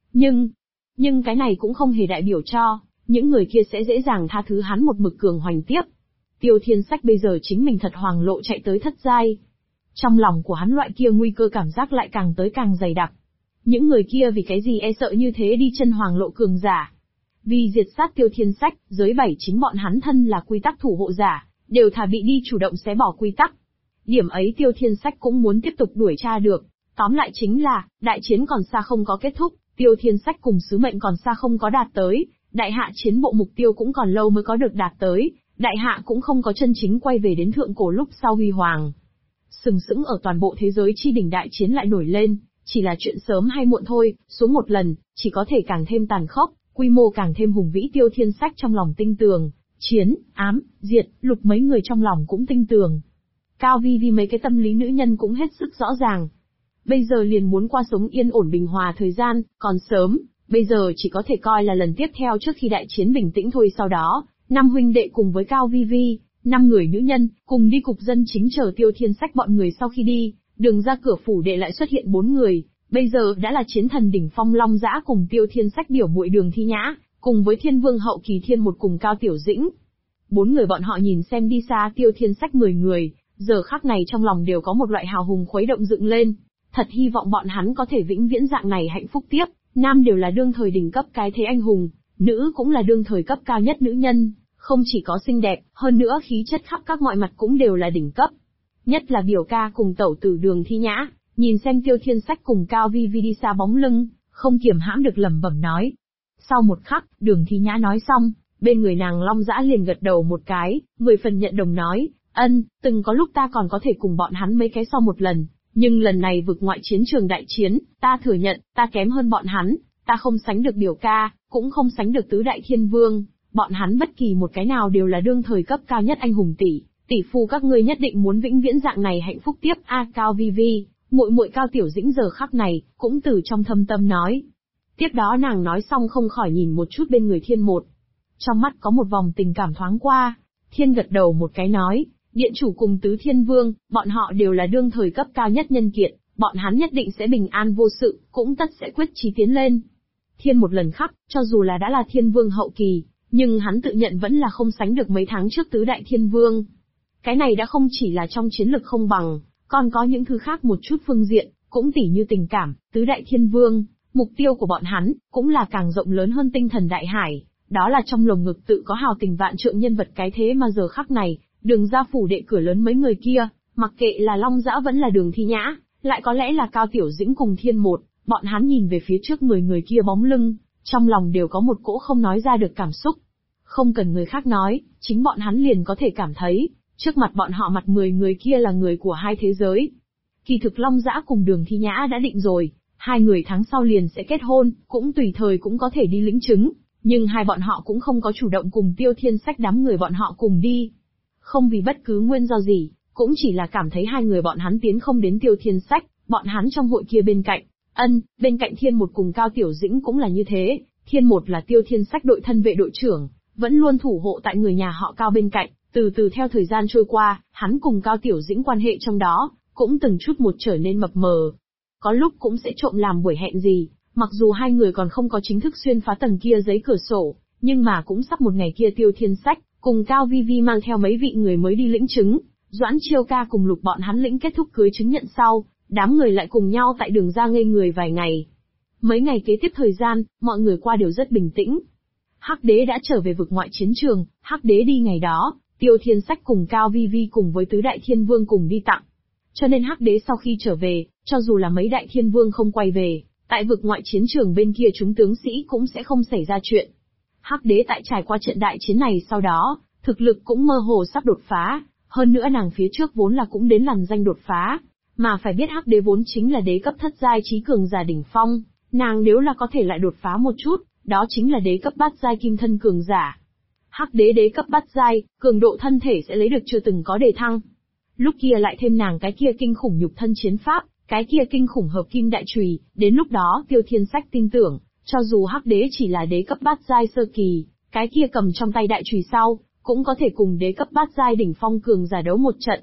Nhưng cái này cũng không hề đại biểu cho, những người kia sẽ dễ dàng tha thứ hắn một mực cường hoành tiếp. Tiêu Thiên Sách bây giờ chính mình thật hoàng lộ chạy tới thất giai. Trong lòng của hắn loại kia nguy cơ cảm giác lại càng tới càng dày đặc. Những người kia vì cái gì e sợ như thế đi chân hoàng lộ cường giả. Vì diệt sát Tiêu Thiên Sách, giới bảy chính bọn hắn thân là quy tắc thủ hộ giả, đều thà bị đi chủ động xé bỏ quy tắc. Điểm ấy Tiêu Thiên Sách cũng muốn tiếp tục đuổi tra được. Tóm lại chính là, đại chiến còn xa không có kết thúc, Tiêu Thiên Sách cùng sứ mệnh còn xa không có đạt tới, đại hạ chiến bộ mục tiêu cũng còn lâu mới có được đạt tới, đại hạ cũng không có chân chính quay về đến thượng cổ lúc sau huy hoàng. Sừng sững ở toàn bộ thế giới chi đỉnh đại chiến lại nổi lên, chỉ là chuyện sớm hay muộn thôi, xuống một lần, chỉ có thể càng thêm tàn khốc, quy mô càng thêm hùng vĩ. Tiêu Thiên Sách trong lòng tinh tường, chiến, ám, diệt, lục mấy người trong lòng cũng tinh tường. Cao Vi Vi mấy cái tâm lý nữ nhân cũng hết sức rõ ràng. Bây giờ liền muốn qua sống yên ổn bình hòa thời gian, còn sớm, bây giờ chỉ có thể coi là lần tiếp theo trước khi đại chiến bình tĩnh thôi. Sau đó, 5 huynh đệ cùng với Cao Vi Vi, 5 người nữ nhân, cùng đi cục dân chính chờ Tiêu Thiên Sách bọn người. Sau khi đi, đường ra cửa phủ đệ lại xuất hiện 4 người, bây giờ đã là chiến thần đỉnh phong Long Dã cùng Tiêu Thiên Sách biểu muội Đường Thi Nhã, cùng với Thiên Vương hậu kỳ Thiên Một cùng Cao Tiểu Dĩnh. 4 người bọn họ nhìn xem đi xa Tiêu Thiên Sách 10 người, giờ khắc này trong lòng đều có một loại hào hùng khuấy động dựng lên. Thật hy vọng bọn hắn có thể vĩnh viễn dạng này hạnh phúc tiếp, nam đều là đương thời đỉnh cấp cái thế anh hùng, nữ cũng là đương thời cấp cao nhất nữ nhân, không chỉ có xinh đẹp, hơn nữa khí chất khắp các mọi mặt cũng đều là đỉnh cấp. Nhất là biểu ca cùng tẩu tử Đường Thi Nhã, nhìn xem Tiêu Thiên Sách cùng Cao Vi Vi đi xa bóng lưng, không kiềm hãm được lẩm bẩm nói. Sau một khắc, Đường Thi Nhã nói xong, bên người nàng Long Dã liền gật đầu một cái, 10 phần nhận đồng nói, từng có lúc ta còn có thể cùng bọn hắn mấy cái so một lần. Nhưng lần này vực ngoại chiến trường đại chiến, ta thừa nhận, ta kém hơn bọn hắn, ta không sánh được biểu ca, cũng không sánh được tứ đại thiên vương, bọn hắn bất kỳ một cái nào đều là đương thời cấp cao nhất anh hùng tỷ phu các ngươi nhất định muốn vĩnh viễn dạng này hạnh phúc tiếp. Cao Vi Vi, muội muội Cao Tiểu Dĩnh giờ khắc này, cũng từ trong thâm tâm nói. Tiếp đó nàng nói xong không khỏi nhìn một chút bên người Thiên Một. Trong mắt có một vòng tình cảm thoáng qua, Thiên gật đầu một cái nói. Điện chủ cùng tứ thiên vương, bọn họ đều là đương thời cấp cao nhất nhân kiệt, bọn hắn nhất định sẽ bình an vô sự, cũng tất sẽ quyết chí tiến lên. Thiên một lần khắc, cho dù là đã là thiên vương hậu kỳ, nhưng hắn tự nhận vẫn là không sánh được mấy tháng trước tứ đại thiên vương. Cái này đã không chỉ là trong chiến lực không bằng, còn có những thứ khác một chút phương diện, cũng tỉ như tình cảm, tứ đại thiên vương, mục tiêu của bọn hắn, cũng là càng rộng lớn hơn tinh thần đại hải, đó là trong lồng ngực tự có hào tình vạn trượng nhân vật. Cái thế mà giờ khắc này, Đường ra phủ đệ cửa lớn mấy người kia, mặc kệ là Long Dã vẫn là Đường Thi Nhã, lại có lẽ là Cao Tiểu Dĩnh cùng Thiên Một, bọn hắn nhìn về phía trước 10 người kia bóng lưng, trong lòng đều có một cỗ không nói ra được cảm xúc. Không cần người khác nói, chính bọn hắn liền có thể cảm thấy, trước mặt bọn họ mặt 10 người kia là người của hai thế giới. Kỳ thực Long Dã cùng Đường Thi Nhã đã định rồi, hai người tháng sau liền sẽ kết hôn, cũng tùy thời cũng có thể đi lĩnh chứng, nhưng hai bọn họ cũng không có chủ động cùng Tiêu Thiên Sách đám người bọn họ cùng đi. Không vì bất cứ nguyên do gì, cũng chỉ là cảm thấy hai người bọn hắn tiến không đến Tiêu Thiên Sách, bọn hắn trong hội kia bên cạnh. Bên cạnh Thiên Một cùng Cao Tiểu Dĩnh cũng là như thế, Thiên Một là Tiêu Thiên Sách đội thân vệ đội trưởng, vẫn luôn thủ hộ tại người nhà họ Cao bên cạnh, từ từ theo thời gian trôi qua, hắn cùng Cao Tiểu Dĩnh quan hệ trong đó, cũng từng chút một trở nên mập mờ. Có lúc cũng sẽ trộm làm buổi hẹn gì, mặc dù hai người còn không có chính thức xuyên phá tầng kia giấy cửa sổ, nhưng mà cũng sắp một ngày kia Tiêu Thiên Sách cùng Cao Vi Vi mang theo mấy vị người mới đi lĩnh chứng, Doãn Chiêu Ca cùng Lục bọn hắn lĩnh kết thúc cưới chứng nhận sau, đám người lại cùng nhau tại Đường ra ngây người vài ngày. Mấy ngày kế tiếp thời gian, mọi người qua đều rất bình tĩnh. Hắc Đế đã trở về vực ngoại chiến trường, Hắc Đế đi ngày đó, Tiêu Thiên Sách cùng Cao Vi Vi cùng với tứ đại thiên vương cùng đi tặng. Cho nên Hắc Đế sau khi trở về, cho dù là mấy đại thiên vương không quay về, tại vực ngoại chiến trường bên kia chúng tướng sĩ cũng sẽ không xảy ra chuyện. Hắc Đế tại trải qua trận đại chiến này sau đó, thực lực cũng mơ hồ sắp đột phá, hơn nữa nàng phía trước vốn là cũng đến làn danh đột phá, mà phải biết Hắc Đế vốn chính là đế cấp thất giai trí cường giả đỉnh phong, nàng nếu là có thể lại đột phá một chút, đó chính là đế cấp bát giai kim thân cường giả. Hắc Đế đế cấp bát giai, cường độ thân thể sẽ lấy được chưa từng có đề thăng. Lúc kia lại thêm nàng cái kia kinh khủng nhục thân chiến pháp, cái kia kinh khủng hợp kim đại chùy, đến lúc đó Tiêu Thiên Sách tin tưởng, cho dù Hắc Đế chỉ là đế cấp bát giai sơ kỳ, cái kia cầm trong tay đại chùy sau, cũng có thể cùng đế cấp bát giai đỉnh phong cường giả đấu một trận.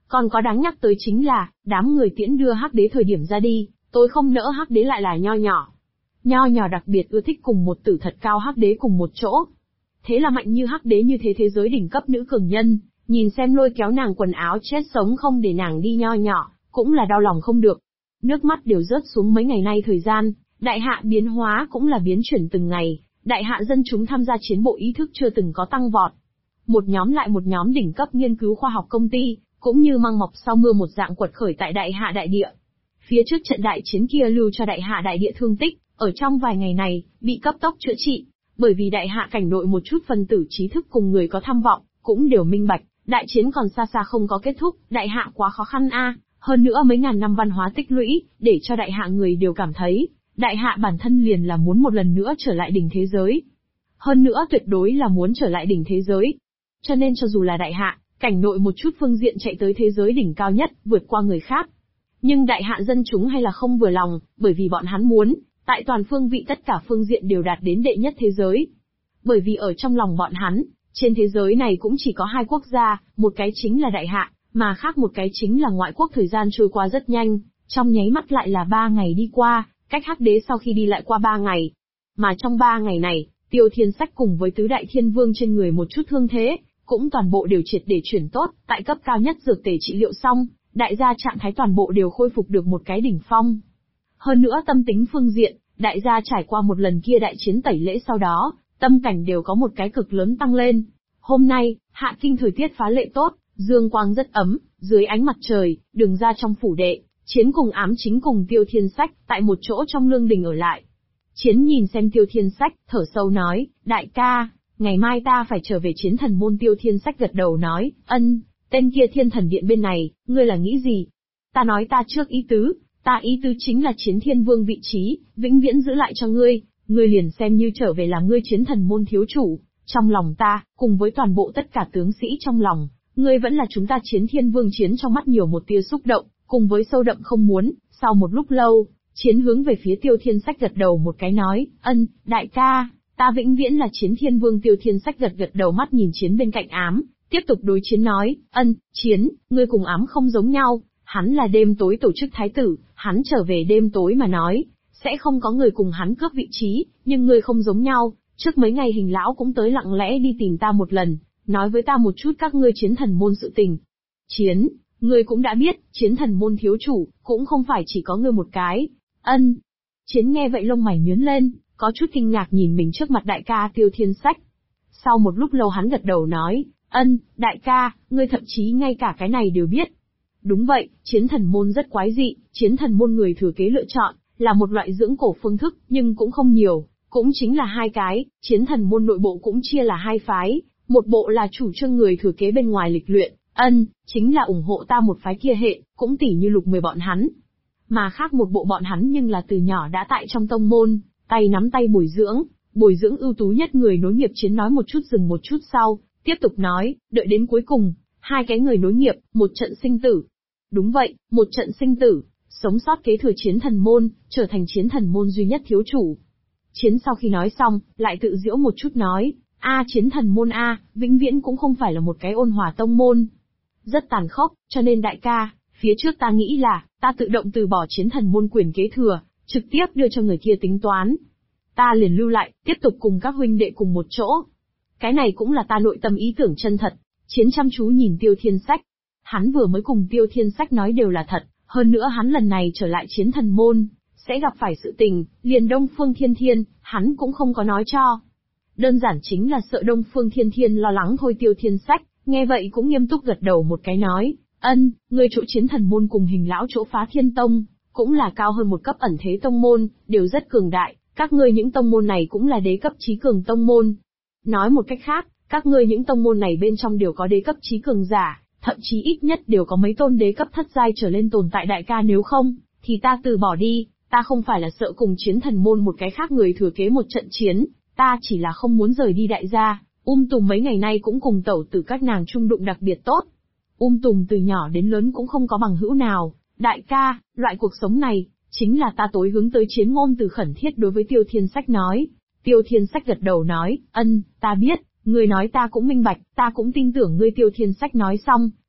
Còn có đáng nhắc tới chính là, đám người tiễn đưa Hắc Đế thời điểm ra đi, tôi không nỡ Hắc Đế lại là Nho Nhỏ. Nho Nhỏ đặc biệt ưa thích cùng một tử thật cao Hắc Đế cùng một chỗ. Thế là mạnh như Hắc Đế như thế giới đỉnh cấp nữ cường nhân, nhìn xem lôi kéo nàng quần áo chết sống không để nàng đi Nho Nhỏ, cũng là đau lòng không được. Nước mắt đều rớt xuống mấy ngày nay thời gian, đại hạ biến hóa cũng là biến chuyển từng ngày, đại hạ dân chúng tham gia chiến bộ ý thức chưa từng có tăng vọt. Một nhóm lại một nhóm đỉnh cấp nghiên cứu khoa học công ty, cũng như măng mọc sau mưa một dạng quật khởi tại đại hạ đại địa. Phía trước trận đại chiến kia lưu cho đại hạ đại địa thương tích, ở trong vài ngày này, bị cấp tốc chữa trị, bởi vì đại hạ cảnh nội một chút phân tử trí thức cùng người có tham vọng, cũng đều minh bạch, đại chiến còn xa xa không có kết thúc, đại hạ quá khó khăn a. Hơn nữa mấy ngàn năm văn hóa tích lũy, để cho đại hạ người đều cảm thấy, đại hạ bản thân liền là muốn một lần nữa trở lại đỉnh thế giới. Hơn nữa tuyệt đối là muốn trở lại đỉnh thế giới. Cho nên cho dù là đại hạ, cảnh nội một chút phương diện chạy tới thế giới đỉnh cao nhất, vượt qua người khác. Nhưng đại hạ dân chúng hay là không vừa lòng, bởi vì bọn hắn muốn, tại toàn phương vị tất cả phương diện đều đạt đến đệ nhất thế giới. Bởi vì ở trong lòng bọn hắn, trên thế giới này cũng chỉ có hai quốc gia, một cái chính là đại hạ, mà khác một cái chính là ngoại quốc. Thời gian trôi qua rất nhanh, trong nháy mắt lại là 3 ngày đi qua, cách Hắc Đế sau khi đi lại qua 3 ngày. Mà trong 3 ngày này, Tiêu Thiên Sách cùng với tứ đại thiên vương trên người một chút thương thế, cũng toàn bộ đều triệt để chuyển tốt, tại cấp cao nhất dược tề trị liệu xong, đại gia trạng thái toàn bộ đều khôi phục được một cái đỉnh phong. Hơn nữa tâm tính phương diện, đại gia trải qua một lần kia đại chiến tẩy lễ sau đó, tâm cảnh đều có một cái cực lớn tăng lên. Hôm nay, Hạ Kinh thời tiết phá lệ tốt, dương quang rất ấm, dưới ánh mặt trời, đường ra trong phủ đệ, Chiến cùng Ám Chính cùng Tiêu Thiên Sách, tại một chỗ trong lương đình ở lại. Chiến nhìn xem Tiêu Thiên Sách, thở sâu nói, đại ca, ngày mai ta phải trở về Chiến Thần môn. Tiêu Thiên Sách gật đầu nói, ân, tên kia Thiên Thần điện bên này, ngươi là nghĩ gì? Ta nói ta trước ý tứ, ta ý tứ chính là Chiến Thiên Vương vị trí, vĩnh viễn giữ lại cho ngươi liền xem như trở về là ngươi Chiến Thần môn thiếu chủ, trong lòng ta, cùng với toàn bộ tất cả tướng sĩ trong lòng, ngươi vẫn là chúng ta Chiến Thiên Vương. Chiến trong mắt nhiều một tia xúc động, cùng với sâu đậm không muốn. Sau một lúc lâu, Chiến hướng về phía Tiêu Thiên Sách gật đầu một cái nói, ân, đại ca, ta vĩnh viễn là Chiến Thiên Vương. Tiêu Thiên Sách gật đầu mắt nhìn Chiến bên cạnh Ám, tiếp tục đối Chiến nói, ân, Chiến, ngươi cùng Ám không giống nhau, hắn là đêm tối tổ chức thái tử, hắn trở về đêm tối mà nói, sẽ không có người cùng hắn cướp vị trí, nhưng ngươi không giống nhau, trước mấy ngày Hình lão cũng tới lặng lẽ đi tìm ta một lần, nói với ta một chút các ngươi Chiến Thần môn sự tình. Chiến, ngươi cũng đã biết, Chiến Thần môn thiếu chủ, cũng không phải chỉ có ngươi một cái. Ân. Chiến nghe vậy lông mày nhướng lên, có chút kinh ngạc nhìn mình trước mặt đại ca Tiêu Thiên Sách. Sau một lúc lâu hắn gật đầu nói, ân, đại ca, ngươi thậm chí ngay cả cái này đều biết. Đúng vậy, Chiến Thần môn rất quái dị, Chiến Thần môn người thừa kế lựa chọn, là một loại dưỡng cổ phương thức, nhưng cũng không nhiều, cũng chính là 2 cái. Chiến Thần môn nội bộ cũng chia là 2 phái, một bộ là chủ trương người thừa kế bên ngoài lịch luyện, ân, chính là ủng hộ ta một phái kia hệ, cũng tỉ như Lục Mười bọn hắn. Mà khác một bộ bọn hắn nhưng là từ nhỏ đã tại trong tông môn, tay nắm tay bồi dưỡng ưu tú nhất người nối nghiệp. Chiến nói một chút dừng một chút sau, tiếp tục nói, đợi đến cuối cùng, 2 cái người nối nghiệp, một trận sinh tử. Đúng vậy, một trận sinh tử, sống sót kế thừa Chiến Thần môn, trở thành Chiến Thần môn duy nhất thiếu chủ. Chiến sau khi nói xong, lại tự giễu một chút nói, Chiến Thần môn vĩnh viễn cũng không phải là một cái ôn hòa tông môn. Rất tàn khốc, cho nên đại ca, phía trước ta nghĩ là, ta tự động từ bỏ Chiến Thần môn quyền kế thừa, trực tiếp đưa cho người kia tính toán. Ta liền lưu lại, tiếp tục cùng các huynh đệ cùng một chỗ. Cái này cũng là ta nội tâm ý tưởng chân thật. Chiến chăm chú nhìn Tiêu Thiên Sách. Hắn vừa mới cùng Tiêu Thiên Sách nói đều là thật, hơn nữa hắn lần này trở lại Chiến Thần môn, sẽ gặp phải sự tình, liền Đông Phương Thiên Thiên, hắn cũng không có nói cho. Đơn giản chính là sợ Đông Phương Thiên Thiên lo lắng thôi. Tiêu Thiên Sách, nghe vậy cũng nghiêm túc gật đầu một cái nói, ân, người chỗ Chiến Thần môn cùng Hình lão chỗ Phá Thiên Tông, cũng là cao hơn một cấp ẩn thế tông môn, đều rất cường đại, các ngươi những tông môn này cũng là đế cấp chí cường tông môn. Nói một cách khác, các ngươi những tông môn này bên trong đều có đế cấp chí cường giả, thậm chí ít nhất đều có mấy tôn đế cấp thất giai trở lên tồn tại. Đại ca nếu không, thì ta từ bỏ đi, ta không phải là sợ cùng Chiến Thần môn một cái khác người thừa kế một trận chiến, ta chỉ là không muốn rời đi đại gia. Tùng mấy ngày nay cũng cùng tẩu tử các nàng chung đụng đặc biệt tốt. Tùng từ nhỏ đến lớn cũng không có bằng hữu nào, đại ca, loại cuộc sống này, chính là ta tối hướng tới. Chiến ngôn từ khẩn thiết đối với Tiêu Thiên Sách nói. Tiêu Thiên Sách gật đầu nói, ân, ta biết, ngươi nói ta cũng minh bạch, ta cũng tin tưởng ngươi. Tiêu Thiên Sách nói xong,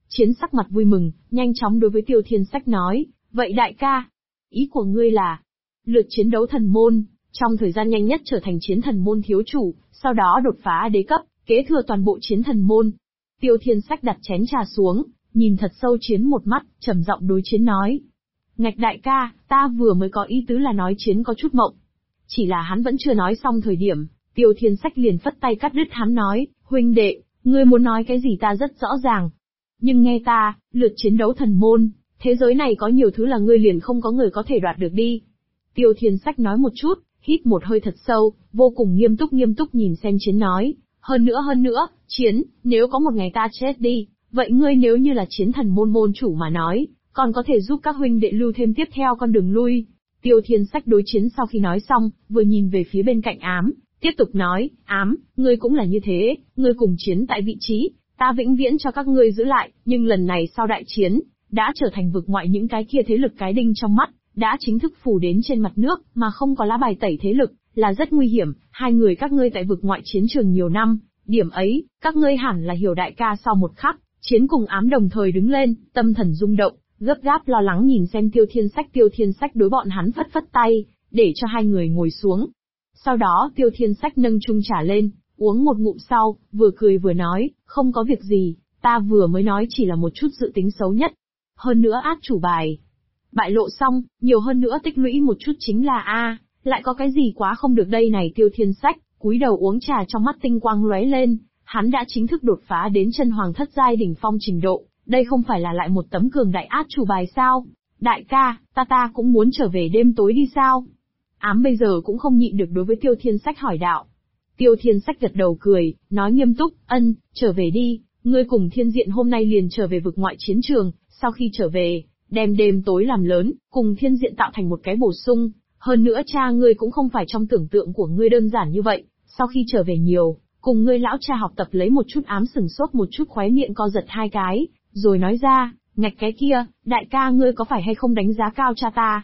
Chiến sắc mặt vui mừng, nhanh chóng đối với Tiêu Thiên Sách nói, vậy đại ca, ý của ngươi là, lượt chiến đấu thần môn, trong thời gian nhanh nhất trở thành chiến thần môn thiếu chủ, sau đó đột phá đế cấp, kế thừa toàn bộ chiến thần môn. Tiêu Thiên Sách đặt chén trà xuống, nhìn thật sâu Chiến một mắt, trầm giọng đối Chiến nói. Ngạch đại ca, ta vừa mới có ý tứ là nói Chiến có chút mộng. Chỉ là hắn vẫn chưa nói xong thời điểm, Tiêu Thiên Sách liền phất tay cắt đứt hắn nói, huynh đệ, ngươi muốn nói cái gì ta rất rõ ràng. Nhưng nghe ta, lượt chiến đấu thần môn, thế giới này có nhiều thứ là ngươi liền không có người có thể đoạt được đi. Tiêu Thiên Sách nói một chút, hít một hơi thật sâu, vô cùng nghiêm túc nhìn xem Chiến nói, hơn nữa, Chiến, nếu có một ngày ta chết đi, vậy ngươi nếu như là chiến thần môn môn chủ mà nói, còn có thể giúp các huynh đệ lưu thêm tiếp theo con đường lui. Tiêu Thiên Sách đối Chiến sau khi nói xong, vừa nhìn về phía bên cạnh Ám, tiếp tục nói, Ám, ngươi cũng là như thế, ngươi cùng Chiến tại vị trí, ta vĩnh viễn cho các ngươi giữ lại, nhưng lần này sau đại chiến, đã trở thành vực ngoại những cái kia thế lực cái đinh trong mắt, đã chính thức phủ đến trên mặt nước, mà không có lá bài tẩy thế lực, là rất nguy hiểm, hai người các ngươi tại vực ngoại chiến trường nhiều năm, điểm ấy, các ngươi hẳn là hiểu đại ca. Sau một khắc, Chiến cùng Ám đồng thời đứng lên, tâm thần rung động, gấp gáp lo lắng nhìn xem Tiêu Thiên Sách đối bọn hắn phất phất tay, để cho hai người ngồi xuống. Sau đó Tiêu Thiên Sách nâng chung trà lên, uống một ngụm sau, vừa cười vừa nói, không có việc gì, ta vừa mới nói chỉ là một chút dự tính xấu nhất. Hơn nữa át chủ bài. Bại lộ xong, nhiều hơn nữa tích lũy một chút chính là lại có cái gì quá không được đây này. Tiêu Thiên Sách, cúi đầu uống trà trong mắt tinh quang lóe lên, hắn đã chính thức đột phá đến chân hoàng thất giai đỉnh phong trình độ, đây không phải là lại một tấm cường đại át chủ bài sao? Đại ca, ta cũng muốn trở về đêm tối đi sao? Ám bây giờ cũng không nhịn được đối với Tiêu Thiên Sách hỏi đạo. Tiêu Thiên Sách gật đầu cười, nói nghiêm túc, trở về đi, ngươi cùng Thiên Diện hôm nay liền trở về vực ngoại chiến trường, sau khi trở về, đem đêm tối làm lớn, cùng Thiên Diện tạo thành một cái bổ sung, hơn nữa cha ngươi cũng không phải trong tưởng tượng của ngươi đơn giản như vậy, sau khi trở về nhiều, cùng ngươi lão cha học tập lấy một chút. Ám sừng sốt một chút, khóe miệng co giật hai cái, rồi nói ra, ngạch cái kia, đại ca ngươi có phải hay không đánh giá cao cha ta?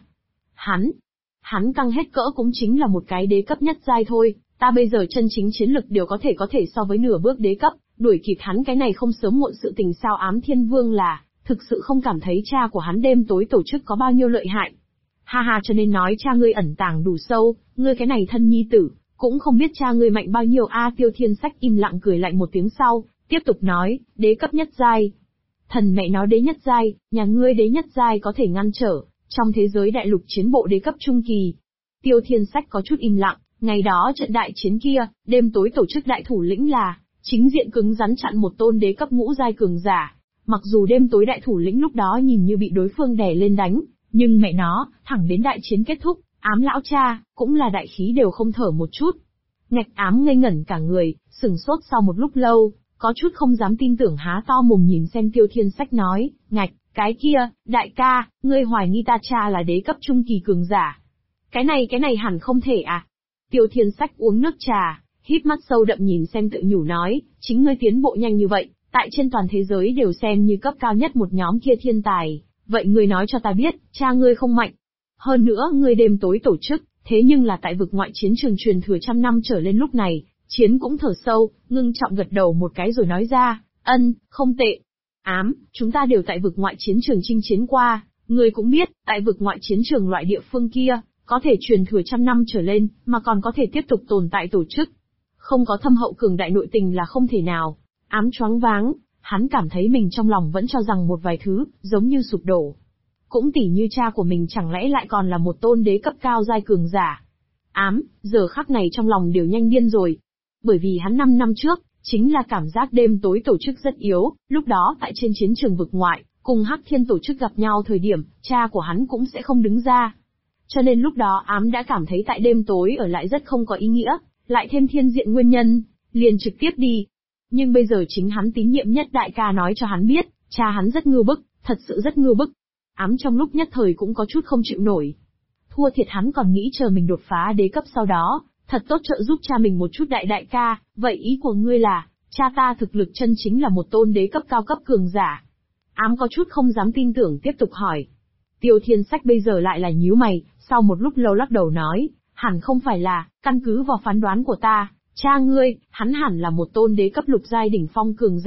Hắn căng hết cỡ cũng chính là một cái đế cấp nhất giai thôi, ta bây giờ chân chính chiến lực đều có thể so với nửa bước đế cấp, đuổi kịp hắn cái này không sớm muộn sự tình sao? Ám Thiên Vương là, thực sự không cảm thấy cha của hắn đêm tối tổ chức có bao nhiêu lợi hại. Ha, cho nên nói cha ngươi ẩn tàng đủ sâu, ngươi cái này thân nhi tử, cũng không biết cha ngươi mạnh bao nhiêu Tiêu Thiên Sách im lặng cười lạnh một tiếng sau, tiếp tục nói, đế cấp nhất giai. Thần mẹ nó đế nhất giai, nhà ngươi đế nhất giai có thể ngăn trở, trong thế giới đại lục chiến bộ đế cấp trung kỳ. Tiêu Thiên Sách có chút im lặng, ngày đó trận đại chiến kia, đêm tối tổ chức đại thủ lĩnh là, chính diện cứng rắn chặn một tôn đế cấp ngũ giai cường giả. Mặc dù đêm tối đại thủ lĩnh lúc đó nhìn như bị đối phương đè lên đánh, nhưng mẹ nó, thẳng đến đại chiến kết thúc, Ám lão cha, cũng là đại khí đều không thở một chút. Ngạch Ám ngây ngẩn cả người, sừng sốt sau một lúc lâu, có chút không dám tin tưởng há to mồm nhìn xem Tiêu Thiên Sách nói, ngạch, cái kia, đại ca, ngươi hoài nghi ta cha là đế cấp trung kỳ cường giả. Cái này hẳn không thể à? Tiêu Thiên Sách uống nước trà, híp mắt sâu đậm nhìn xem tự nhủ nói, chính ngươi tiến bộ nhanh như vậy, tại trên toàn thế giới đều xem như cấp cao nhất một nhóm kia thiên tài, vậy ngươi nói cho ta biết, cha ngươi không mạnh. Hơn nữa ngươi đêm tối tổ chức, thế nhưng là tại vực ngoại chiến trường truyền thừa trăm năm trở lên. Lúc này, Chiến cũng thở sâu, ngưng trọng gật đầu một cái rồi nói ra, không tệ. Ám, chúng ta đều tại vực ngoại chiến trường chinh chiến qua, ngươi cũng biết, tại vực ngoại chiến trường loại địa phương kia, có thể truyền thừa trăm năm trở lên, mà còn có thể tiếp tục tồn tại tổ chức. Không có thâm hậu cường đại nội tình là không thể nào. Ám choáng váng, hắn cảm thấy mình trong lòng vẫn cho rằng một vài thứ, giống như sụp đổ. Cũng tỉ như cha của mình chẳng lẽ lại còn là một tôn đế cấp cao giai cường giả. Ám, giờ khắc này trong lòng đều nhanh điên rồi. Bởi vì hắn 5 năm trước, chính là cảm giác đêm tối tổ chức rất yếu, lúc đó tại trên chiến trường vực ngoại, cùng Hắc Thiên tổ chức gặp nhau thời điểm, cha của hắn cũng sẽ không đứng ra. Cho nên lúc đó Ám đã cảm thấy tại đêm tối ở lại rất không có ý nghĩa, lại thêm Thiên Diện nguyên nhân, liền trực tiếp đi. Nhưng bây giờ chính hắn tín nhiệm nhất đại ca nói cho hắn biết, cha hắn rất ngưu bức, thật sự rất ngưu bức. Ám trong lúc nhất thời cũng có chút không chịu nổi. Thua thiệt hắn còn nghĩ chờ mình đột phá đế cấp sau đó, thật tốt trợ giúp cha mình một chút. Đại ca, vậy ý của ngươi là, cha ta thực lực chân chính là một tôn đế cấp cao cấp cường giả? Ám có chút không dám tin tưởng tiếp tục hỏi. Tiêu Thiên Sách bây giờ lại là nhíu mày, sau một lúc lâu lắc đầu nói, hẳn không phải là, căn cứ vào phán đoán của ta, cha ngươi, hắn hẳn là một tôn đế cấp lục giai đỉnh phong cường giả,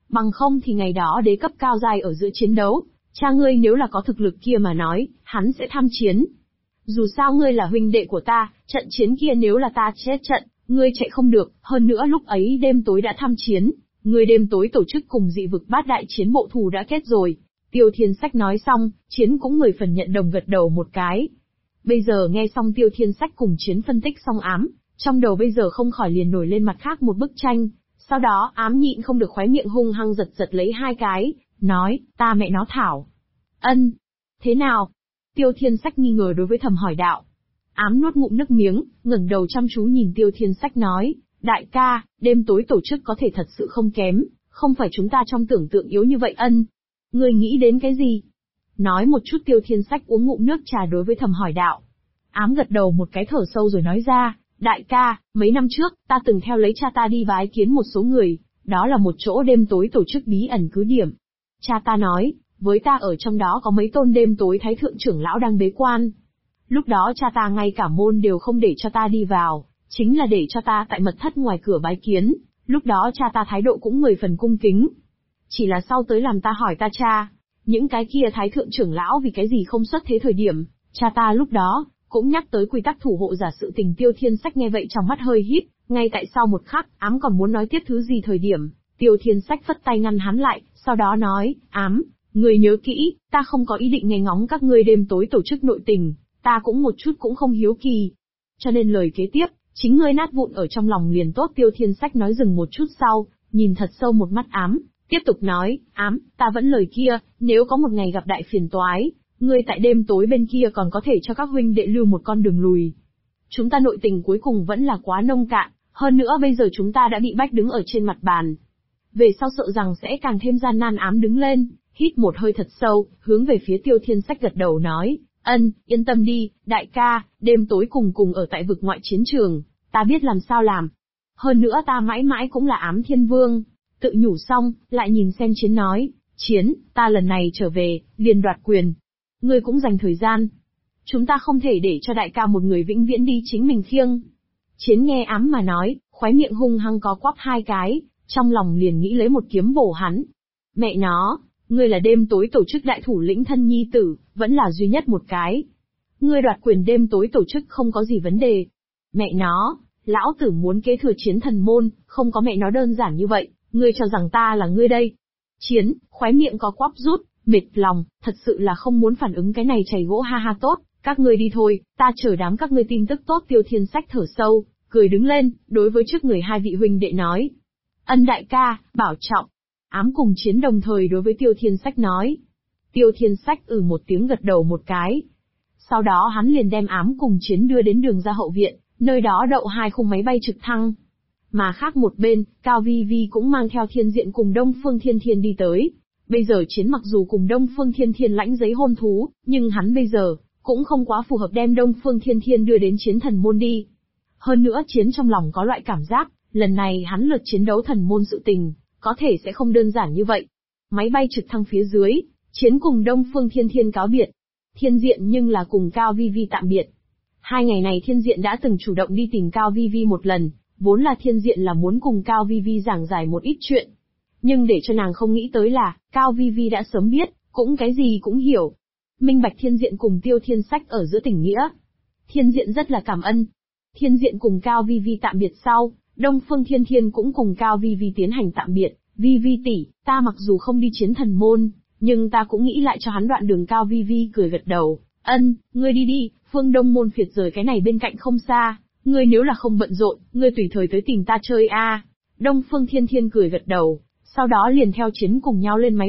Bằng không thì ngày đó đế cấp cao giai ở giữa chiến đấu, cha ngươi nếu là có thực lực kia mà nói, hắn sẽ tham chiến. Dù sao ngươi là huynh đệ của ta, trận chiến kia nếu là ta chết trận, ngươi chạy không được, hơn nữa lúc ấy đêm tối đã tham chiến, ngươi đêm tối tổ chức cùng dị vực bát đại chiến bộ thù đã kết rồi. Tiêu Thiên Sách nói xong, Chiến cũng 10 phần nhận đồng gật đầu một cái. Bây giờ nghe xong Tiêu Thiên Sách cùng Chiến phân tích xong ám, trong đầu bây giờ không khỏi liền nổi lên mặt khác một bức tranh. Sau đó ám nhịn không được khóe miệng hung hăng giật giật lấy 2 cái, nói, ta mẹ nó thảo. Ân, thế nào? Tiêu Thiên Sách nghi ngờ đối với Thầm hỏi đạo. Ám nuốt ngụm nước miếng, ngẩng đầu chăm chú nhìn Tiêu Thiên Sách nói, đại ca, đêm tối tổ chức có thể thật sự không kém, không phải chúng ta trong tưởng tượng yếu như vậy. Ân, ngươi nghĩ đến cái gì? Nói một chút. Tiêu Thiên Sách uống ngụm nước trà đối với Thầm hỏi đạo. Ám gật đầu một cái, thở sâu rồi nói ra, đại ca, mấy năm trước, ta từng theo lấy cha ta đi bái kiến một số người, đó là một chỗ đêm tối tổ chức bí ẩn cứ điểm. Cha ta nói, với ta ở trong đó có mấy tôn đêm tối thái thượng trưởng lão đang bế quan. Lúc đó cha ta ngay cả môn đều không để cho ta đi vào, chính là để cho ta tại mật thất ngoài cửa bái kiến, lúc đó cha ta thái độ cũng 10 phần cung kính. Chỉ là sau tới làm ta hỏi ta cha, những cái kia thái thượng trưởng lão vì cái gì không xuất thế thời điểm, cha ta lúc đó cũng nhắc tới quy tắc thủ hộ giả sự tình. Tiêu Thiên Sách nghe vậy trong mắt hơi híp, ngay tại sau một khắc, ám còn muốn nói tiếp thứ gì thời điểm, Tiêu Thiên Sách phất tay ngăn hắn lại, sau đó nói, ám, người nhớ kỹ, ta không có ý định nghe ngóng các ngươi đêm tối tổ chức nội tình, ta cũng một chút cũng không hiếu kỳ. Cho nên lời kế tiếp, chính ngươi nát vụn ở trong lòng liền tốt. Tiêu Thiên Sách nói dừng một chút sau, nhìn thật sâu một mắt ám, tiếp tục nói, ám, ta vẫn lời kia, nếu có một ngày gặp đại phiền toái, ngươi tại đêm tối bên kia còn có thể cho các huynh đệ lưu một con đường lùi. Chúng ta nội tình cuối cùng vẫn là quá nông cạn, hơn nữa bây giờ chúng ta đã bị bách đứng ở trên mặt bàn. Về sau sợ rằng sẽ càng thêm gian nan. Ám đứng lên, hít một hơi thật sâu, hướng về phía Tiêu Thiên Sách gật đầu nói, ân, yên tâm đi, đại ca, đêm tối cùng ở tại vực ngoại chiến trường, ta biết làm sao làm. Hơn nữa ta mãi mãi cũng là Ám Thiên Vương. Tự nhủ xong, lại nhìn xem Chiến nói, Chiến, ta lần này trở về, liền đoạt quyền. Ngươi cũng dành thời gian. Chúng ta không thể để cho đại ca một người vĩnh viễn đi chính mình khiêng. Chiến nghe Ám mà nói, khóe miệng hung hăng có quắp 2 cái, trong lòng liền nghĩ lấy một kiếm bổ hắn. Mẹ nó, ngươi là đêm tối tổ chức đại thủ lĩnh thân nhi tử, vẫn là duy nhất một cái. Ngươi đoạt quyền đêm tối tổ chức không có gì vấn đề. Mẹ nó, lão tử muốn kế thừa Chiến thần môn, không có mẹ nó đơn giản như vậy, ngươi cho rằng ta là ngươi đây. Chiến, khóe miệng có quắp rút, mệt lòng, thật sự là không muốn phản ứng cái này chảy gỗ. Ha ha, tốt, các ngươi đi thôi, ta chờ đám các ngươi tin tức tốt. Tiêu Thiên Sách thở sâu, cười đứng lên, đối với trước người 2 vị huynh đệ nói. Ân đại ca, bảo trọng. Ám cùng Chiến đồng thời đối với Tiêu Thiên Sách nói. Tiêu Thiên Sách một tiếng gật đầu một cái. Sau đó hắn liền đem Ám cùng Chiến đưa đến đường ra hậu viện, nơi đó đậu 2 khung máy bay trực thăng. Mà khác một bên, Cao Vi Vi cũng mang theo Thiên Diện cùng Đông Phương Thiên Thiên đi tới. Bây giờ Chiến mặc dù cùng Đông Phương Thiên Thiên lãnh giấy hôn thú, nhưng hắn bây giờ cũng không quá phù hợp đem Đông Phương Thiên Thiên đưa đến Chiến thần môn đi. Hơn nữa Chiến trong lòng có loại cảm giác, lần này hắn lượt chiến đấu thần môn sự tình, có thể sẽ không đơn giản như vậy. Máy bay trực thăng phía dưới, Chiến cùng Đông Phương Thiên Thiên cáo biệt. Thiên Diện nhưng là cùng Cao Vi Vi tạm biệt. 2 ngày này Thiên Diện đã từng chủ động đi tìm Cao Vi Vi một lần, vốn là Thiên Diện là muốn cùng Cao Vi Vi giảng giải một ít chuyện. Nhưng để cho nàng không nghĩ tới là, Cao Vi Vi đã sớm biết, cũng cái gì cũng hiểu. Minh bạch Thiên Diện cùng Tiêu Thiên Sách ở giữa tình nghĩa. Thiên Diện rất là cảm ơn. Thiên Diện cùng Cao Vi Vi tạm biệt sau, Đông Phương Thiên Thiên cũng cùng Cao Vi Vi tiến hành tạm biệt. Vi Vi tỷ, ta mặc dù không đi Chiến thần môn, nhưng ta cũng nghĩ lại cho hắn đoạn đường. Cao Vi Vi cười gật đầu, ân, ngươi đi đi, Phương Đông môn phiệt rời cái này bên cạnh không xa, ngươi nếu là không bận rộn, ngươi tùy thời tới tìm ta chơi a. Đông Phương Thiên Thiên cười gật đầu, sau đó liền theo Chiến cùng nhau lên máy